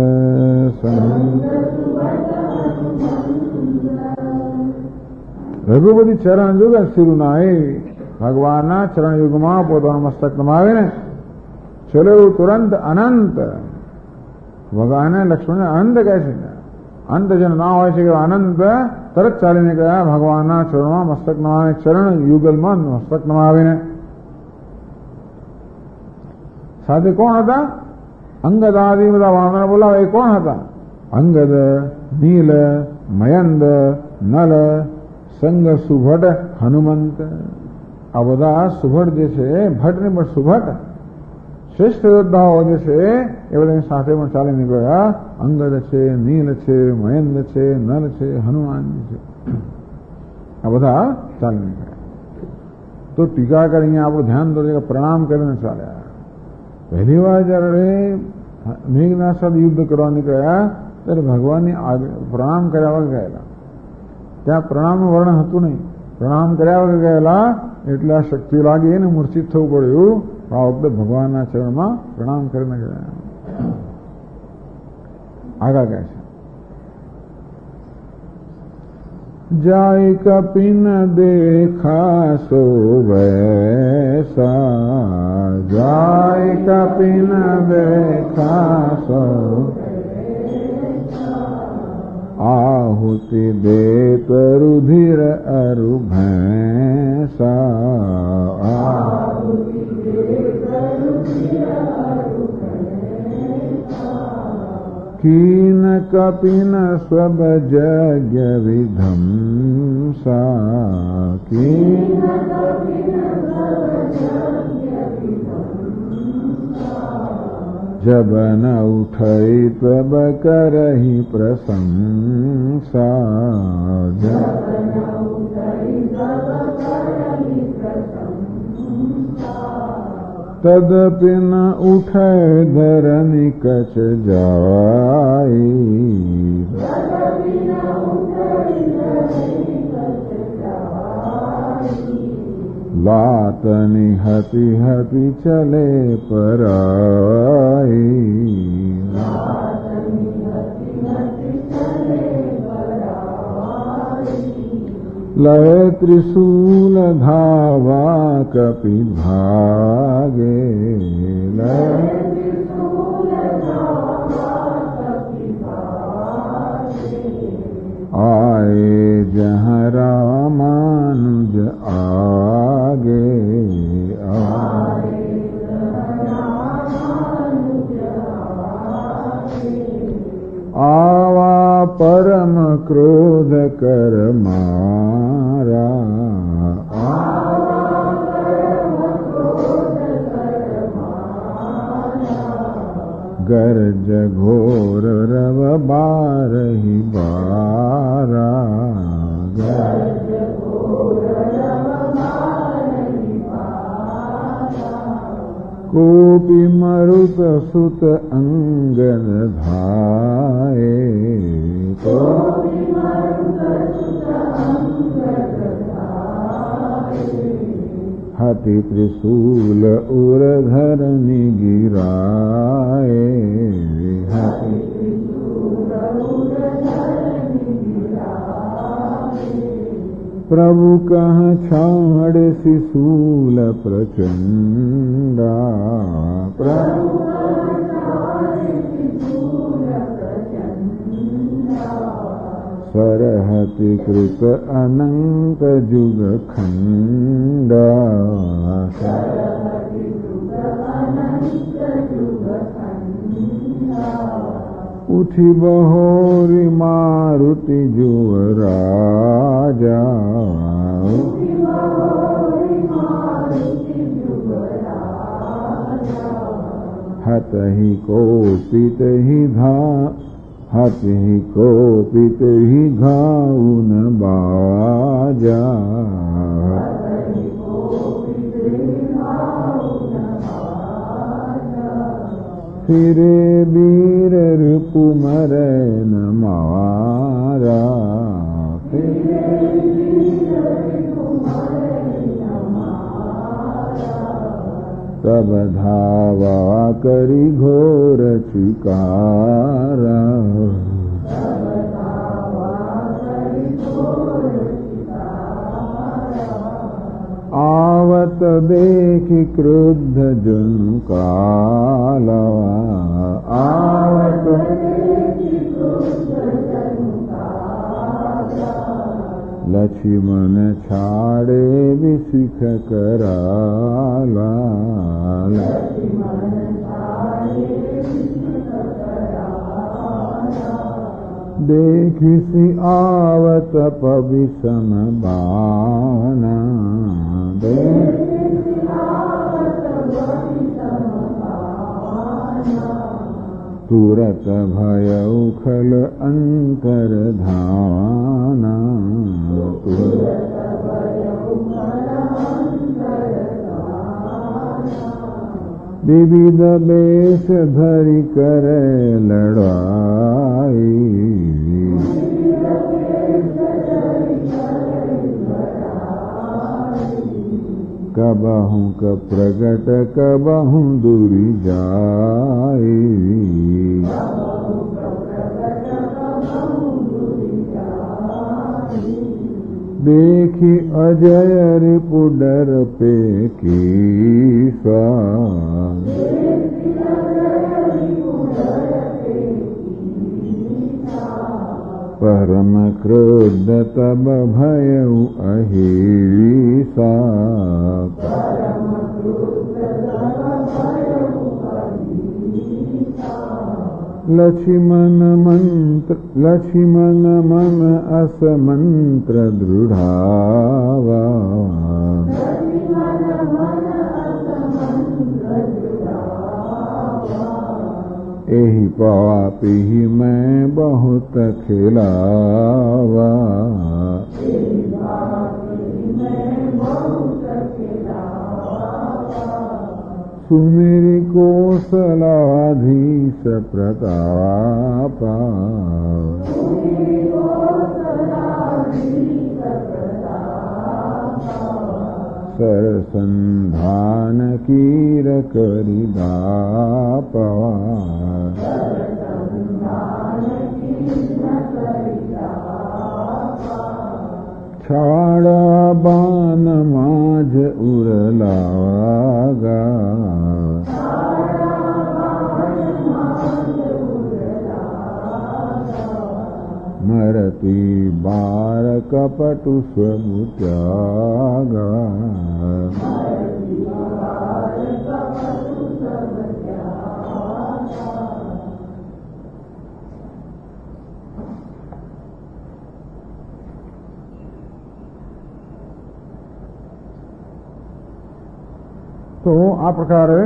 રઘુપતિ ચરણ યુગ સિરુ નાય, ભગવાનના ચરણ યુગમાં પોતાનું મસ્તક નમાવીને ચલો તુરંત અનંત. ભગવાને લક્ષ્મણને અનંત કહે છે, અંત જેનો ના હોય છે કે અનંત તરત ચાલીને ગયા ભગવાનના ચરણમાં મસ્તક નમાવીને, ચરણ યુગલમાં મસ્તક નમાવીને. સાથે કોણ હતા? અંગદ આદિ બધા વાનર બોલાવે એ કોણ હતા? અંગદ, નીલ, મયંદ, નલ, સંગ સુભટ, હનુમંત. આ બધા સુભટ જે છે, ભટ્ટ ને પણ સુભટ શ્રેષ્ઠ યોદ્ધાઓ જે છે એ બધાની સાથે પણ ચાલી નીકળ્યા. અંગદ છે, નીલ છે, મયંદ છે, નલ છે, હનુમાનજી છે, આ બધા ચાલી નીકળ્યા. તો ટીકાકર અહીંયા આપણું ધ્યાન દોરે કે પ્રણામ કરીને ચાલ્યા. પહેલી વાર જયારે મેઘના સાથે યુદ્ધ કરવા નીકળ્યા ત્યારે ભગવાનની પ્રણામ કર્યા વગર ગયેલા. ત્યાં પ્રણામનું વર્ણન હતું નહીં. પ્રણામ કર્યા વગર ગયેલા એટલે આ શક્તિ લાગી એને મૂર્છિત થવું પડ્યું. આ વખતે ભગવાનના ચરણમાં પ્રણામ કરીને ગયા. આગળ કહે છે, જાય કપિન દેખા સો વૈસા, જાય કપિન દેખા સો आहुति देत रुधिर अरु भैंसा, कीन कपिन सब यज्ञ विध्वंसा, कीन जब न उठई तब करहि प्रशंसा, तदपि न उठै धरनि कछ जाई, लातनि हति हति चले पराई, लय त्रिशूल धावा कपि भागे, आए जहाँ रामानुज आगे, आवा परम क्रोध कर मारा, गर्ज घोर रव बारहि बारा, कोपि मरुत सुत अंगन धाये, हति त्रिशूल उर धरनि गिराए, प्रभु कह छाड़ शिशूल प्रचंडा, सरहति कृत अनंत जुग खंडा, उठी बहोरी मारुति जुवराजा, हतहि कोपित ही धा हति कोपित ही घाऊ न बाजा फिरे वीर रिपु मरे न मारा तब धावा करी घोर चिकारा आवत देख क्रुद्ध जन काला आवत लक्ष्मण छाड़े विसिख कराला देखिसी आवत पविषम बाना तुरत भय उखल अंतर धाना विविध बेश धरि करे लड़ाई कबहु क प्रगट कबहु दूरी जाई देखी अजय रिपु डर पे कीसा परम क्रोध तब भयउ अहिसा लक्ष्मण मन असमंत्र दृढ़ावा एहि पापी मैं बहुत खिलावा सुमेरी कोसलाधीश प्रतापा सरसंधान कीर करिदापा छाड़ा बान माझ उरलागा मरती बार कपटु स्वमुत्यागा તો આ પ્રકારે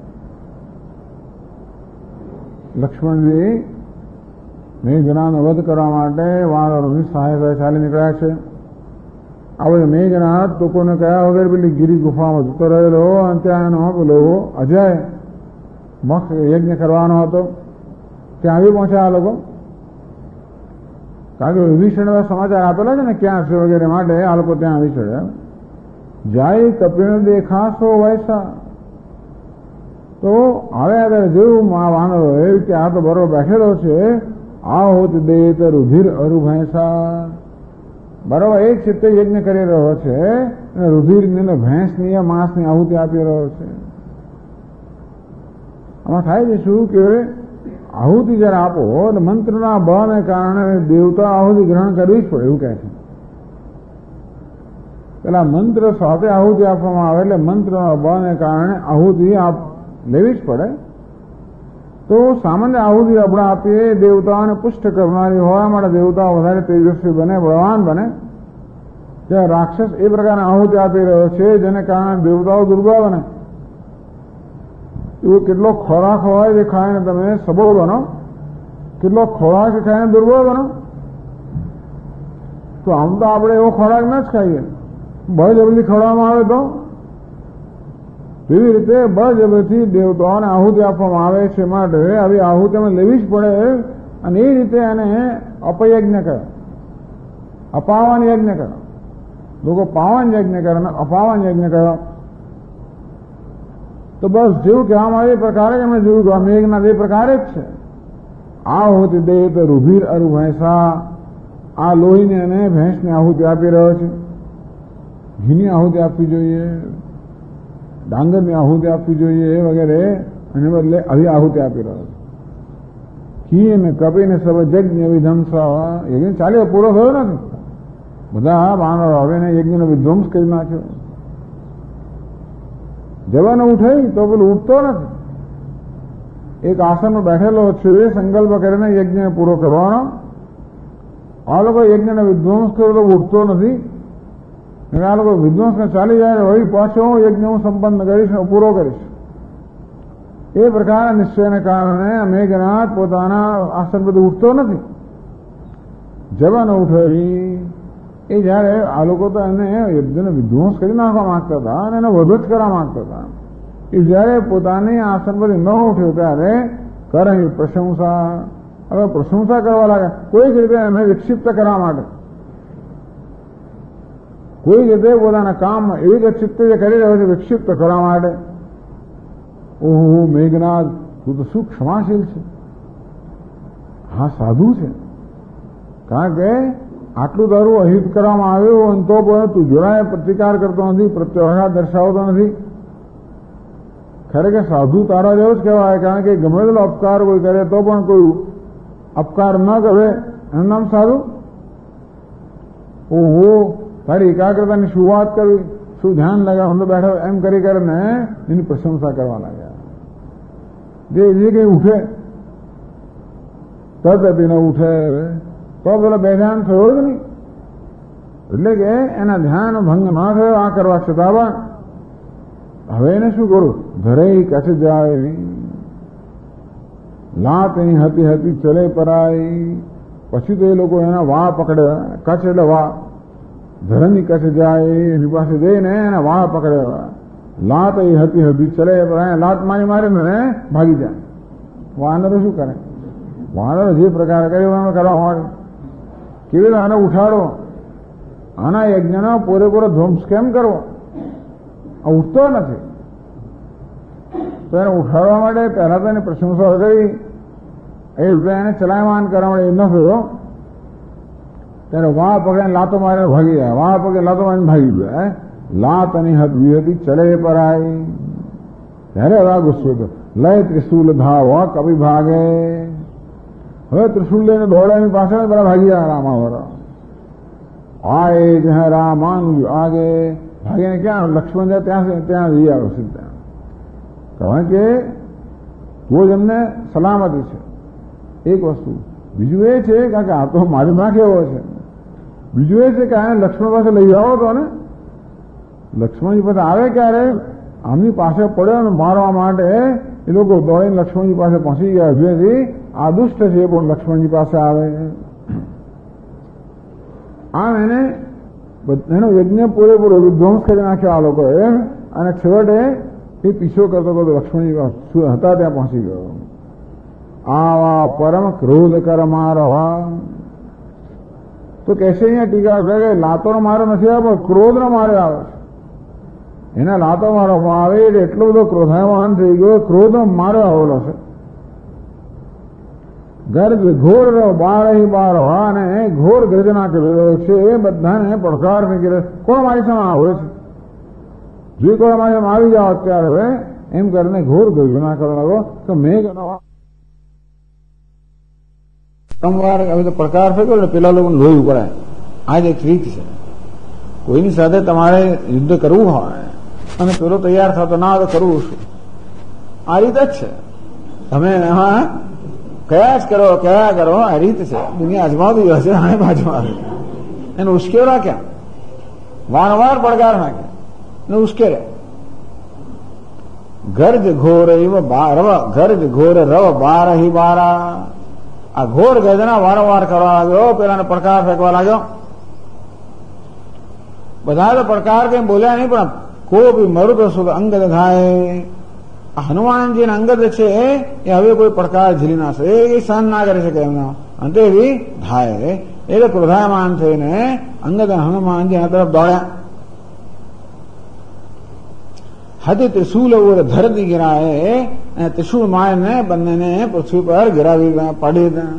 લક્ષ્મણજી મેઘનાનો વધ કરવા માટે વાનરોની સહાયતા ચાલી નીકળ્યા છે. આ બધું મેઘનાથ લોકોને કયા વગર પેલી ગિરી ગુફામાં જતો રહેલો અને ત્યાં એનો પેલો અજય મક્ષ યજ્ઞ કરવાનો હતો. ત્યાં આવી પહોંચ્યા આ લોકો, કારણ કે વિભીષણ સમાચાર આપેલા છે ને ક્યાં છે વગેરે માટે આ લોકો ત્યાં આવી ચડ્યા. જાય કપિલ દેખાશો વૈસા. તો હવે આગળ જોયું આ વાનરો કે આ તો બરોબર બેઠેલો છે, આ હોત દેત રુધિર અરુ ભેંસા. બરોબર એક ચિત્તે યજ્ઞ કરી રહ્યો છે અને રુધિરની ભેંસની માંસની આહુતિ આપી રહ્યો છે. આમાં થાય છે શું કે આહુતિ જયારે આપો એટલે મંત્રના બળને કારણે દેવતા આહુતિ ગ્રહણ કરવી જ પડે એવું કહે છે. પેલા મંત્ર સાથે આહુતિ આપવામાં આવે એટલે મંત્રના બળને કારણે આહુતિ લેવી જ પડે. તો સામાન્ય આહુતિ આપણે આપીએ દેવતાઓને પુષ્ટ કરનારી હોય માટે દેવતાઓ વધારે તેજસ્વી બને, બળવાન બને. ત્યાં રાક્ષસ એ પ્રકારની આહુતિ આપી રહ્યો છે જેને કારણે દેવતાઓ દુર્બળ બને. એવો કેટલો ખોરાક હોય જે ખાઈને તમે સબળ બનો કેટલો ખોરાક ખાઈને દુર્બળ બનો? તો આમ તો આપણે એવો ખોરાક ન જ ખાઈએ, બળજબરી ખવડાવવામાં આવે તો. એવી રીતે બળજબરીથી દેવતાઓને આહુતિ આપવામાં આવે છે, માટે આવી આહુતિ અમે લેવી જ પડે. અને એ રીતે એને અપયજ્ઞ કરે, અપાવન યજ્ઞ કરે. લોકો પાવન યજ્ઞ કરે ને અપાવન યજ્ઞ કરે. તો બસ જેવું કહેવામાં આવે એ પ્રકારે એમણે જોયું કે મેઘનાથ એ પ્રકારે જ છે. આહુતિ દે તો રુધિર અરુ ભેંસા, આ લોહીને અને ભેંસને આહુતિ આપી રહ્યો છે. ઘીની આહુતિ આપવી જોઈએ, ડાંગરની આહુતિ આપવી જોઈએ વગેરે, અને બદલે આવી આહુતિ આપી રહ્યો છે. ઘી ને કપીને સબ યજ્ઞ વિધ્વંસા, યજ્ઞ ચાલે પૂરો થયો નથી. બધા માનવ હવે યજ્ઞનો વિધ્વંસ કરી નાખ્યો. જવાનો ઉઠે તો પેલું ઉઠતો નથી. એક આસનમાં બેઠેલો છે, એ સંકલ્પ કરીને યજ્ઞ પૂરો કરવાનો. આ લોકો યજ્ઞનો વિધ્વંસ કર્યો તો ઉઠતો નથી. આ લોકો વિધ્વંસને ચાલી જાય, વળી પાછો યજ્ઞ હું સંપન્ન કરીશ, પૂરો કરીશ. એ પ્રકારના નિશ્ચયને કારણે મેઘનાથ પોતાના આસન બધું ઉઠતો નથી. જવાનો ઉઠે એ જયારે આ લોકો તો એને યજ્ઞનો વિધ્વંસ કરી નાખવા માંગતા હતા અને એને વધુ જ કરવા માંગતા હતા. એ જયારે પોતાની આસન બધી ન ઉઠ્યો ત્યારે કરે પ્રશંસા. હવે પ્રશંસા કરવા લાગે, કોઈક રીતે એને વિક્ષિપ્ત કરવા માટે, કોઈક રીતે પોતાના કામમાં એવી જ ચિત્ત કરી રહ્યો છે વિક્ષિપ્ત કરવા માટે. ઓહો મેઘનાથ, તું તો શું ક્ષમાશીલ છે. હા સાધુ છે, કારણ કે આટલું તારું અહિત કરવામાં આવ્યું અને તો પણ તું જરાય પ્રતિકાર કરતો નથી, પ્રત્યાઘાત દર્શાવતો નથી. ખરેખર સાધુ તારા જેવો જ કહેવાય, કારણ કે ગમે તેટલો અપકાર કોઈ કરે તો પણ કોઈ અપકાર ન કરે, એનું નામ સાધુ. ઓહો, તારી એકાગ્રતાની શું વાત કરવી, શું ધ્યાન લગાવ, તો બેઠો એમ કરી કરીને એની પ્રશંસા કરવા લાગ્યા. જે કંઈ ઉઠે તરત ન ઉઠે તો પેલો બેધ્યાન થયો જ નહીં. એટલે કે એના ધ્યાન ભંગ ના થયો આ કરવા છતાં પણ હવે એને શું કરું, ઘરે કચ્છ જાય લાત એની હતી હતી ચલે પરાઈ. પછી તો એ લોકો એના વાળ પકડે, કચ્છ એટલે વાળ, ધરમની કચ્છ જાય એની પાસે જઈને એના વાળ પકડે. લાત એ હતી હતી ચલે પરાય, લાત મારી મારીને ભાગી જાય. વાનરો શું કરે, વાનરો જે પ્રકાર કરે એમાં કરવા માંડે. કેવી રીતે આને ઉઠાડો, આના યજ્ઞનો પૂરેપૂરો ધ્વંસ કેમ કરવો, આ ઉઠતો નથી. તો એને ઉઠાડવા માટે પહેલા તો એની પ્રશંસા કરી, એ રીતે એને ચલાયમાન કરવા માટે ન થયો. ત્યારે વાહ પકડીને લાતો મારીને ભાગી જાય, વાહ પકડીને લાતો મારીને ભાગી જાય. લાત અને હતી ચલે પરાઈ. ત્યારે હવે ગુસ્સો તો લય ત્રિશુલ ધાવ કભી ભાગે. હવે ત્રિશુલ લઈને દોડાની પાસે બધા ભાગી જાય રામાવરા. આય જ રામાન આગે ભાગીને ક્યાં લક્ષ્મણ જાય ત્યાં જઈ આવ્યો સીધા. કારણ કે તો જ એમને સલામતી છે એક વસ્તુ. બીજું એ છે કારણ કે આ તો મારી નાખ એવો છે. બીજું એ છે કે આને લક્ષ્મણ પાસે લઈ આવો તો ને, લક્ષ્મણજી પાસે આવે ક્યારે, આમની પાસે પડ્યો ને મારવા માટે એ લોકો દોડીને લક્ષ્મણજી પાસે પહોંચી ગયા. હજુથી આ દુષ્ટ છે પણ લક્ષ્મણજી પાસે આવે. આમ એનો યજ્ઞ પૂરેપૂરો વિધ્વંસ કરી નાખ્યો આ લોકોએ. અને છેવટે એ પીછો કરતો કરતો લક્ષ્મણજી હતા ત્યાં પહોંચી ગયો. આવા પરમ ક્રોધ કર મારવા. તો કહેશે અહીંયા ટીકા કરે કે લાતોનો મારો નથી આવે પણ ક્રોધનો મારે આવે છે. એના લાતો મારવામાં આવે એટલે એટલો બધો ક્રોધાયમાન થઈ ગયો, ક્રોધનો મારો આવેલો છે. ગર્જ ઘોર બાર બાર અને ઘોર ગર્જના કરેલો છે. એ બધાને પડકાર નીકળે, કોણ મારી સામે આવે છે, જે કોઈ મારી સામે આવી જાઓ અત્યારે હવે એમ કરીને ઘોર ગર્જના કરવાનો. તો મેઘ વારંવાર હવે તો પડકાર ફેંક્યો એટલે પેલા લોકોને લોહી ઉપડાય. આ જ એક રીત છે. કોઈની સાથે તમારે યુદ્ધ કરવું હોય અને પેલો તૈયાર થતો ના તો કરવું શું, આ રીત જ છે. તમે એમાં કયા જ કરો કયા કરો, આ રીત છે. દુનિયા અજમાવતી હશે, આને બાજુ આવે એને ઉશ્કેરો રાખ્યા, વારંવાર પડકાર નાખ્યા ને ઉશ્કેરે. ગર્જ ઘોર રવ બારહી બારા. આ ઘોર ગર્જના વારંવાર કરવા લાગ્યો, પેલાને પડકાર ફેંકવા લાગ્યો. બધા તો પડકાર કઈ બોલ્યા નહીં, પણ કોઈ મરુત સુર અંગદ થાય. હનુમાનજીના અંગદ છે એ હવે કોઈ પડકાર ઝીલી ના શકે, એ સહન ના કરી શકે એમના અંતે એવી થાય. એટલે ક્રોધાયમાન થઈને અંગદ હનુમાનજી એના તરફ દોડ્યા. હતી ત્રિશુલ ધરતી ગિરાએ, અને ત્રિશુલ મારને બંનેને પૃથ્વી પર ગિરાવી પાડી દીધા.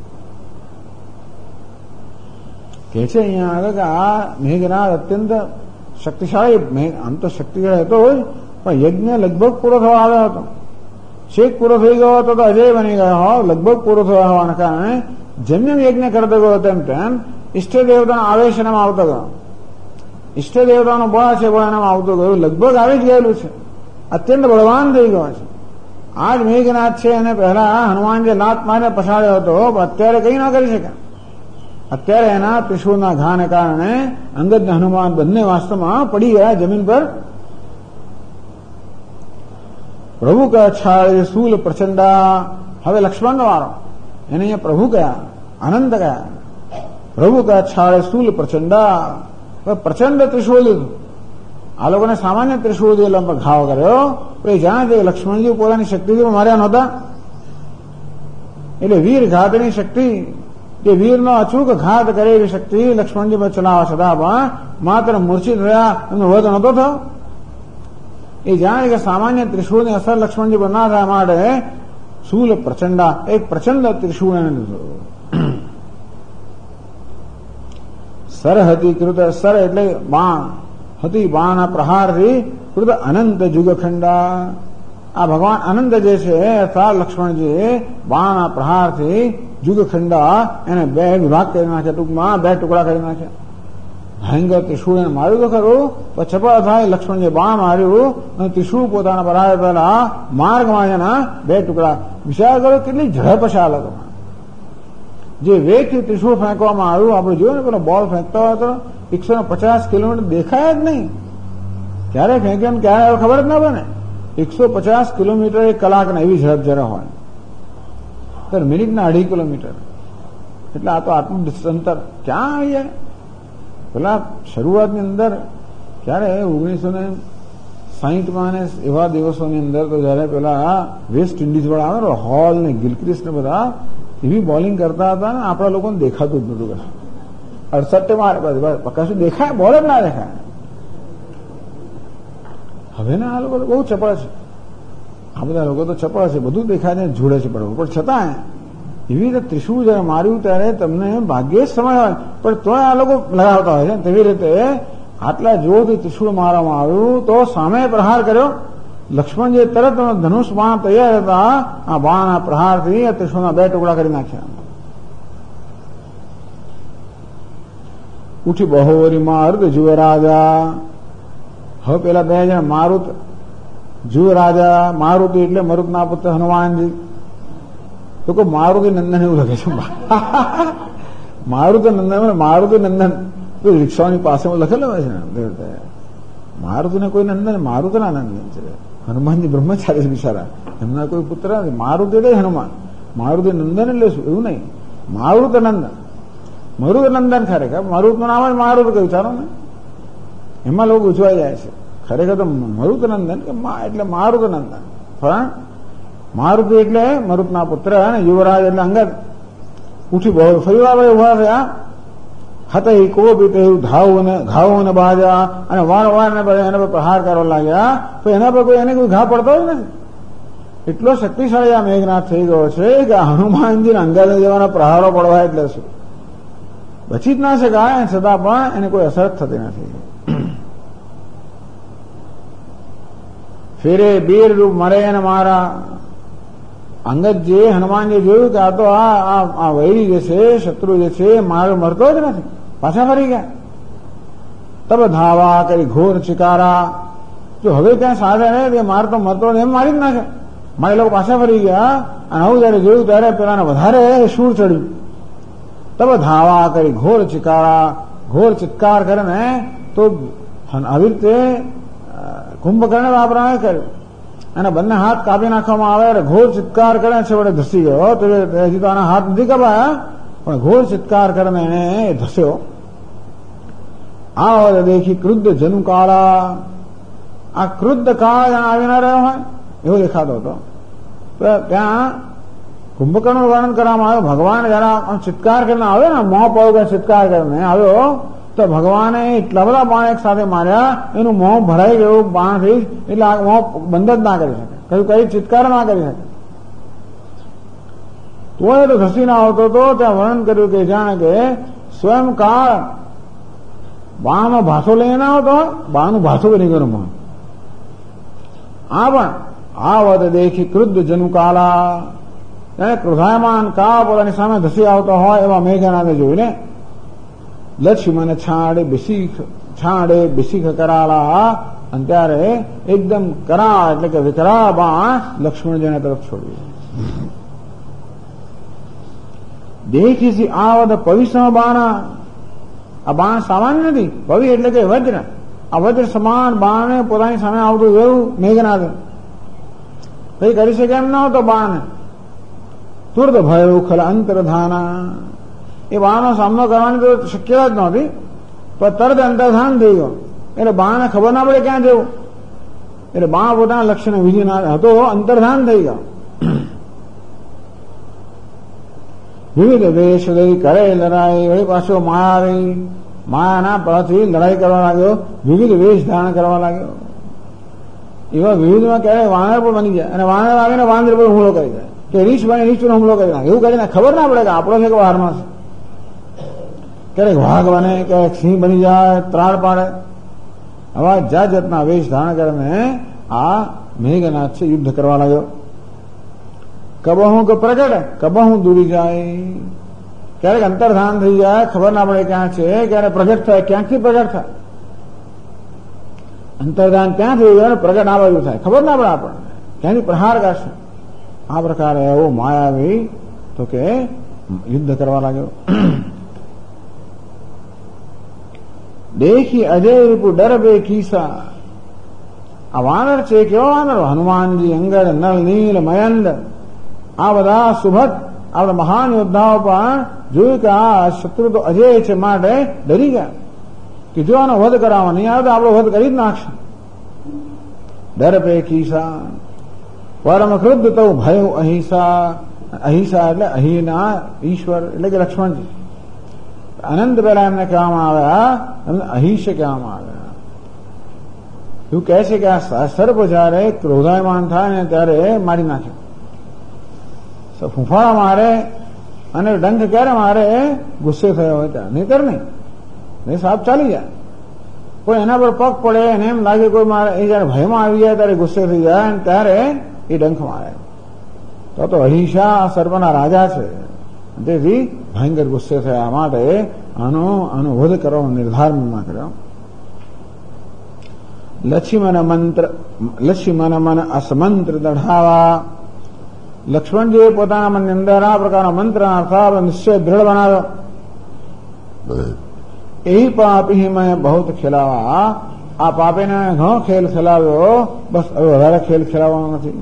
કે છે અહીંયા આગળ કે આ મેઘરાજ અત્યંત શક્તિશાળી, આમ તો શક્તિશાળી હતો હોય, પણ યજ્ઞ લગભગ પૂરો થવા આવ્યો હતો. શેખ પૂરો થઈ ગયો હતો તો અજય બની ગયો હો. લગભગ પૂરો થવા હોવાના કારણે જેમ જેમ યજ્ઞ કરતો ગયો તેમ તેમ ઈષ્ટ દેવતાનો આવેશ એનામાં આવતો ગયો. ઈષ્ટ દેવતાનો બળ છે બળ એનામાં આવતો ગયો. લગભગ આવી જ ગયેલું છે, અત્યંત બળવાન થઈ ગયો છે. આ જ મેઘનાથ છે, એને પહેલા હનુમાન જે લાત મારીને પછાડ્યો હતો, અત્યારે કઈ ના કરી શકે. અત્યારે એના ત્રિશુળના ઘાને કારણે અંગદ અને હનુમાન બંને વાસ્તવમાં પડી ગયા જમીન પર. પ્રભુ કા છાળ શૂલ પ્રચંડા. હવે લક્ષ્મણનો વારો. એને અહીંયા પ્રભુ કયા, આનંદ કયા. પ્રભુ કા છાળ શૂલ પ્રચંડા. પ્રચંડ ત્રિશુળ લીધું. આ લોકોને સામાન્ય ત્રિશુળ પર ઘાવ કર્યો, પણ એ જાણે છે કે લક્ષ્મણજી પોતાની શક્તિથી માર્યા નહોતા. એટલે વીર ઘાતની શક્તિ, કે વીરનો અચૂક ઘાત કરે એવી શક્તિ લક્ષ્મણજી પર ચલાવવા છતાં પણ માત્ર મૂર્છિત રહ્યા, એમનો વધ નહોતો થયો. એ જાણે કે સામાન્ય ત્રિશુળની અસર લક્ષ્મણજી પર ના થયા માટે શૂલ પ્રચંડા, એક પ્રચંડ ત્રિશુળ એને લીધું. સર હતી કૃત, સર એટલે બાણ હતી, બાણના પ્રહારથી કૃત અનંત જુગખંડા. આ ભગવાન અનંત જે છે અર્થાત લક્ષ્મણજી બાણના પ્રહારથી જુગખંડા એને બે વિભાગ કરી નાખ્યા, ટૂંકમાં બે ટુકડા કરી નાખ્યા. ભયંકર ત્રિશુળ એને માર્યું તો ખરું, પણ ચપળ થાય લક્ષ્મણજી બાણ માર્યું અને ત્રિશુળ પોતાના બરાબર પહેલા માર્ગમાં એના બે ટુકડા. વિચાર કરો કેટલી ઝડપ છે આ લોકોમાં. જે વેગથી ત્રિશુળ ફેંકવામાં આવ્યું, આપણે જોયું ને પેલો બોલ ફેંકતા હોય તો 150 કિલોમીટર દેખાય જ નહીં. ક્યારે ફેંક્યો ક્યારે ખબર જ ના બને. 150 કિલોમીટર એક કલાકના એવી ઝડપ જરા હોય, ત્યારે મિનિટના 2.5 કિલોમીટર. એટલે આ તો આટલું અંતર ક્યાં આવી? પેલા શરૂઆતની અંદર ક્યારે 1960માં ને એવા દિવસોની અંદર તો જયારે પેલા વેસ્ટ ઇન્ડિઝ વાળા આવે ને, હોલ ને ગિલક્રિસ્ટ ને બધા એવી બોલિંગ કરતા હતા ને, આપણા લોકોને દેખાતું જ નતું. 68 મારે કશું દેખાય, બોલ જ ના દેખાય. હવે ને આ લોકો બહુ ચપળ છે, આ બધા લોકો તો ચપળ છે, બધું દેખાય ને જોડે છે, બરોબર. પણ છતાં એવી રીતે ત્રિશુળ જયારે માર્યું ત્યારે તમને ભાગ્યે જ સમય હોય, પણ તોય આ લોકો લગાવતા હોય છે. તેવી રીતે આટલા જોરથી ત્રિશુળ મારવામાં આવ્યું તો સામે પ્રહાર કર્યો. લક્ષ્મણજી તરત ધનુષ બાણ તૈયાર હતા, આ બાણના પ્રહારથી આ ત્રિશુળના બે ટુકડા કરી નાખ્યા. ઉઠી બહોરી મારુત જુવ રાજા. હવે પેલા બે જણ મારુત જુવ રાજા. મારુતિ એટલે મરુતના પુત્ર હનુમાનજી. તો કોઈ મારુતિ નંદન એવું લખે છે. મારુતિ નંદન, મારુતિ નંદન રિક્ષાની પાસે લખેલો હોય છે. મારુતિને કોઈ નંદન, મારુતના નંદન છે. હનુમાનજી બ્રહ્મચારી બિચારા, એમના કોઈ પુત્ર નથી. મારુતિ એટલે હનુમાન, મારુતિ નંદન એટલે શું એવું નહીં. મારુત નંદન, મરુત નંદન ખરેખર મરુતનું નામ જ મારુત કહ્યું, ચાલો ને. એમાં લોકો ગુજવાઈ જાય છે. ખરેખર તો મરુત નંદન એટલે મારુત નંદન, પણ મારુતિ એટલે મરુતના પુત્ર અને યુવરાજ એટલે અંગદ. ઉઠી બહુ ફરી વાર ઉભા થયા. હતા કોપિત ઘાવ ને બાજા, અને વારંવાર એના પર પ્રહાર કરવા લાગ્યા. તો એના પર કોઈ એને કોઈ ઘા પડતો જ નથી. એટલો શક્તિશાળી આ મેઘનાથ થઈ ગયો છે કે હનુમાનજી અંગદ જેવાના પ્રહારો પડવા એટલે શું બચી જ ના શકાય, છતાં પણ એને કોઈ અસર થતી નથી. ફેરે બીર રૂપ મરે ને મારા. અંગદ જે હનુમાનજી જોયું કે આ તો આ વૈરી જે છે, શત્રુ જે છે, મારો મરતો જ નથી, પાછા ફરી ગયા. તબ ધાવા કરી ઘોર ચિકારા. જો હવે ત્યાં સાધે માર તો મરતો એમ મારી જ નાખે. મારે લોકો પાછા ફરી ગયા. અને આવું જયારે જોયું ત્યારે પેલાને વધારે શૂર ચડ્યું. તબ ધાવા કરી ઘોર ચિકારા. ઘોર ચિત્કાર કરે ને તો આવી રીતે કુંભકર્ણ વાપરાવે કર્યું. અને બંને હાથ કાપી નાખવામાં આવે એટલે ઘોર ચિત્કાર કરે છે, વડે ધસી ગયો. તો હજી તો આના હાથ નથી કપાયા, પણ ઘોર ચિત્કાર કરીને એને ધસ્યો. આ દેખી ક્રુદ્ધ જનુકાળા, આ ક્રુદ્ધ કાળ આવી ના રહ્યો હોય એવો દેખાતો હતો. તો ત્યાં કુંભકર્ણનું વર્ણન કરવામાં આવ્યું. ભગવાન જરા ચિત્કાર કરીને આવ્યો ને, મોં પાવ ચિત્કાર કરીને આવ્યો, તો ભગવાને એટલા બધા બાણ એક સાથે માર્યા, એનું મોં ભરાઈ ગયું બાણથી, એટલે આ મોં બંધ જ ના કરી શકે, કઈ ચિત્કાર ના કરી શકે. તો એ તો ધસી ના આવતો હતો. ત્યાં વર્ણન કર્યું કે જાણે કે સ્વયં કાળ બાણનો ભાસો લઈને ના આવતો, બાણનું ભાસો બની ગયું મોં. આ પણ આ વદ દેખી ક્રુદ્ધ જનુકાલા, ક્રોધાયમાન કાળ પોતાની સામે ધસી આવતો હોય એવા મેઘનાથને જોઈને લક્ષ્મણ છાડે બેસીખ કરાળા, અને ત્યારે એકદમ કરાળ એટલે કે વિકરાળ બાણ લક્ષ્મણજીને તરફ છોડ્યું. દેખી આ વદ પવિત્ર બાણ, આ બાણ સામાન્ય નથી, પવિ એટલે કે વજ્ર. આ વજ્ર સમાન બાણને પોતાની સામે આવતું એવું મેઘનાથ કઈ કરી શકે એમ ન હતો. બાણ તુર્દ ભયો ખલ અંતરધાના, એ બાણનો સામનો કરવાની તો શક્યતા જ નહોતી, પણ તરત અંતર્ધાન થઈ ગયો. એટલે બાણને ખબર ના પડે ક્યાં જવું, એટલે બાણ પોતાના લક્ષ્યને વિધિ ના હતો, અંતર્ધાન થઈ ગયો. વિવિધ વેશ લઈ કરે લડાઈ, વળી પાછો માયા રહી, માયાના પળથી લડાઈ કરવા લાગ્યો, વિવિધ વેશ ધારણ કરવા લાગ્યો. એવા વિવિધમાં ક્યારેક વાનર પણ બની જાય, અને વાનર આવીને વાંદર પર હુમલો કરી જાય, કે રીછ બને રીછ પર હુમલો કરી નાખે. એવું કરીને ખબર ના પડે કે આપણો છે કે બહારનો છે. ક્યારેક વાઘ બને, ક્યારેક સિંહ બની જાય, ત્રાળ પાડે. આવા જાત જાતના વેશ ધારણ કરીને આ મેઘનાથ છે યુદ્ધ કરવા લાગ્યો. કબહું કે પ્રગટ, કબહું દૂરી જાય, ક્યારેક અંતર્ધાન થઈ જાય, ખબર ના પડે ક્યાં છે, ક્યારેક પ્રગટ થાય, ક્યાંકથી પ્રગટ થાય. અંતર્ધાન ક્યાં થઈ ગયું, પ્રગટ આ બાજુ થાય, ખબર ના પડે આપણને, ક્યાંથી પ્રહાર કરશે. આ પ્રકારે એવો માયાવી તો કે યુદ્ધ કરવા લાગ્યો. દેખી અજય રૂપ ડર બે કીસા, આ વાનર છે કેવો વાનર, હનુમાનજી, અંગદ, નલ, નીલ, મયંદ, આ બધા સુભદ આપણા મહાન યોદ્ધાઓ પણ જોયું કે આ શત્રુ તો અજય છે, માટે ડરી ગયા કે જો આનો વધ કરાવવા નહીં આવે તો આપણો વધ કરી જ નાખશે. ડર પે કીસા પરમ ક્રુદ્ધ તો ભય અહિંસા, અહિંસા એટલે અહીંના ઈશ્વર એટલે કે લક્ષ્મણજી. અનંત પહેલા એમને કહેવામાં આવ્યા, એમને અહિંસ કહેવામાં આવ્યા. એવું કહે છે કે આ સર્પ જયારે ક્રોધાયમાન થાય ને ત્યારે મારી નાખે, ફૂંફાળા મારે અને ડંખ ક્યારે મારે, ગુસ્સે થયો હોય ત્યાં, નહીતર નહીં સાપ ચાલી જાય. કોઈ એના પર પગ પડે અને એમ લાગે કોઈ મારે, એ જયારે ભયમાં આવી જાય ત્યારે ગુસ્સે થઈ જાય અને ત્યારે એ ડંખ મારે. તો અહિંસા સર્પના રાજા છે, તેથી ભયંકર ગુસ્સે થયા માટે આનો વધ કરવાનો નિર્ધાર મનમાં કર્યો. લક્ષ્મણ મન અસમંત્ર દઢાવા, લક્ષ્મણજીએ પોતાના મનની અંદર આ પ્રકારનો મંત્ર અર્થાત નિશ્ચય દ્રઢ બનાવ્યો. એ પાપી મેં બહુ ખેલાવા, આ પાપીને ઘણો ખેલ ખેલાવ્યો, બસ હવે વધારે ખેલ ખેલાવવાનો નથી.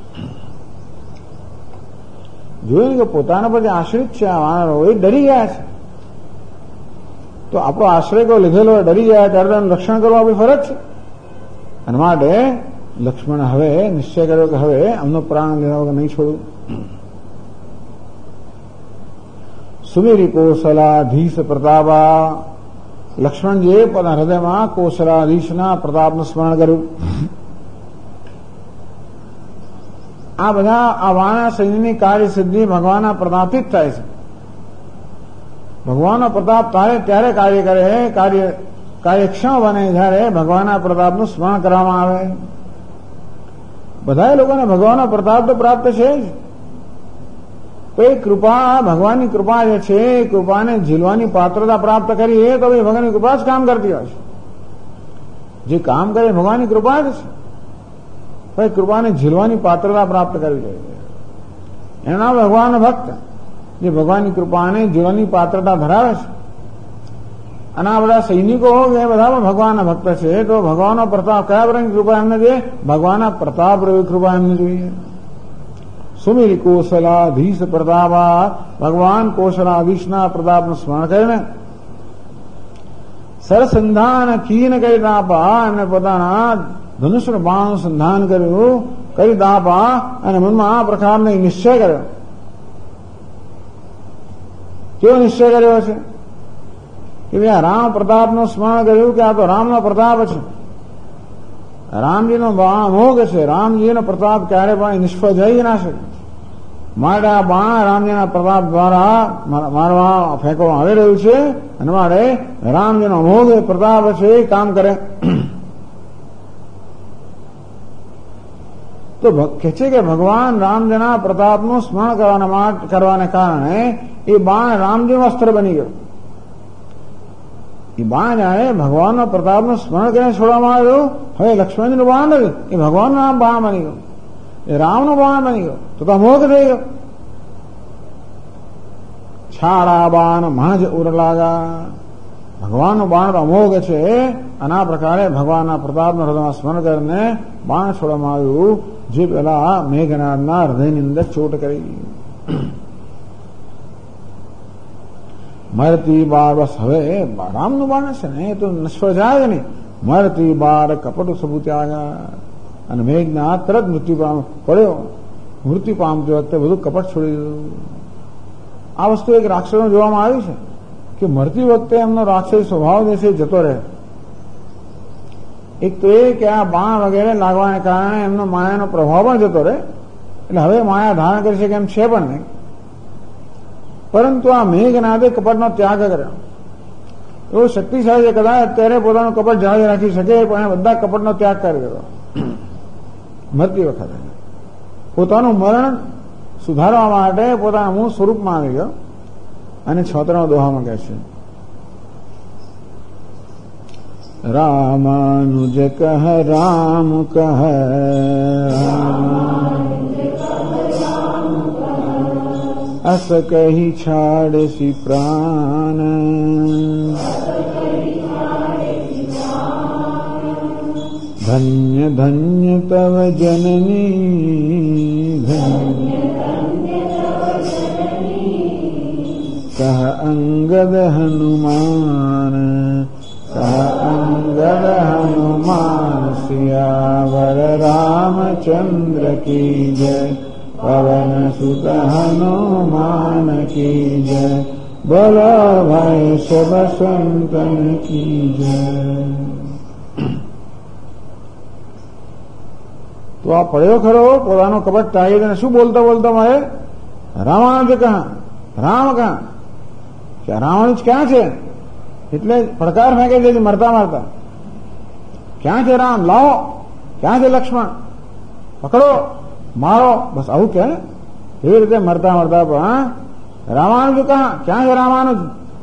જોયું કે પોતાના પર જે આશ્રિત છે આ વાનરો, એ ડરી ગયા છે. તો આપણો આશ્રય કોઈ લીધેલો ડરી જાય ત્યારે તેનું રક્ષણ કરવું આપણી ફરજ છે. અને માટે લક્ષ્મણ હવે નિશ્ચય કર્યો કે હવે અમનો પ્રાણ લેવા વગર નહીં છોડું. સુમેરી કોસલાધીશ પ્રતાપા, લક્ષ્મણજીએ પોતાના હૃદયમાં કોસલાધીશના પ્રતાપનું સ્મરણ કર્યું. આ બધા આ વાણા સૈન્યની કાર્ય સિદ્ધિ ભગવાનના પ્રતાપથી જ થાય છે. ભગવાનનો પ્રતાપ ત્યારે કાર્ય કરે, કાર્યક્ષમ બને જયારે ભગવાનના પ્રતાપનું સ્મરણ કરવામાં આવે. બધા લોકોને ભગવાનનો પ્રતાપ તો પ્રાપ્ત છે જ, તો એ કૃપા, ભગવાનની કૃપા જે છે એ કૃપાને ઝીલવાની પાત્રતા પ્રાપ્ત કરી એ તો ભગવાનની કૃપા જ કામ કરતી હોય છે. જે કામ કરે ભગવાનની કૃપા જ છે, તો કૃપાને ઝીલવાની પાત્રતા પ્રાપ્ત કરવી જોઈએ. એનું નામ ભગવાનનો ભક્ત, જે ભગવાનની કૃપાને ઝીલવાની પાત્રતા ધરાવે છે. અને આ બધા સૈનિકો એ બધા પણ ભગવાનના ભક્ત છે, તો ભગવાનનો પ્રતાપ કયા પ્રકારની કૃપા એમને જોઈએ? ભગવાનના પ્રતાપ રૂપી કૃપા એમને જોઈએ. સુમિરી કોશલાધીશ પ્રતાપા, ભગવાન કોશલાધીશના પ્રતાપનું સ્મરણ કરીને સરસંધાન કીન કરી દાપા, એમને પોતાના ધનુષ્ય બાણનું સંધાન કર્યું, કરી દાપા, અને મનમાં આ પ્રકારનો નિશ્ચય કર્યો. કેવો નિશ્ચય કર્યો છે કે ભાઈ રામ પ્રતાપનું સ્મરણ કર્યું કે આ તો રામનો પ્રતાપ છે, રામજીનો બાણ અમોઘ છે, રામજીનો પ્રતાપ ક્યારે પણ નિષ્ફળ જઈ ના શકે. માટે આ બાણ રામજીના પ્રતાપ દ્વારા મારવા ફેંકવામાં આવી રહ્યું છે, અને માટે રામજીનો અમોઘ પ્રતાપ છે એ કામ કરે. તો કહે છે કે ભગવાન રામજીના પ્રતાપનું સ્મરણ કરવાને કારણે એ બાણ રામજીનું અસ્ત્ર બની ગયું. એ બાણ જાણે ભગવાનના પ્રતાપનું સ્મરણ કરીને છોડવામાં આવ્યું, હવે લક્ષ્મણજીનું બાણ નથી, એ ભગવાનનું નામ બાણ બની ગયું, એ રામનું બાણ બની ગયું, તો અમોઘ થઈ ગયો. છાડા બાણ મહાજ ઉર લાગા, ભગવાનનું બાણ તો અમોઘ છે, અને આ પ્રકારે ભગવાનના પ્રતાપનું હૃદયમાં સ્મરણ કરીને બાણ છોડવામાં આવ્યું, જે પેલા મેઘનાદના હૃદયની અંદર ચોટ કરી. મરતી બાર, બસ હવે રામનું બાણ છે ને એ તો નશ્વર જાય નહીં. મરતી બાર કપટ સબૂત આવ્યા, અને મેઘનાદ તરત મૃત્યુ પામતી વખતે બધું કપટ છોડી દીધું. આ વસ્તુ એક રાક્ષસમાં જોવામાં આવ્યું છે કે મરતી વખતે એમનો રાક્ષસ સ્વભાવ જે છે જતો રહે. એક તો એ કે આ બાણ વગેરે લાગવાને કારણે એમનો માયાનો પ્રભાવ પણ જતો રહે, એટલે હવે માયા ધારણ કરી શકે એમ છે પણ નહીં. પરંતુ આ મેઘનાદે કપટનો ત્યાગ કર્યો. એવો શક્તિશાળી છે, કદાચ અત્યારે પોતાનું કપટ જાળવી રાખી શકે, પણ એ બધા કપટનો ત્યાગ કરી દીધો. મરતી વખતે પોતાનું મરણ સુધારવા માટે પોતાના મૂળ સ્વરૂપમાં આવી ગયો, અને 76 દોહામાં કહે છે, રામાનુજ કહ રામ કહ, અસ કહી છાડસી પ્રાણ, ધન્ય ધન્ય તવ જનની, કહ અંગદ હનુમાન, કહ અંગદ હનુમાન, સિયાવર રામચંદ્ર કી જય, પવન સુત હનુમાન કી જય, બોલો ભાઈ સબ સંતન કી જય. તો આ પડ્યો ખરો પોતાનો કપટ ટાળી દે, શું બોલતા બોલતા મારે રામાનુજ કહા, રામ કહા, કે રામાનુજ ક્યાં છે? એટલે પડકાર ફેંકે છે મરતા મારતા, ક્યાં છે રામ? લાવો. ક્યાં છે લક્ષ્મણ? પકડો, મારો. બસ આવું કે એવી રીતે મરતા મરતા પણ રામાનુજ કહા, ક્યાં છે રામાનુજ?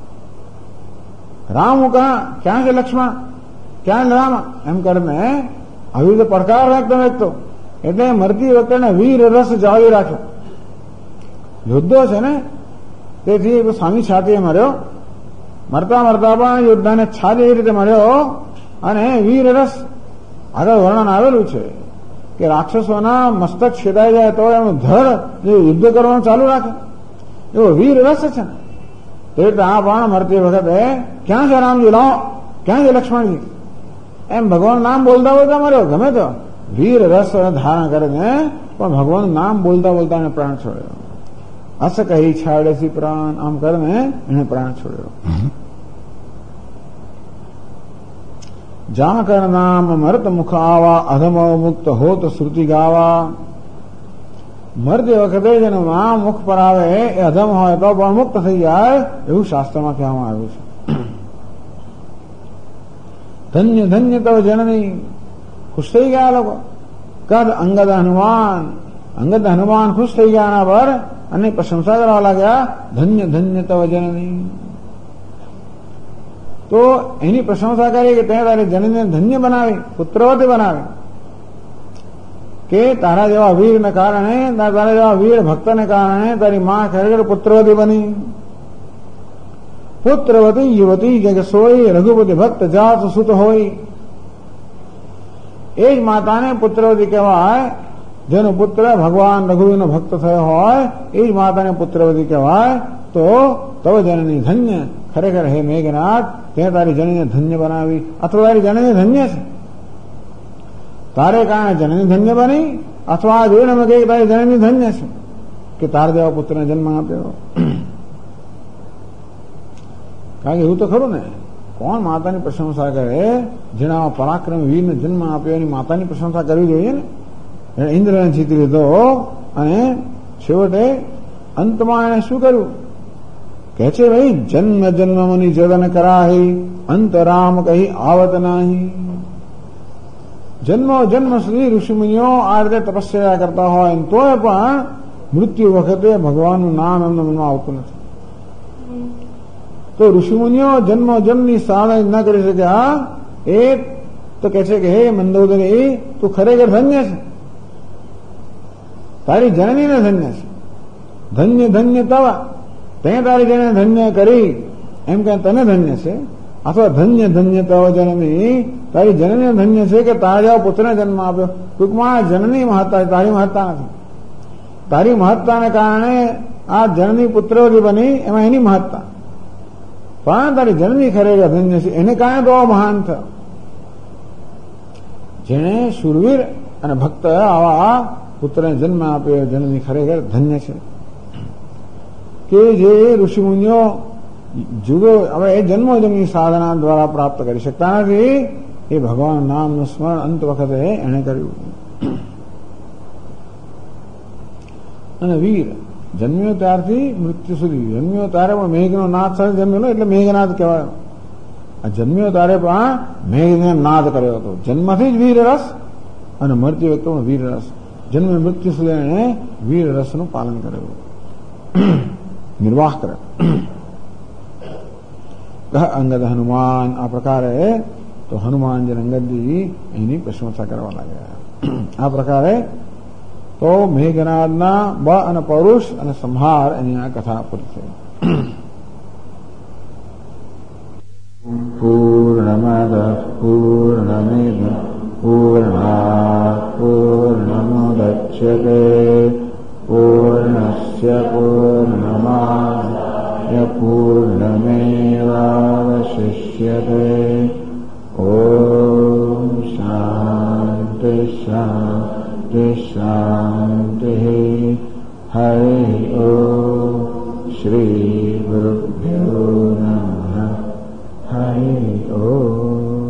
રામ કહા, ક્યાં છે લક્ષ્મણ? ક્યાં રામ? એમ કરીને આવી રીતે પડકાર ફેંકતો ફેંકતો, એટલે મરતી વખતે વીર રસ જાળવી રાખ્યો. યોદ્ધો છે ને, તેથી સ્વામી છાતીએ મર્યો, મરતા મરતા પણ યોદ્ધાને છાતી એવી રીતે મર્યો. અને વીર રસ આગળ વર્ણન આવેલું છે કે રાક્ષસોના મસ્તક છેદાઈ જાય તો એનું ધડ જે યુદ્ધ કરવાનું ચાલુ રાખે, એવો વીર રસ છે ને. એટલે આ પણ મરતી વખતે ક્યાં છે રામજી? લાવો. ક્યાં છે લક્ષ્મણજી? એમ ભગવાન નામ બોલતા બોલતા મર્યો. ગમે તો વીર રસ ધારણ કરીને પણ ભગવાન નામ બોલતા બોલતા એને પ્રાણ છોડ્યો. અસ કહી છાડેસી પ્રાણ, આમ કરીને એને પ્રાણ છોડ્યો. જા કર નામ મરત મુખ આવા, અધમ મુક્ત હોત શ્રુતિ ગાવા. મરતી વખતે જેનું નામ મુખ પર આવે એ અધમ હોય તો પણ મુક્ત થઈ જાય, એવું શાસ્ત્રમાં કહેવામાં આવ્યું છે. ધન્ય ધન્ય તવ જનની, ખુશ થઈ ગયા લોકો. કદ અંગદ હનુમાન, અંગદ હનુમાન ખુશ થઈ ગયા આના પર અને પ્રશંસા કરવા લાગ્યા. ધન્ય ધન્ય તવ જનની, તો એની પ્રશંસા કરી કે તે તારી જનનીને ધન્ય બનાવી, પુત્રવતી બનાવી, કે તારા જેવા વીરને કારણે, તારા જેવા વીર ભક્તને કારણે તારી માં ખરેખર પુત્રવતી બની. પુત્રવતી યુવતી જગ સોઈ રઘુપતિ ભક્ત જાત સુત હોય. એ જ માતાને પુત્રવતી કહેવાય. જેનો પુત્ર ભગવાન રઘુવીરનો ભક્ત થયો હોય એ જ માતાને પુત્રવતી કહેવાય. તો તવ જનની ધન્ય, ખરેખર હે મેઘનાથ તે તારી જનીને ધન્ય બનાવી, અથવા તારી જનની ધન્ય છે. તારે કારણે જનની ધન્ય બની, અથવા જોઈને કે તારી જનની ધન્ય છે કે તાર જેવા પુત્રને જન્મ આપ્યો. કારણ કે એવું તો ખરું ને, કોણ માતાની પ્રશંસા કરે? જેના પરાક્રમ વીરને જન્મ આપ્યો એની માતાની પ્રશંસા કરવી જોઈએ ને. એને ઇન્દ્રને જીતી લીધો અને છેવટે અંતમાં એને શું કર્યું? કહે છે ભાઈ જન્મ જન્મ મુનિ જદન કરાહી, અંતરામ કહી આવત નહીં. જન્મો જન્મ સુધી ઋષિમુનિઓ આ રીતે તપસ્યા કરતા હોય તોય પણ મૃત્યુ વખતે ભગવાનનું નામ એમના મનમાં આવતું નથી. તો ઋષિમુનિઓ જન્મો જન્મની સાધના ન કરી શક્યા. એ તો કહે છે કે હે મંદોદરી, તું ખરેખર ધન્ય છે, તારી જનનીને ધન્ય છે. ધન્ય ધન્ય તવા, તે તારી જનને ધન્ય કરી એમ કે તને ધન્ય છે. અથવા ધન્ય ધન્ય તવ જનની, તારી જનને ધન્ય છે કે તારા જેવા પુત્રને જન્મ આપ્યો. ટૂંકમાં જનની મહત્તા, તારી મહત્તા નથી. તારી મહત્તાને કારણે આ જનની પુત્રવતી બની, એમાં એની મહત્તા. પણ તારી જનની ખરેખર ધન્ય છે, એને કારણે તો મહાન થયો. જેને શૂરવીર અને ભક્ત આવા પુત્રને જન્મ આપ્યો, જનની ખરેખર ધન્ય છે. કે જે ઋષિમુનિઓ જુદો હવે એ જન્મો જન્મની સાધના દ્વારા પ્રાપ્ત કરી શકતા નથી, એ ભગવાન નામનું સ્મરણ અંત વખતે એણે કર્યું. અને વીર જન્મ્યો ત્યારથી મૃત્યુ સુધી, જન્મ્યો ત્યારે પણ મેઘનો નાદ સાથે જન્મેલો એટલે મેઘનાદ કહેવાય. આ જન્મ્યો ત્યારે પણ મેઘને નાદ કર્યો હતો. જન્મથી જ વીર રસ અને મૃત્યુ વ્યક્તિ પણ વીર રસ. જન્મ મૃત્યુ સુધી એણે વીર રસનું પાલન કર્યું, નિર્વાહ કર્યો. અંગદ હનુમાન, આ પ્રકારે તો હનુમાનજી અંગદજી એની પ્રશંસા કરવા લાગ્યા. આ પ્રકારે તો મેઘનાદના બ અને પૌરુષ અને સંહાર એની આ કથા પૂરી થઈ. પૂર્ણમદ પૂર્ણમિદ પૂર્ણાત પૂર્ણમુદચ્યતે પૂર્ણસ્ય પૂર્ણમાદાય પૂર્ણમેવાવશિષ્યતે. ઓમ શાંતિ શાંતિ શાંતિ. હરિ ઓમ. શ્રી ગુરુભ્યો નમઃ. હરિ ઓમ.